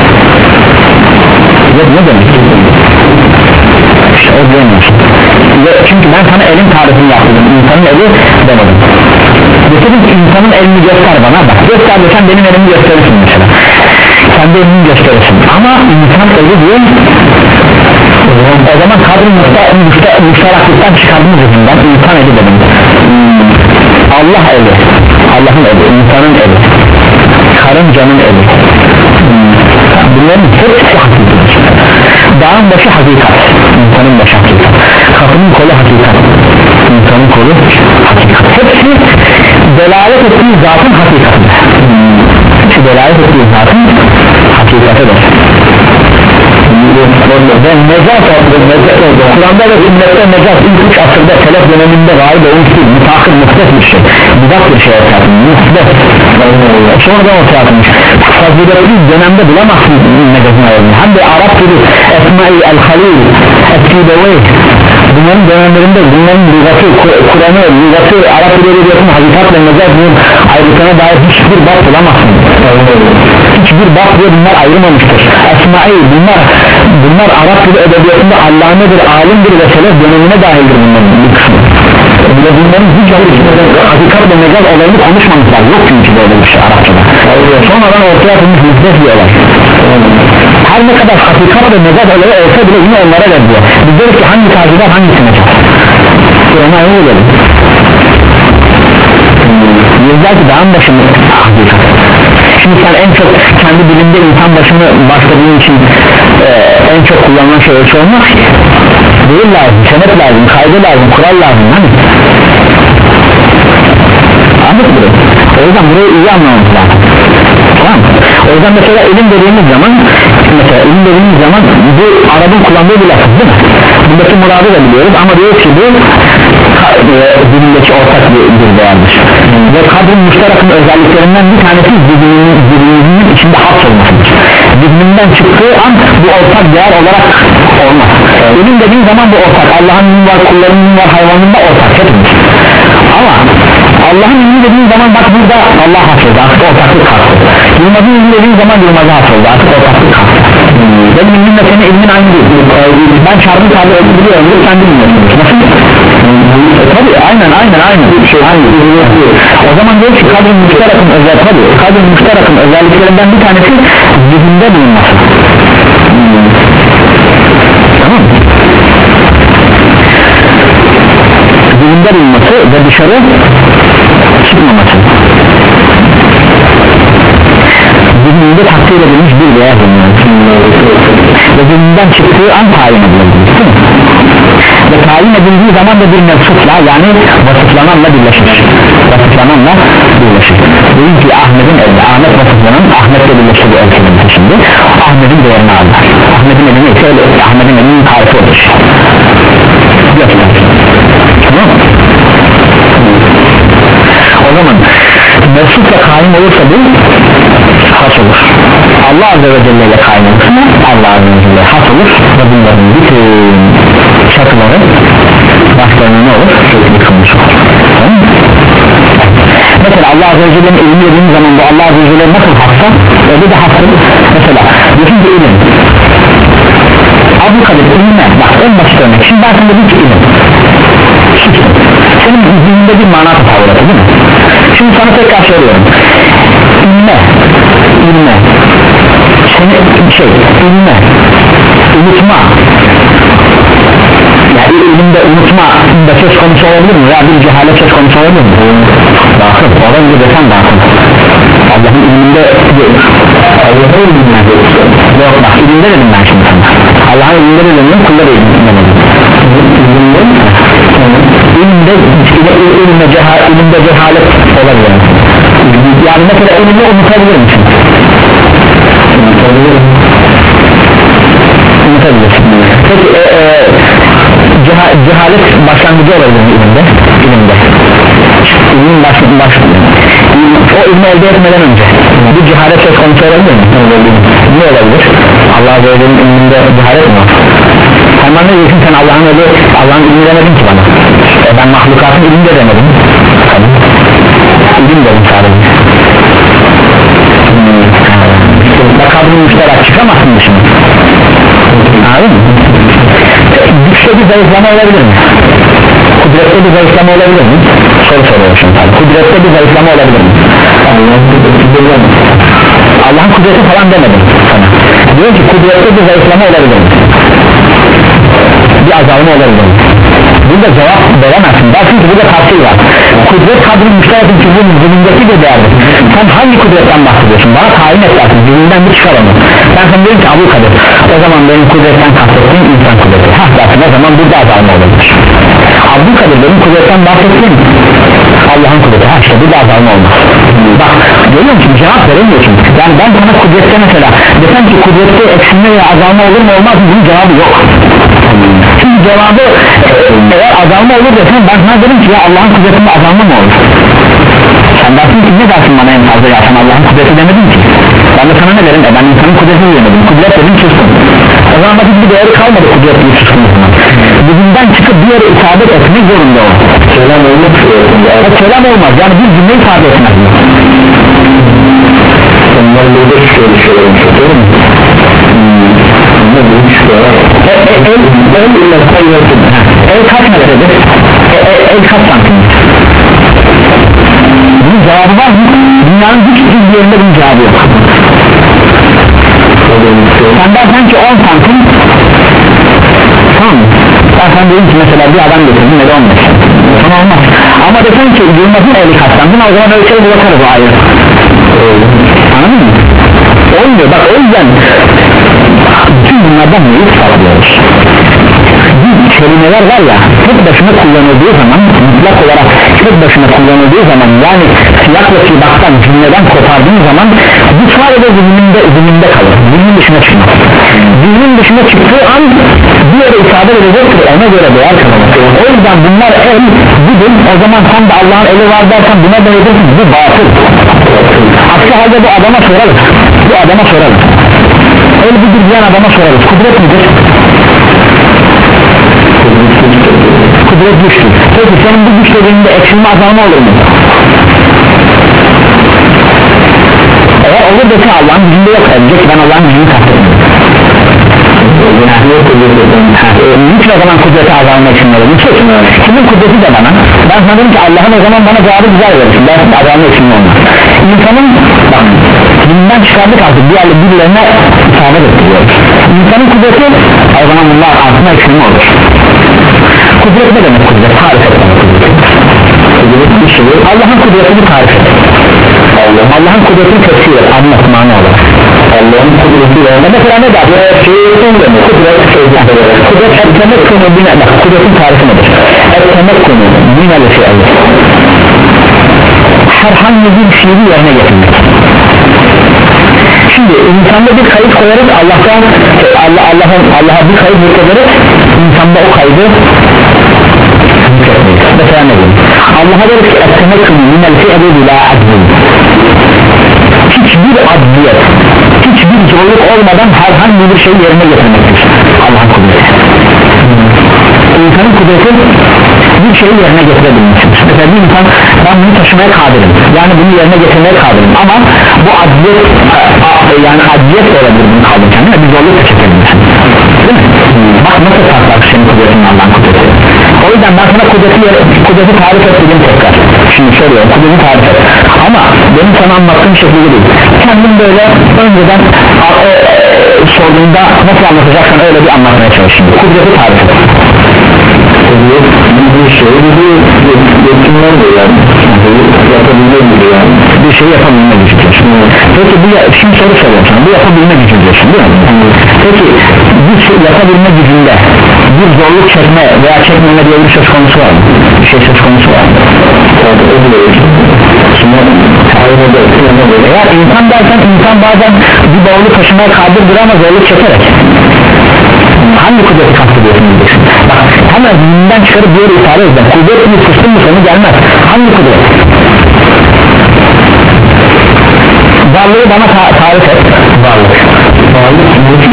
Yok ne demek? İşte o diyemiyor. Çünkü ben sana elin tarifini yaptım. İnsanın eli demedim. Dedim ki insanın elini göster bana. Bak göster desen benim elimi gösterirsin mesela. Sen de elini gösterirsin. Ama insan eli diyor. O zaman kadın müşteraklıktan çıkardığımız yüzünden insan eli dedim. Allah eli, Allah'ın eli, insanın eli, karıncanın eli. Bunların hepsi hakikattır. Dağın başı hakikat, insanın başı hakikat. Kapının kolu hakikat, insanın kolu hakikat. Hepsi delalet ettiği zatın hakikatıdır. Hepsi delalet ettiği zatın hakikatıdır. Ve mecaz oldu, Kur'an'da ve sünnette mecaz ilk üç asırda telef döneminde gayet olmuş değil, müteahhir muhtes bir şey, bidat bir şey ortaya atmış, muhtes, sonradan ortaya atmış. Faziletli dönemde bulamazsın mecazın ayarını. Hem de Arap gibi Esma-i El-Halil, Es-Sibevey, bunların dönemlerinde bunların lügatı, Kur'an'ı, lügatı, Arap gibi diyorsun, hakikat ve mecaz bunun ayrıtına dair hiçbir bak bulamazsın. Hiçbir bak diye bunlar ayrılmamıştır. Esma-i bunlar bunlar Arap dili edebiyatında allamedir, alimdir ve selef dönemine dahildir bunların bir kısmı. Ve bunların hiç hakikat ve mecaz olayını konuşmamışlar, yok çünkü böyle bir şey Arapçada. Sonradan ortaya atılmış müzdet bir olay. Her ne kadar hakikat ve mecaz olayı olsa bile yine onlara verdiyor. Biz diyoruz ki hangi takibat hangisi mecaz? Kur'an'a öyle edelim. Yüzler ki dağın başını hakikat. Şimdi sen en çok kendi dilinde insan başını başladığın için e, en çok kullanılan şey ölçü olmaz ki. Değil lazım, senet lazım, kaydı lazım, kural lazım hani? Anladın mı? O yüzden burayı iyi anlamamız lazım. Tamam. O yüzden mesela ilim dediğimiz zaman mesela ilim dediğimiz zaman bu Arap'ın kullandığı bir lafız değil mi? buradaki muradı da biliyoruz ama diyor ki bu zihnindeki ortak bir, bir değerdir hmm. ve kadrin müşterakın özelliklerinden bir tanesi zihninin, zihninin içinde hapsolmasıdır. Zihninden çıktığı an bu ortak değer olarak olmaz. ilim dediğin zaman bu ortak, Allah'ın ilmi var, kullarının ilmi var, hayvanın da ortak hepimiz. Ama Allah'ın ilmi dediğin zaman bak burada Allah hapsoldu, artık ortaklık kalktı. Yılmaz'ın ilmi dediğin zaman Yılmaz'a hapsoldu, artık ortaklık kalktı. hmm. Benim ilmimle senin ilmin aynı değil. Ben çarpı tabi biliyorum, sen bilmiyorsun. Nasıl? E, tabii aynen aynen aynen şey, aynen. O zaman diyor ki kadın müşterakın özel tabii kadın müşterakın özelliklerinden bir tanesi zihinde bulunması. hmm. Tamam mı? Zihinde bulunması ve dışarı çıkmaması. Zihninde takdir edilmiş bir değer bulunması ve zihninden çıktığı an tayin edilebilir. Ve tayin edildiği zaman da bir mevsufla yani vasıflananla birleşir. Vasıflananla birleşir. Deyin ki Ahmet'in evde Ahmet vasıflanan Ahmet'le birleşir el kelimesi şimdi. Ahmet'in değerini alır. Ahmet'in evi neyse Ahmet'in evinin tarifi olur. Göster. Tamam mı? O zaman mevsufla kaim olursa bu has olur. Allah Azze ve Celle ile kaim olursa Allah Azze ve Celle has olur ve bunların bütün çatıları başlarına ne olur? Yıkılmış olur. Tamam mı? Mesela Allah Azze ve Celle'nin ilmi dediğimiz zaman bu Allah Azze ve Celle nasıl hassa? Öyle de hastalık. Mesela bütün bir ilim Abu Kadir ilme bak en basit örnek. Şimdi ben sana dedim ki ilim senin zihninde bir mana tasavvur değil mi? Şimdi sana tekrar söylüyorum. İlme ilme seni şey ilme unutma yani ilimde unutma da söz konusu olabilir mi? Ya bir cehalet söz konusu olabilir mi? Bakın orada bir desen bakın Allah'ın ilminde Allah'ın ilminde yok bak ilimde dedim ben şimdi sana Allah'ın ilminde dedim kulları ilminde dedim ilimde ilimde cehalet ilimde cehalet olabilir yani mesela ilimde unutabilir misin? unutabilir unutabilirsin peki e, e, ceha, cehalet başlangıcı olabilir mi ilimde? ilimde ilimin başlangıcı o ilmi elde etmeden önce bir cehalet söz konusu olabilir mi? ne olabilir? Allah Azze ve Celle'nin ilminde cehalet mi var? sen bana ne diyorsun sen Allah'ın öyle Allah'ın ilmi demedin ki bana e ben mahlukatın ilimde demedim tamam ilim dedim sadece hmm. kadın müşterak çıkamazsın dışına anladın mı? güçte bir zayıflama olabilir mi? kudrette bir zayıflama olabilir mi? soru soruyor şimdi kudrette bir zayıflama olabilir mi? Allah'ın kudreti falan demedim sana diyor ki kudrette bir zayıflama olabilir mi? bir azalma olabilir mi? Burada cevap veremezsin dersin ki burada tavsiye var kudret kadri müşterekin çubuğun zihnindeki bir değerdir sen hangi kudretten bahsediyorsun bana tayin et dersin zihninden bir çıkar onu ben sana diyorum ki Abu Kadir o zaman benim kudretten kastettiğim insan kudreti hah dersin o zaman burada azalma olabilir Abu Kadir benim kudretten bahsettiğim Allah'ın kudreti ha işte burada azalma olmaz bak görüyor musun cevap veremiyorsun yani ben sana kudrette mesela desem ki kudrette eksilme veya azalma olur mu olmaz mı bunun cevabı yok çünkü cevabı eğer azalma olur desen ben sana dedim ki ya Allah'ın kudretinde azalma mı olur sen dersin ki ne dersin bana en fazla ya sen Allah'ın kudreti demedin ki ben de sana ne derim e ben insanın kudretini demedim kudret dedim suskun o zaman da bir değeri kalmadı kudretli suskun bugünden çıkıp bir yere isabet etmek zorunda o kelam olmak o kelam olmaz yani bir cümle ifade etmez onlar burada şöyle şeyler doğru mu? Ama bu hiç de var el kaç metredir? el kaç santimdir? bunun cevabı var mı? dünyanın hiçbir yerinde bunun cevabı yok sen dersen ki on santim tamam mı? ben sana diyeyim ki mesela bir adam getirdim ne de on beş sana olmaz ama desen ki Yılmaz'ın eli kaç santim o zaman ölçeyi bırakarız o ayrı anladın mı? olmuyor bak o yüzden bütün bunlardan neyi sağlıyoruz bir kelimeler var ya tek başına kullanıldığı zaman mutlak olarak tek başına kullanıldığı zaman yani siyakla sibaktan cümleden kopardığın zaman bu sadece zihninde, zihninde kalır zihnin dışına çıkmaz zihnin dışına çıktığı an bir yere isabet kuvvettir, ona göre değer kazanır. O yüzden bunlar el budur, o zaman sen de Allah'ın eli var dersen buna da yedirsin, bu batıl. Aksi halde bu adama sorarız, bu adama sorarız, el budur diyen adama sorarız, kudret midir? Kudret güçtür. Peki senin bu güç dediğinde eksilme azalma olur mu? Eğer olur desin Allah'ın gücünde yok, diyecek ben Allah'ın gücünü kastetmiyorum. Niçin o zaman kudreti azalma için olur? Niçin? Kimin kudreti de bana? Ben sanırım ki Allah'ın o zaman bana cevabı güzel verirsin, dersin azalma için olmaz. İnsanın bak dilinden çıkardık artık diğerli birilerine isabet ettiriyor. İnsanın kudreti o zaman bunlar altına eksilme olur. Kudret ne demek kudret? Tarif etmek kudret. Bir şey Allah'ın kudretini tarif et. Allah'ın Allah kudretini tefsir et, anlat mana olarak. Allah'ın kudreti var. Mesela ne der? Şeyin de mi? Kudret sözler. Kudret etmemek konu bine. Bak kudretin tarifi nedir? Etmemek konu bineli fiil. Herhangi bir fiili yerine getirmek. Şimdi insanda bir kayıt koyarız, Allah'tan Allah Allah'ın Allah'a bir kayıt yüklederiz, insanda o kaydı yükletmeyiz. Mesela ne diyeyim? Allah'a deriz ki etmemek minel fi'li bila adlin. Hiçbir adliyet, hiçbir zorluk olmadan herhangi bir şey yerine getirmektir Allah'ın kudreti. İnsanın kudreti bir şeyi yerine getirebilmiştir. Mesela bir insan ben bunu taşımaya kadirim, yani bunu yerine getirmeye kadirim ama bu adliyet yani adliyet de olabilir bunu kaldırırken değil mi? Bir zorluk da çekebilirsin değil mi? Bak nasıl farklar senin kudretin Allah'ın kudreti. O yüzden ben sana kudreti, kudreti tarif et dedim tekrar. Şimdi soruyorum kudreti tarif et ama benim sana anlattığım şekilde değil. Kendin böyle önceden e, e, sorduğunda nasıl anlatacaksan öyle bir anlatmaya çalışayım. Kudreti tarif et. Bir şey yetimler de yani yapabilme gibi yani bir şey yapabilme gücüdür. Peki bu şimdi soru soruyorum sana, bu yapabilme gücüdür değil mi? Peki bu şey yapabilme gücünde bir zorluk çekme veya çekmeme diye bir söz konusu var mı? Bir şey söz konusu var mı? Eğer insan dersen insan bazen bir bağlı taşımaya kadirdir ama zorluk çekerek hangi kudreti kastediyorsun diyeceksin. Bak hemen zihninden çıkarıp bir yere ifade edeceğim. Kudret mi kıstın mı sonu gelmez. Hangi kudret? Varlığı bana ta tarif et. Varlık. Varlık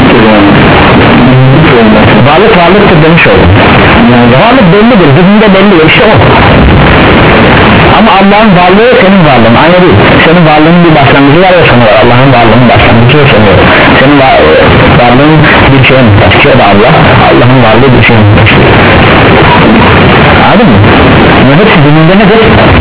varlık varlıktır demiş oldum. Yani varlık bellidir, zihninde belli, işte o. Ama Allah'ın varlığı senin varlığın aynı değil. Senin varlığının bir başlangıcı var ya sana var. Allah'ın varlığının başlangıcı var sana var. Senin var, varlığın bir şeye muhtaç ki o da Allah. Allah'ın varlığı bir şeye muhtaç. Anladın mı? Ne hepsi dininde nedir?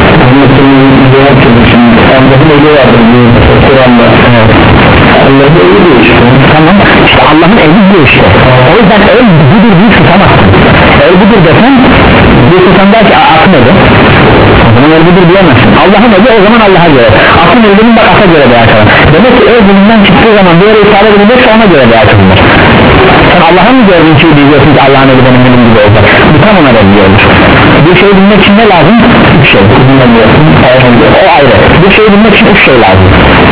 Allah'ın eli vardır Kur'an'da. Allah'ın eli diyor işte. Tamam işte Allah'ın eli diyor işte. O yüzden el budur bir tutamazsın. El budur desen bir tutan der ki akmadı. Bunun el budur diyemezsin. Allah'ın eli o zaman Allah'a göre. Aklın elinin bak ata göre değer kalır. Demek ki el bulunan çıktığı zaman bir yere ifade edilecekse ona göre değer kalır. Sen Allah'a mı gördüğün şeyi diyeceksin ki Allah'ın eli benim elim gibi olacak. Bu tam ona benziyordur. Bir şeyi bilmek için ne lazım? Üç şey. O ayrı. Bir şeyi bilmek için üç şey lazım.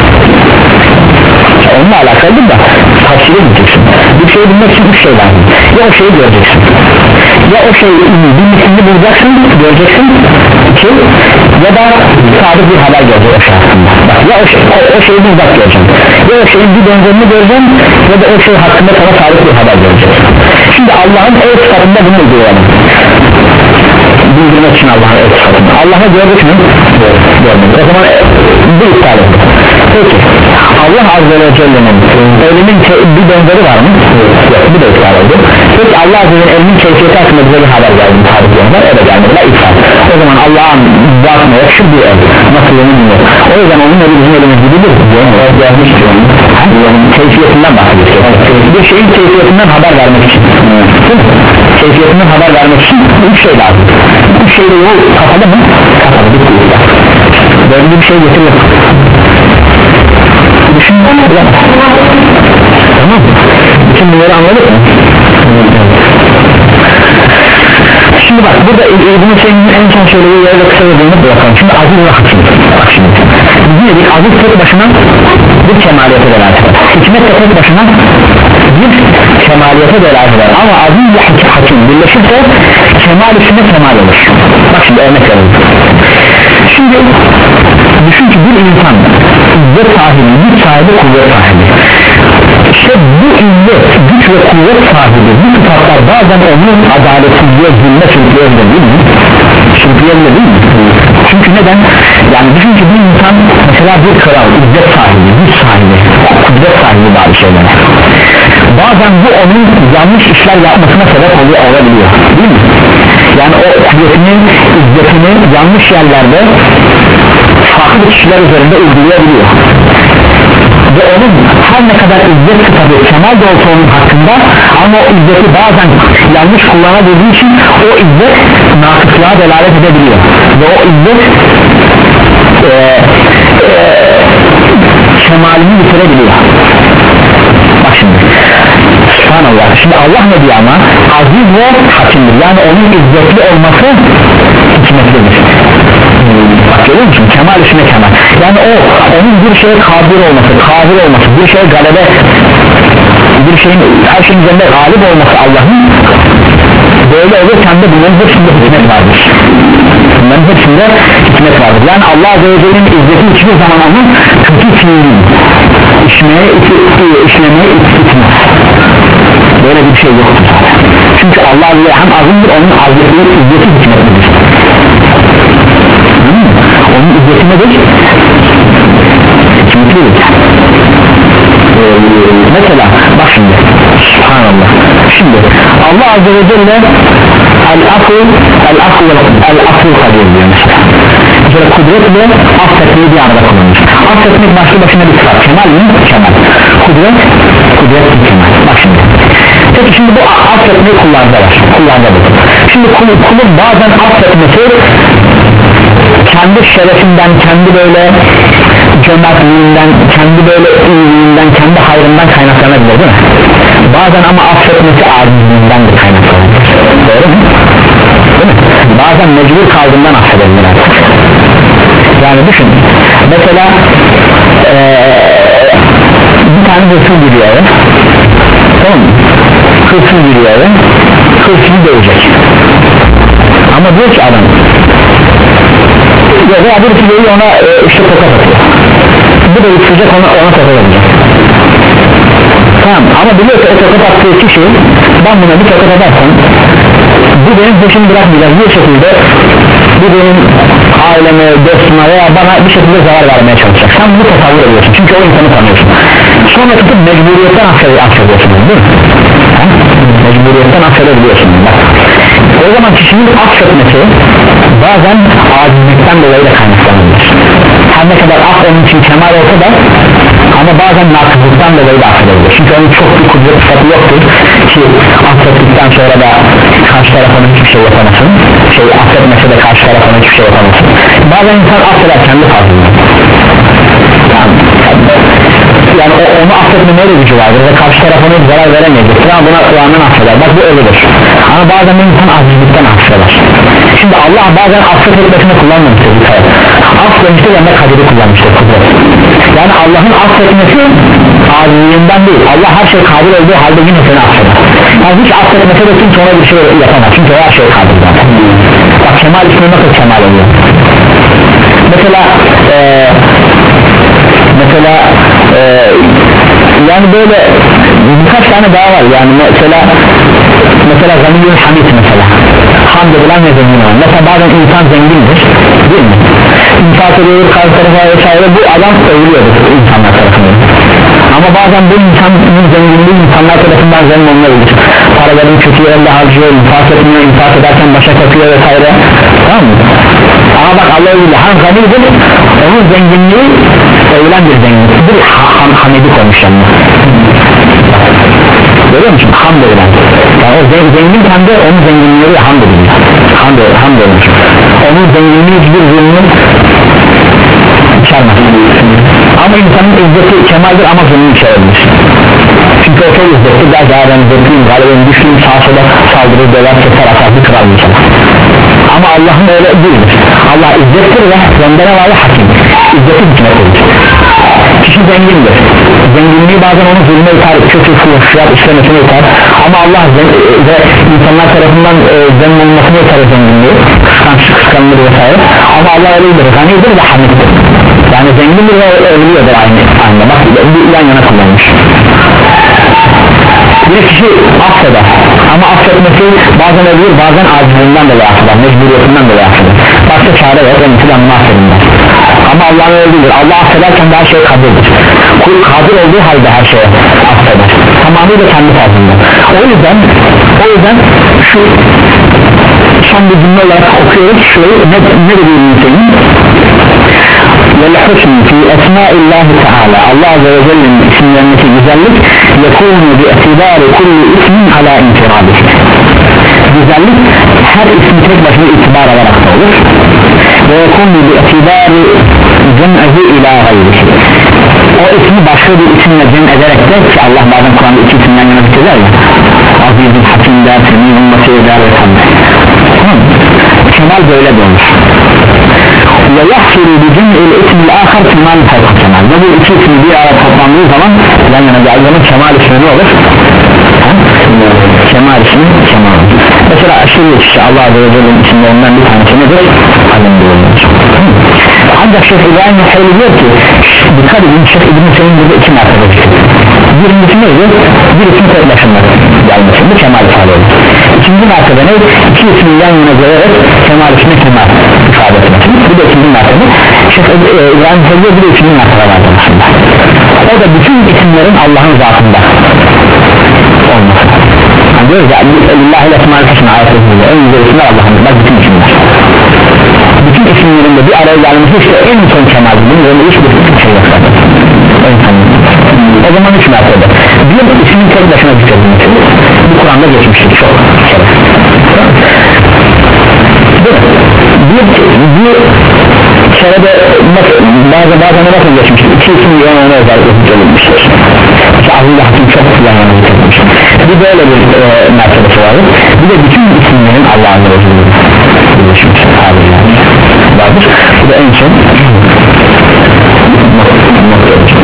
Onunla alakalıdır da tavsiye edeceksin. Bir şeyi bilmek için üç şey lazım. Ya o şeyi göreceksin, ya o şeyi bilmesini bulacaksın, göreceksin. İki, ya da sabit bir haber göreceksin o şey hakkında. Bak, ya o, şey, o, o şeyi bizzat göreceksin, ya o şeyin bir benzerini göreceksin, ya da o şey hakkında sana sabit bir haber göreceksin. Şimdi Allah'ın el sıfatında bunu uygulayalım. Bildirmek için Allah'ın el sıfatında. Allah'ı gördük mü? Görmedik. O zaman bu iptal edin. Peki Allah Azze ve Celle'nin elimin bir benzeri var mı? Yok, bu da iptal oldu. Peki Allah Azze ve Celle'nin keyfiyeti hakkında bize bir haber geldi, tarif ediyorlar, öyle gelmediler, iptal. O zaman Allah'ın bakmaya yakışır bir el, nasıl yemin ediyor. O yüzden onun eli bizim elimiz gibidir. Gelmiş diyorum. Keyfiyetinden bahsediyor. Bir şeyin keyfiyetinden haber vermek için. Keyfiyetinden haber vermek için üç şey lazım. Üç şeyle yol kapalı mı? Kapalı, bir kuyuda. Böyle bir şey getiriyor. Düşünün mü? Tamam. Bütün bunları anladık mı? Şimdi bak burada İbn-i Seyyid'in en son söylediği yerde kısa yazılını bırakalım. Şimdi aziz ve hakim. Bak şimdi. Biz dedik aziz tek başına bir kemaliyete beraber. Hikmet de tek başına bir kemaliyete delalet eder ama aziz ve hakim birleşirse kemal üstüne kemal olur. Bak şimdi örnek verelim. Şimdi düşün ki bir insan izzet sahibi, güç sahibi, kuvvet sahibi. İşte bu izzet, güç ve kuvvet sahibi bu sıfatlar bazen onun adaletsizliğe, zulme sürükleyebilir değil mi? Sürükleyebilir değil mi? Çünkü neden? Yani düşün ki bir insan mesela bir kral, izzet sahibi, güç sahibi, kudret sahibi bazı şeyler. Bazen bu onun yanlış işler yapmasına sebep oluyor, olabiliyor değil mi? Yani o kudretinin, izzetini yanlış yerlerde farklı kişiler üzerinde uygulayabiliyor. Ve onun her ne kadar izzet tabi kemal de olsa onun hakkında ama o izzeti bazen yanlış kullanabildiği için o izzet nakıslığa delalet edebiliyor ve o izzet e, e, kemalini bitirebiliyor. Bak şimdi Subhanallah, şimdi Allah ne diyor ama aziz ve hakimdir, yani onun izzetli olması hikmetlidir. Bak görüyor musun? Kemal üstüne kemal. Yani o, onun bir şeye kadir olması, kadir olması, bir şeye galebe, bir şeyin, her şeyin üzerinde galip olması Allah'ın böyle olurken de bunların hepsinde hikmet vardır. Bunların hepsinde hikmet vardır. Yani Allah Azze ve Celle'nin izzeti hiçbir zaman onun kötü fiilini işlemeye, işlemeye itmez. Böyle bir şey yoktur zaten. Çünkü Allah Azze ve Celle hem azimdir, onun azimliği, izzeti hikmetlidir. Hmm. Onun izzeti nedir? Hikmetlidir. Ee, mesela bak şimdi Subhanallah, şimdi Allah Azze ve Celle el-afu el-afu el-afu kadir diyor mesela. Mesela kudret ve affetmeyi bir arada kullanmış. Affetmek başlı başına bir sıfat, kemal mi? Kemal. Kudret, kudret bir kemal. Bak şimdi. Peki şimdi bu affetmeyi kullarda var, kullarda var. Şimdi kulun, kulun bazen affetmesi kendi şerefinden, kendi böyle cömertliğinden, kendi böyle iyiliğinden, kendi hayrından kaynaklanabilir değil mi? Bazen ama affetmesi acizliğinden de kaynaklanabilir. Doğru mu? Değil mi? Bazen mecbur kaldığından affedebilir artık. Yani düşün, mesela ee, bir tane hırsız giriyor eve, tamam mı? Hırsız giriyor eve, hırsızı dövecek. Ama diyor ki adam, ya veya birisi geliyor ona e, işte tokat atıyor. Bu da yutacak, ona, ona tokat atacak. Tamam, ama biliyor ki o tokat attığı kişi, ben buna bir tokat atarsam bu benim peşimi bırakmayacak, bir şekilde bu benim aileme, dostuma veya bana bir şekilde zarar vermeye çalışacak. Sen bunu tasavvur ediyorsun çünkü o insanı tanıyorsun. Sonra tutup mecburiyetten affediyorsun değil mi? Ha? Mecburiyetten affedebiliyorsun. Bak. O zaman kişinin affetmesi bazen acizlikten dolayı da kaynaklanabilir. Her ne kadar af onun için kemal olsa da ama bazen nakızlıktan dolayı da affedebilir. Çünkü onun çok bir kudret sıfatı yoktur ki affettikten sonra da karşı tarafına hiçbir şey yapamasın, şey affetmese de karşı tarafına hiçbir şey yapamasın. Bazen insan affeder kendi fazlılığını, yani, yani o, onu affetmeye de gücü vardır ve karşı tarafına zarar veremeyecektir ama buna rağmen affeder. Bak bu öyledir. Ama bazen de insan acizlikten affeder. Şimdi Allah bazen affet etmesini kullanmamıştır. Affetmiştir ve ne kaderi kullanmıştır, kudret. Yani Allah'ın affetmesi acizliğinden değil. Allah her şey kadir olduğu halde yine seni affeder. Yani hiç affetmese de kimse ona bir şey yapamaz. Çünkü o her şey kadir zaten. Bak kemal ismi nasıl kemal oluyor? Mesela ee, mesela ee, yani böyle birkaç tane daha var. Yani mesela mesela Ganiyül Hamid mesela hamd edilen ve zengin olan. Mesela bazen insan zengindir değil mi? İnfak ediyor karşı tarafa vesaire, bu adam övülüyordur insanlar tarafından. Ama bazen bu insanın zenginliği insanlar tarafından zengin olunabilir. Paraların kötü yerinde harcıyor, infak etmiyor, infak ederken başa takıyor vesaire. Tamam mı? Ama bak Allah öyle hem ganidir, onun zenginliği övülen bir zenginliktir. Ham, hamidi koymuş yanına. Görüyor musun? Hamd edilen. Yani o zengin hem de onun zenginliği hamd edilir. Hamd, hamd edilir. Onun zenginliği hiçbir zulmün içermez. Ama insanın izzeti kemaldir ama zulmün içerebilir. Çünkü o çok izzetli, daha daha ben zevkliyim, galibim, güçlüyüm, sağa sola saldırır, döver, keser, atar, bir kral insan. Ama Allah'ın öyle değildir. Allah izzettir ve benden var hakim. İzzeti hikmetlidir. kişi zengindir, zenginliği bazen onu zulme iter, kötü fuhuşlar işlemesine iter ama Allah ve insanlar tarafından e, zenginlenmesine iter zenginliği, kıskançlık, kıskanılır vesaire ama Allah öyledir, ganidir ve hamiddir, yani zengindir ve övülüyordur aynı anda. Bak bu yan yana kullanmış. Bir kişi affeder ama affetmesi bazen ölüyor, bazen acizliğinden dolayı affeder, mecburiyetinden dolayı affeder, başka çare yok, en iyisi ben affedinler ama Allah'ın öldüğüdür. Allah affederken de her şey kadirdir, kul kadir olduğu halde her şeye affeder, tamamıyla kendi tarzında. O yüzden o yüzden şu son bir cümle olarak okuyoruz şurayı, ne, ne dediğim Hüseyin وَالْحُسْنِ فِي اَسْمَاءِ اللّٰهِ تَعَالَى Allah Azze ve Celle'nin isimlerindeki güzellik يَكُونُ بِاَتِبَارِ كُلِّ اِسْمٍ عَلَى اِنْفِرَادِهِ güzellik her ismi tek başına itibar alarak da olur ve يَكُونُ بِاَتِبَارِ جَمْعَهِ اِلٰى غَيْرِهِ o ismi başka bir isimle cem ederek de ki Allah bazen Kur'an'da iki isimden yana bitirir ya Aziz'in Hakim der, Semih'in Masih eder ve Sam'da kemal böyle de olur ve yahsuru bi cem'il ismil ahar kemal fevka kemal ve bu iki ismi bir araya toplandığı zaman yan yana geldiği zaman kemal ismi ne olur? Kemal ismi kemal mesela aşırı kişi Allah Azze ve Celle'nin isimlerinden bir tanesi nedir? Alim diyorlar. Ancak Şeyh İbrahim Hüseyin diyor ki dikkat edin Şeyh İbrahim Hüseyin burada iki mertebe çıkıyor. Birincisi neydi? Bir isim tek başına gelmesi bu kemal ifade ediyor. İkinci mertebe ne? İki ismin yan yana gelerek kemal ismi kemal ifade etmesi. Bu da ikinci mertebe. Şeyh İbrahim Hüseyin diyor bir de ikinci mertebe var aslında. O da bütün isimlerin Allah'ın zatında olması. Yani diyoruz ya Lillahi l'esmâ'l husnâ ayetlerinde en güzel isimler Allah'ın bak bütün isimler. Bütün isimlerinde bir araya gelmesi işte en son kemal. Bunun öyle hiçbir şey yok zaten. En son. O zaman üç mertebe. Bir ismin tek başına zikredilmesi. Bu Kur'an'da geçmiştir çok kere. Bir, bir kerede bazen bazen nasıl geçmiştir? İki isim yan yana özellikle zikredilmiştir. İşte Aziz'le Hakim çok yan yana zikredilmiştir. Bir böyle bir e, mertebesi var. Bir de bütün isimlerin Allah'ın Resulü'nün birleşmiş haliyle vardır. Bu da en son nokta olacak.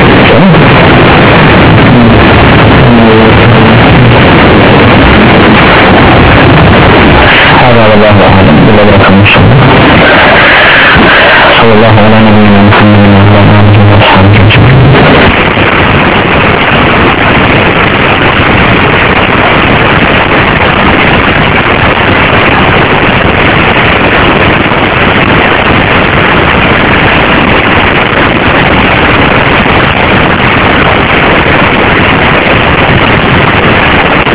هذا والله أعلم بالله بركاته صلى الله على نبينا محمد وعلى آله وصحبه